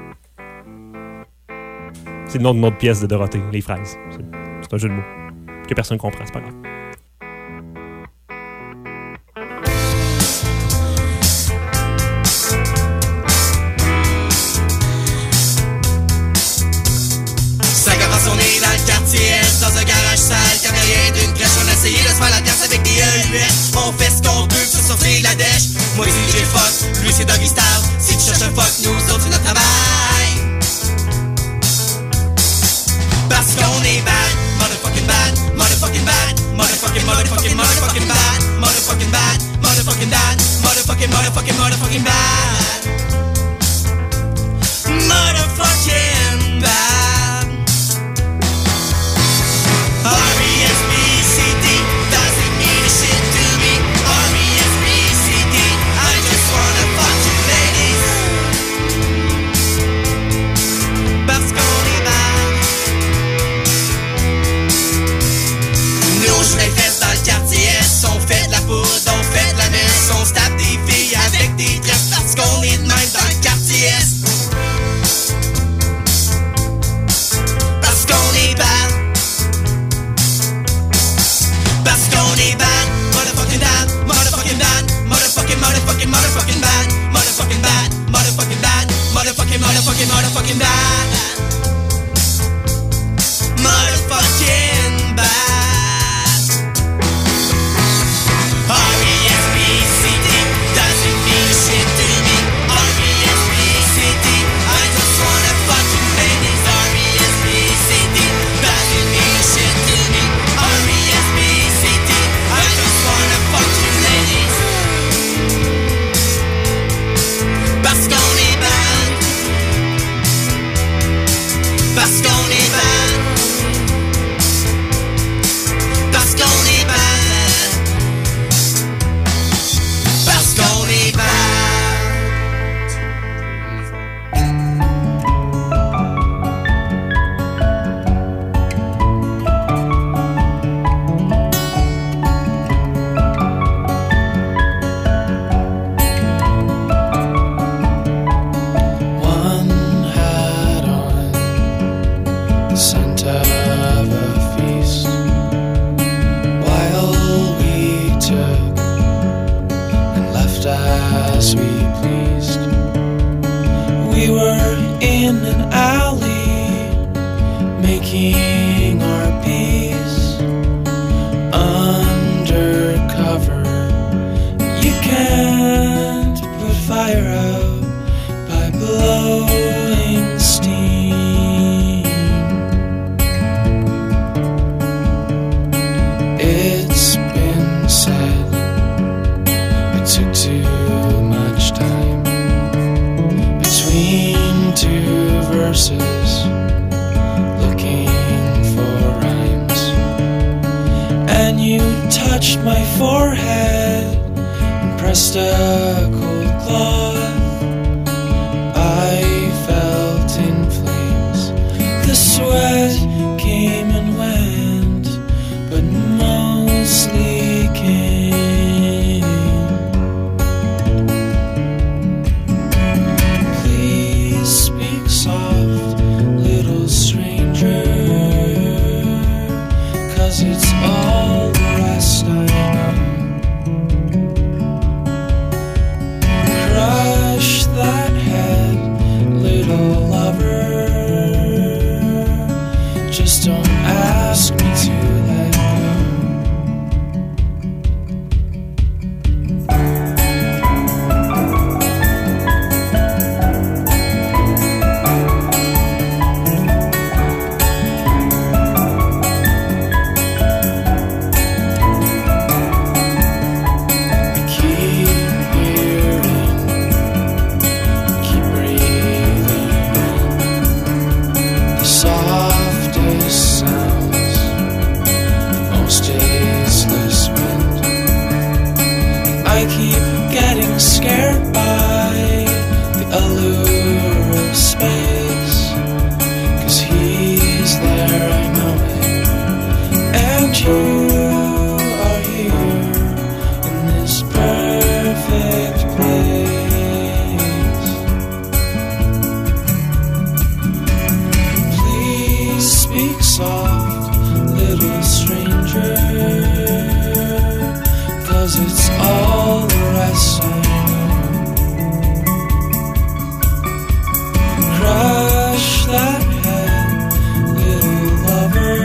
C'est le nom de notre pièce de Dorothée, les fraises. C'est, c'est un jeu de mots que personne ne comprend, c'est pas grave. Dans un garage sale, qui avait rien d'une crèche. On a essayé de se faire la terre avec des E U S. On fait ce qu'on peut pour sortir la dèche. Moi ici j'ai fuck, lui c'est Doggy Style. Si tu cherches un fuck, nous autres c'est notre travail. Parce qu'on est bad, motherfucking bad, motherfucking bad, motherfucking, motherfucking, motherfucking bad, motherfucking bad, motherfucking bad, motherfucking, motherfucking, motherfucking bad, motherfucking bad. R E S P C D doesn't mean a shit to me. R E S P C D, I just wanna fuck you ladies. Parce qu'on est bad. Nous on joue les fesses dans le quartier S. On fait de la poudre, on fait de la messe. On se tape des filles avec des tresses. making our peace undercover. You can't put fire out by blowing steam. It's been said it took too much time between two verses looking for rhymes, and you touched my forehead and pressed a cold cloth. I felt in flames, the sweat came and went, but mostly came. Please speak soft, little stranger, 'cause it's all the rest I know. Crush that head, little lover, just don't ask me to let go. Keep hearing, keep breathing the softest sounds, the most tasteless wind. I keep getting scared by the allure of space, 'cause he's there, I know it, and you are here in this perfect place. Please speak soft, little stranger, 'cause it's all the rest I know. Crush that head, little lover,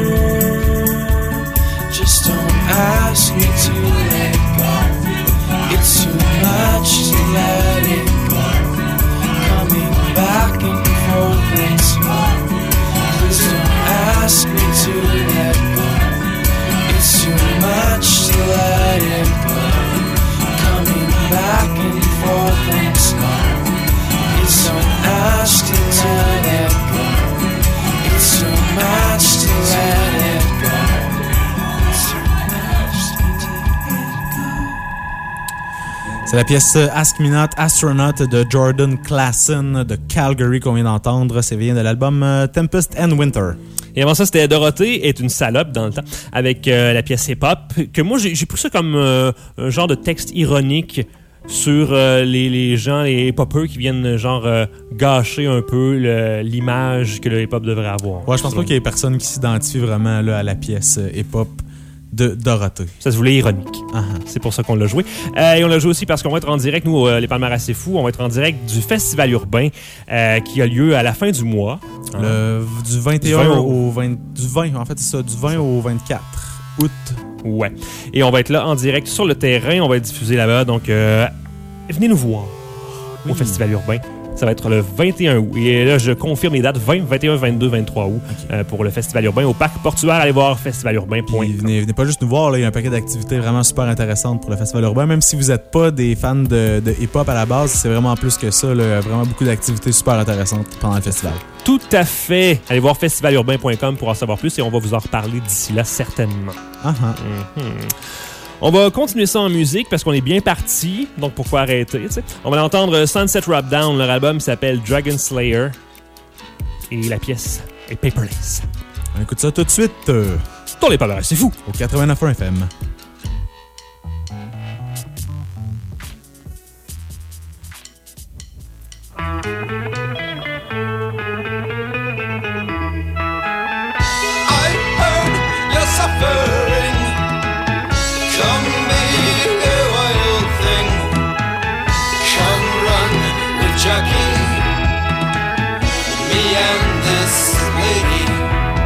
just don't ask me to let go. It's too much to let it go. Coming back and forth and slow. Please don't ask me to let go. It's too much to let it go. Coming back and forth and slow. It's don't ask me to let go. It's too much to let it go. It's too much to let it go. C'est la pièce Ask Me Not Astronaut de Jordan Klassen de Calgary qu'on vient d'entendre. C'est vient de l'album euh, Tempest and Winter. Et avant ça, c'était Dorothée est une salope dans le temps, avec euh, la pièce hip-hop, que moi, j'ai, j'ai pris ça comme euh, un genre de texte ironique sur euh, les, les gens, les hip-hopers qui viennent genre euh, gâcher un peu le, l'image que le hip-hop devrait avoir. Ouais, je pense pas qu'il y ait personne qui s'identifie vraiment là, à la pièce euh, hip-hop de Dorothée. Ça se voulait ironique. Uh-huh. C'est pour ça qu'on l'a joué. Euh, et on l'a joué aussi parce qu'on va être en direct, nous, euh, les Palmarès C'est Fou, on va être en direct du Festival urbain euh, qui a lieu à la fin du mois. Hein? Le, du vingt et un du vingt au vingt, du vingt, en fait, c'est ça, du vingt au vingt-quatre août. Ouais. Et on va être là en direct sur le terrain, on va être diffusé là-bas, donc euh, venez nous voir oui. au Festival urbain. Ça va être le vingt et un août. Et là, je confirme les dates vingt, vingt et un, vingt-deux, vingt-trois août okay. euh, pour le Festival urbain au Parc Portuaire. Allez voir festival urbain point com. Venez, venez pas juste nous voir, là, il y a un paquet d'activités vraiment super intéressantes pour le Festival urbain. Même si vous n'êtes pas des fans de, de hip-hop à la base, c'est vraiment plus que ça. Là, vraiment beaucoup d'activités super intéressantes pendant le festival. Tout à fait. Allez voir festival urbain point com pour en savoir plus et on va vous en reparler d'ici là certainement. Uh-huh. Mm-hmm. On va continuer ça en musique parce qu'on est bien parti, donc pourquoi arrêter, t'sais? On va entendre Sunset Rub Down, leur album s'appelle Dragon Slayer et la pièce est Paperless. On écoute ça tout de suite. Euh, Dans les Palmarès C'est Fou au quatre-vingt-neuf point un F M. Jackie, me and this lady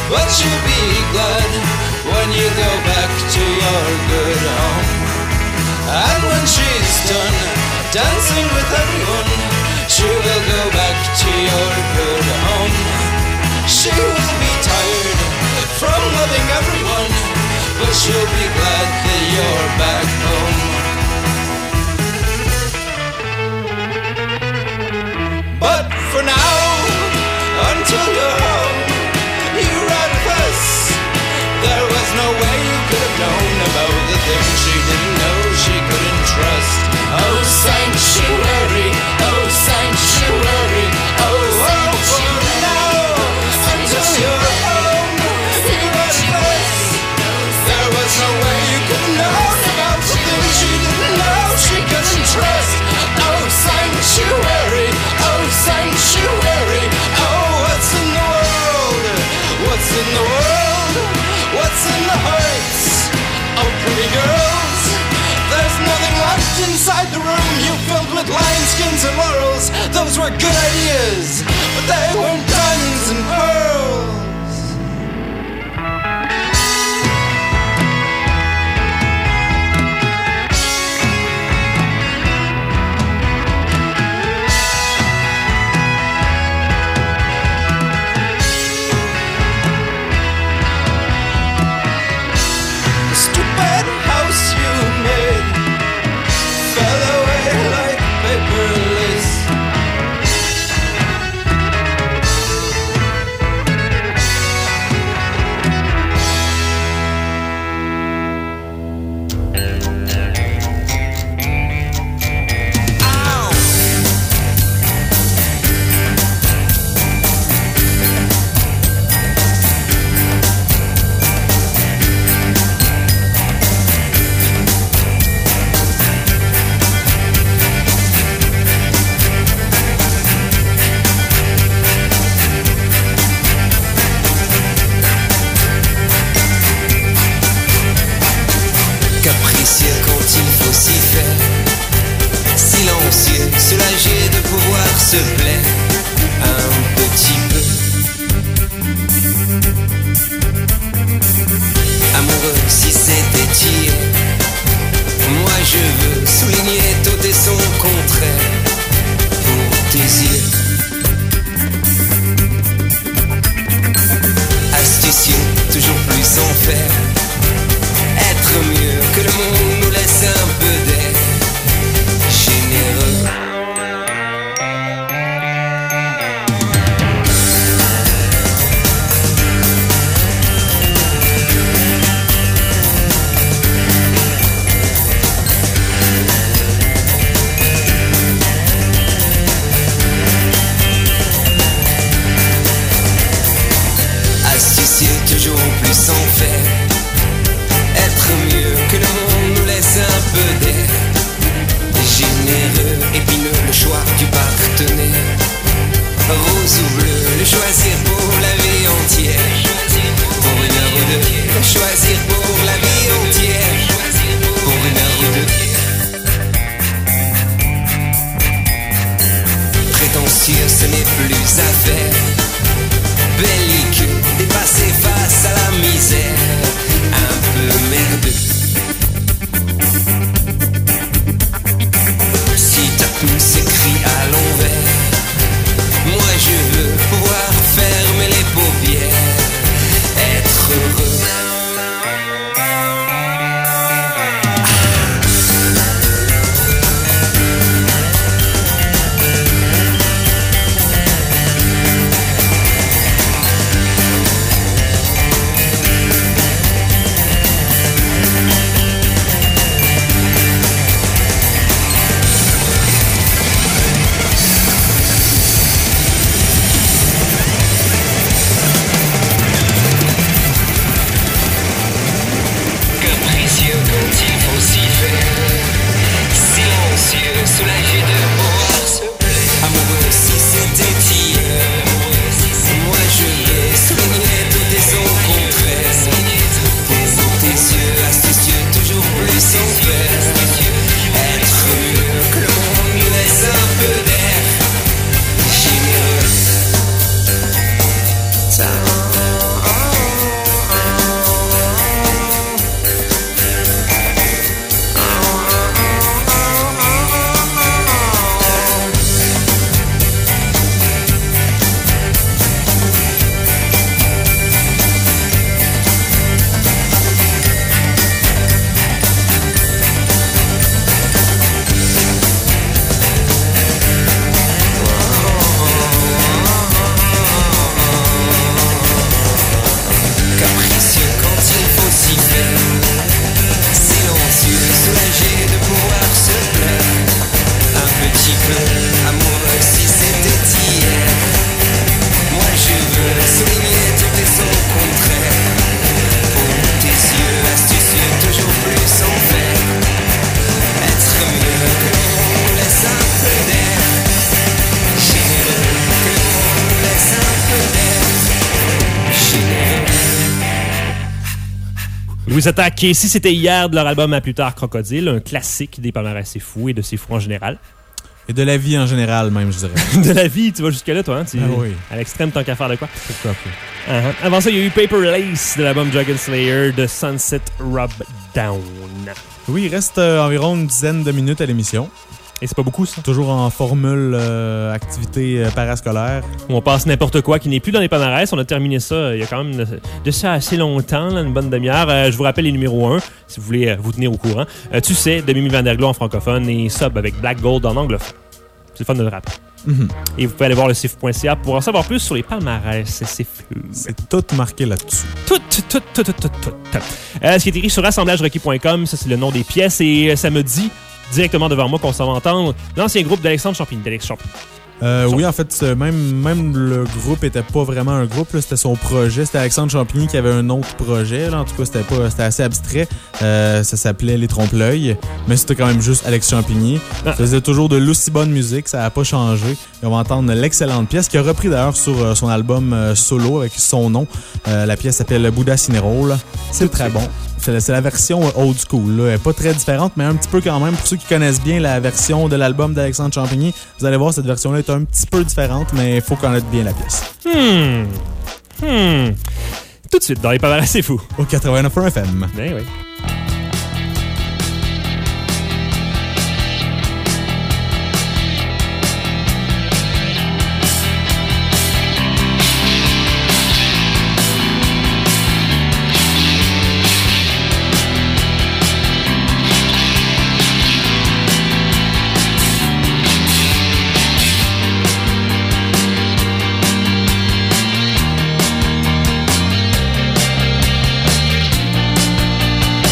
but you'll be glad when you go back to your good home. And when she's done dancing with everyone, she will go back to your good home. She will be tired from loving everyone, but she'll be glad that you're back home. But for now, until you're home, you ride with us. There was no way you could have known about the things she didn't know she couldn't trust. Oh, sanctuary, oh, sanctuary, oh, oh, for now, until you're home, you ride with us. There was no way you could have known about the things she didn't know she couldn't trust. Oh, sanctuary, oh, sanctuary, oh, what's in the world? What's in the world? What's in the hearts of pretty girls? There's nothing left inside the room you filled with lion skins and laurels. Those were good ideas, but they weren't diamonds and pearls. Stupid house you made fell away like paper lace. Capricieux quand il faut s'y faire, silencieux, soulagé de pouvoir se plaire un petit peu. Amoureux si c'était hier, moi je veux souligner tout et son contraire pour tes yeux. Astucieux, toujours plus en faire, être mieux que le monde nous laisse un peu d'air, généreux. Astucieux, toujours plus en faire, être mieux que le monde nous laisse un peu d'air, généreux, épineux, le choix du partenaire, rose ou bleu, le choisir pour la vie entière, pour une heure ou deux, le choisir pour la vie entière, pour une heure ou deux. Prétentieux, ce n'est plus à faire, belliqueux, dépassé face à la misère, un peu merdeux. Si ta plume s'écrit à l'envers, moi je veux Louise Attaque, et si c'était hier de leur album À plus tard Crocodile, un classique des palmarès C'est Fou et de C'est Fou en général. Et de la vie en général, même, je dirais. De la vie, tu vas jusque-là, toi, hein? Tu, ah oui. À l'extrême, tant qu'à faire de quoi? Pourquoi pas? Uh-huh. Avant ça, il y a eu Paper Lace de l'album Dragon Slayer de Sunset Rub Down. Oui, il reste euh, environ une dizaine de minutes à l'émission. Et c'est pas beaucoup, ça? Toujours en formule euh, activité euh, parascolaire. On passe n'importe quoi qui n'est plus dans les palmarès. On a terminé ça euh, il y a quand même de, de ça assez longtemps, là, une bonne demi-heure. Euh, je vous rappelle les numéros un, si vous voulez euh, vous tenir au courant. Euh, tu sais, de Mimi Van Der Glo en francophone et Sub avec Black Gold en anglophone. C'est le fun de le rappeler. Mm-hmm. Et vous pouvez aller voir le C F U point C A pour en savoir plus sur les palmarès C F U. C'est tout marqué là-dessus. Tout, tout, tout, tout, tout, tout. Euh, ce qui est écrit sur assemblage requis point com, ça c'est le nom des pièces et euh, ça me dit directement devant moi qu'on s'en va entendre l'ancien groupe d'Alexandre Champigny. d'Alex Champigny. Euh, oui, en fait, même, même le groupe était pas vraiment un groupe. Là, c'était son projet. C'était Alexandre Champigny qui avait un autre projet. Là. En tout cas, c'était, pas, c'était assez abstrait. Euh, ça s'appelait Les Trompe-l'œil. Mais c'était quand même juste Alex Champigny. Ah. Il faisait toujours de l'aussi bonne musique. Ça n'a pas changé. Et on va entendre l'excellente pièce qu'il a repris d'ailleurs sur son album euh, solo avec son nom. Euh, la pièce s'appelle Buddha Cinéroll. C'est très bon. C'est, c'est la version old school. Là. Elle n'est pas très différente, mais un petit peu quand même. Pour ceux qui connaissent bien la version de l'album d'Alexandre Champigny, vous allez voir, cette version-là est un petit peu différente, mais il faut connaître bien la pièce. Hmm. Hmm. Tout de suite, dans les palmarès C'est Fou. Au quatre-vingt-neuf point un F M. Ben oui. Thank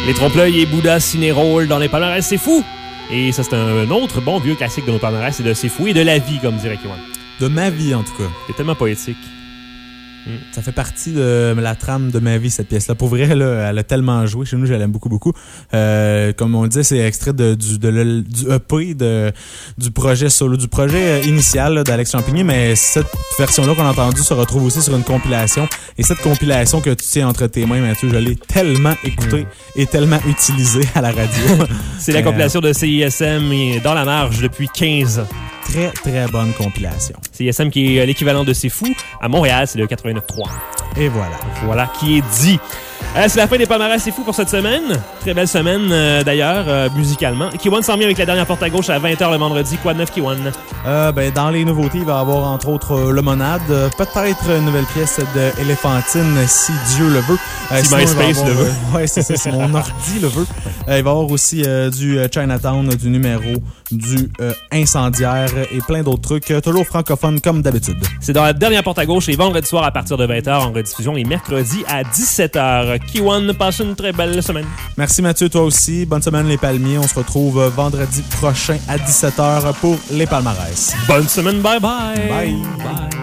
Les Trompe-l'œil et Bouddha Ciné-Roll dans les palmarès, c'est fou! Et ça, c'est un autre bon vieux classique de nos palmarès, c'est de C'est fou et de la vie, comme dirait Kiwan. De ma vie, en tout cas. C'est tellement poétique. Ça fait partie de la trame de ma vie, cette pièce-là. Pour vrai, là, elle a tellement joué. Chez nous, je l'aime beaucoup, beaucoup. Euh, comme on le disait, c'est extrait de, du, de le, du E P de, du projet solo, du projet initial là, d'Alex Champigny, mais cette version-là qu'on a entendue se retrouve aussi sur une compilation. Et cette compilation que tu tiens entre tes mains, Mathieu, je l'ai tellement écoutée mm. et tellement utilisée à la radio. C'est la compilation de C I S M dans la marge depuis quinze ans. Très, très bonne compilation. C I S M qui est l'équivalent de C'est fou. À Montréal, c'est le quatre-vingt-neuf trois. Et voilà. Voilà qui est dit. Euh, c'est la fin des palmarès C'est fou pour cette semaine. Très belle semaine, euh, d'ailleurs, euh, musicalement. Kiwan s'en vient avec la dernière porte à gauche à vingt heures le vendredi. Quoi de neuf, Kiwan? Euh, ben, dans les nouveautés, il va y avoir, entre autres, euh, Le Monade. Euh, peut-être une nouvelle pièce de Éléphantine, si Dieu le veut. Euh, si MySpace le veut. Euh, ouais, c'est ça, c'est mon ordi le veut. Euh, il va y avoir aussi euh, du Chinatown, du Numéro, du euh, Incendiaire et plein d'autres trucs. Euh, toujours francophones, comme d'habitude. C'est dans la dernière porte à gauche, les vendredis soirs à partir de vingt heures, en rediffusion les mercredis à dix-sept heures. Kiwan, passe une très belle semaine. Merci Mathieu, toi aussi. Bonne semaine les Palmiers. On se retrouve vendredi prochain à dix-sept heures pour les palmarès. Bonne semaine, bye bye. Bye. Bye.